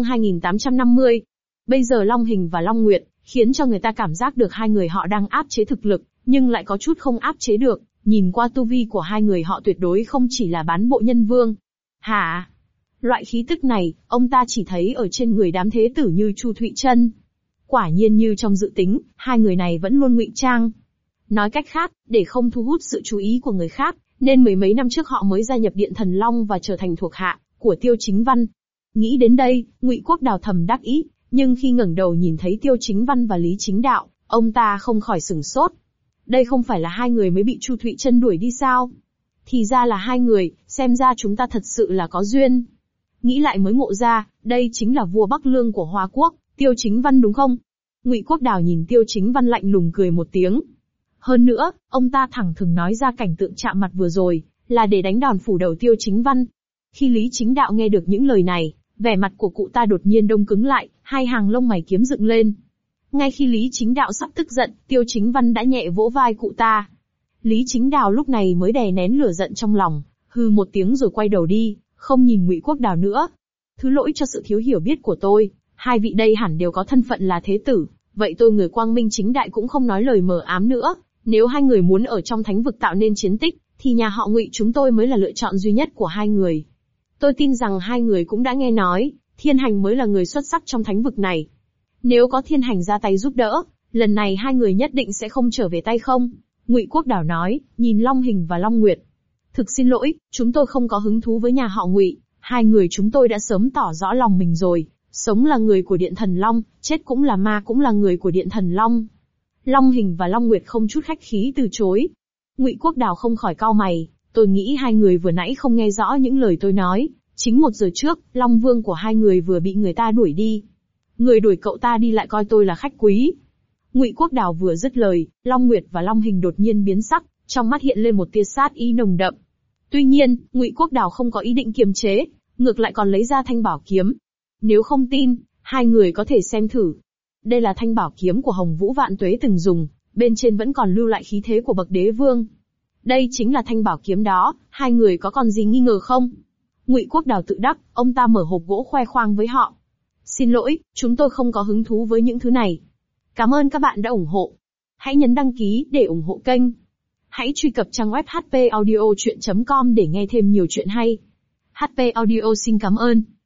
2850. Bây giờ Long Hình và Long Nguyệt, khiến cho người ta cảm giác được hai người họ đang áp chế thực lực, nhưng lại có chút không áp chế được. Nhìn qua tu vi của hai người họ tuyệt đối không chỉ là bán bộ nhân vương. Hả? Loại khí tức này, ông ta chỉ thấy ở trên người đám thế tử như Chu Thụy Trân. Quả nhiên như trong dự tính, hai người này vẫn luôn ngụy trang. Nói cách khác, để không thu hút sự chú ý của người khác, nên mười mấy năm trước họ mới gia nhập Điện Thần Long và trở thành thuộc hạ của Tiêu Chính Văn. Nghĩ đến đây, Ngụy Quốc Đào thầm đắc ý, nhưng khi ngẩng đầu nhìn thấy Tiêu Chính Văn và Lý Chính Đạo, ông ta không khỏi sửng sốt. Đây không phải là hai người mới bị Chu Thụy Trân đuổi đi sao? Thì ra là hai người, xem ra chúng ta thật sự là có duyên. Nghĩ lại mới ngộ ra, đây chính là vua Bắc Lương của Hoa Quốc, Tiêu Chính Văn đúng không? Ngụy Quốc Đào nhìn Tiêu Chính Văn lạnh lùng cười một tiếng. Hơn nữa, ông ta thẳng thừng nói ra cảnh tượng chạm mặt vừa rồi, là để đánh đòn phủ đầu Tiêu Chính Văn. Khi Lý Chính Đạo nghe được những lời này, vẻ mặt của cụ ta đột nhiên đông cứng lại, hai hàng lông mày kiếm dựng lên. Ngay khi Lý Chính Đạo sắp tức giận, Tiêu Chính Văn đã nhẹ vỗ vai cụ ta. Lý Chính Đạo lúc này mới đè nén lửa giận trong lòng, hừ một tiếng rồi quay đầu đi, không nhìn Ngụy Quốc Đào nữa. Thứ lỗi cho sự thiếu hiểu biết của tôi, hai vị đây hẳn đều có thân phận là thế tử, vậy tôi người quang minh chính đại cũng không nói lời mờ ám nữa. Nếu hai người muốn ở trong thánh vực tạo nên chiến tích, thì nhà họ Ngụy chúng tôi mới là lựa chọn duy nhất của hai người. Tôi tin rằng hai người cũng đã nghe nói, Thiên Hành mới là người xuất sắc trong thánh vực này. Nếu có Thiên Hành ra tay giúp đỡ, lần này hai người nhất định sẽ không trở về tay không. Ngụy Quốc Đào nói, nhìn Long Hình và Long Nguyệt. Thực xin lỗi, chúng tôi không có hứng thú với nhà họ Ngụy, hai người chúng tôi đã sớm tỏ rõ lòng mình rồi, sống là người của Điện Thần Long, chết cũng là ma cũng là người của Điện Thần Long. Long Hình và Long Nguyệt không chút khách khí từ chối. Ngụy Quốc Đào không khỏi cau mày, tôi nghĩ hai người vừa nãy không nghe rõ những lời tôi nói, chính 1 giờ trước, Long Vương của hai người vừa bị người ta đuổi đi. Người đuổi cậu ta đi lại coi tôi là khách quý. Ngụy Quốc Đào vừa dứt lời, Long Nguyệt và Long Hình đột nhiên biến sắc, trong mắt hiện lên một tia sát ý nồng đậm. Tuy nhiên, Ngụy Quốc Đào không có ý định kiềm chế, ngược lại còn lấy ra thanh bảo kiếm. Nếu không tin, hai người có thể xem thử. Đây là thanh bảo kiếm của Hồng Vũ Vạn Tuế từng dùng, bên trên vẫn còn lưu lại khí thế của bậc đế vương. Đây chính là thanh bảo kiếm đó, hai người có còn gì nghi ngờ không? Ngụy Quốc Đào tự đắc, ông ta mở hộp gỗ khoe khoang với họ. Xin lỗi, chúng tôi không có hứng thú với những thứ này. Cảm ơn các bạn đã ủng hộ. Hãy nhấn đăng ký để ủng hộ kênh. Hãy truy cập trang web hpaudiochuyen.com để nghe thêm nhiều chuyện hay. HP Audio xin cảm ơn.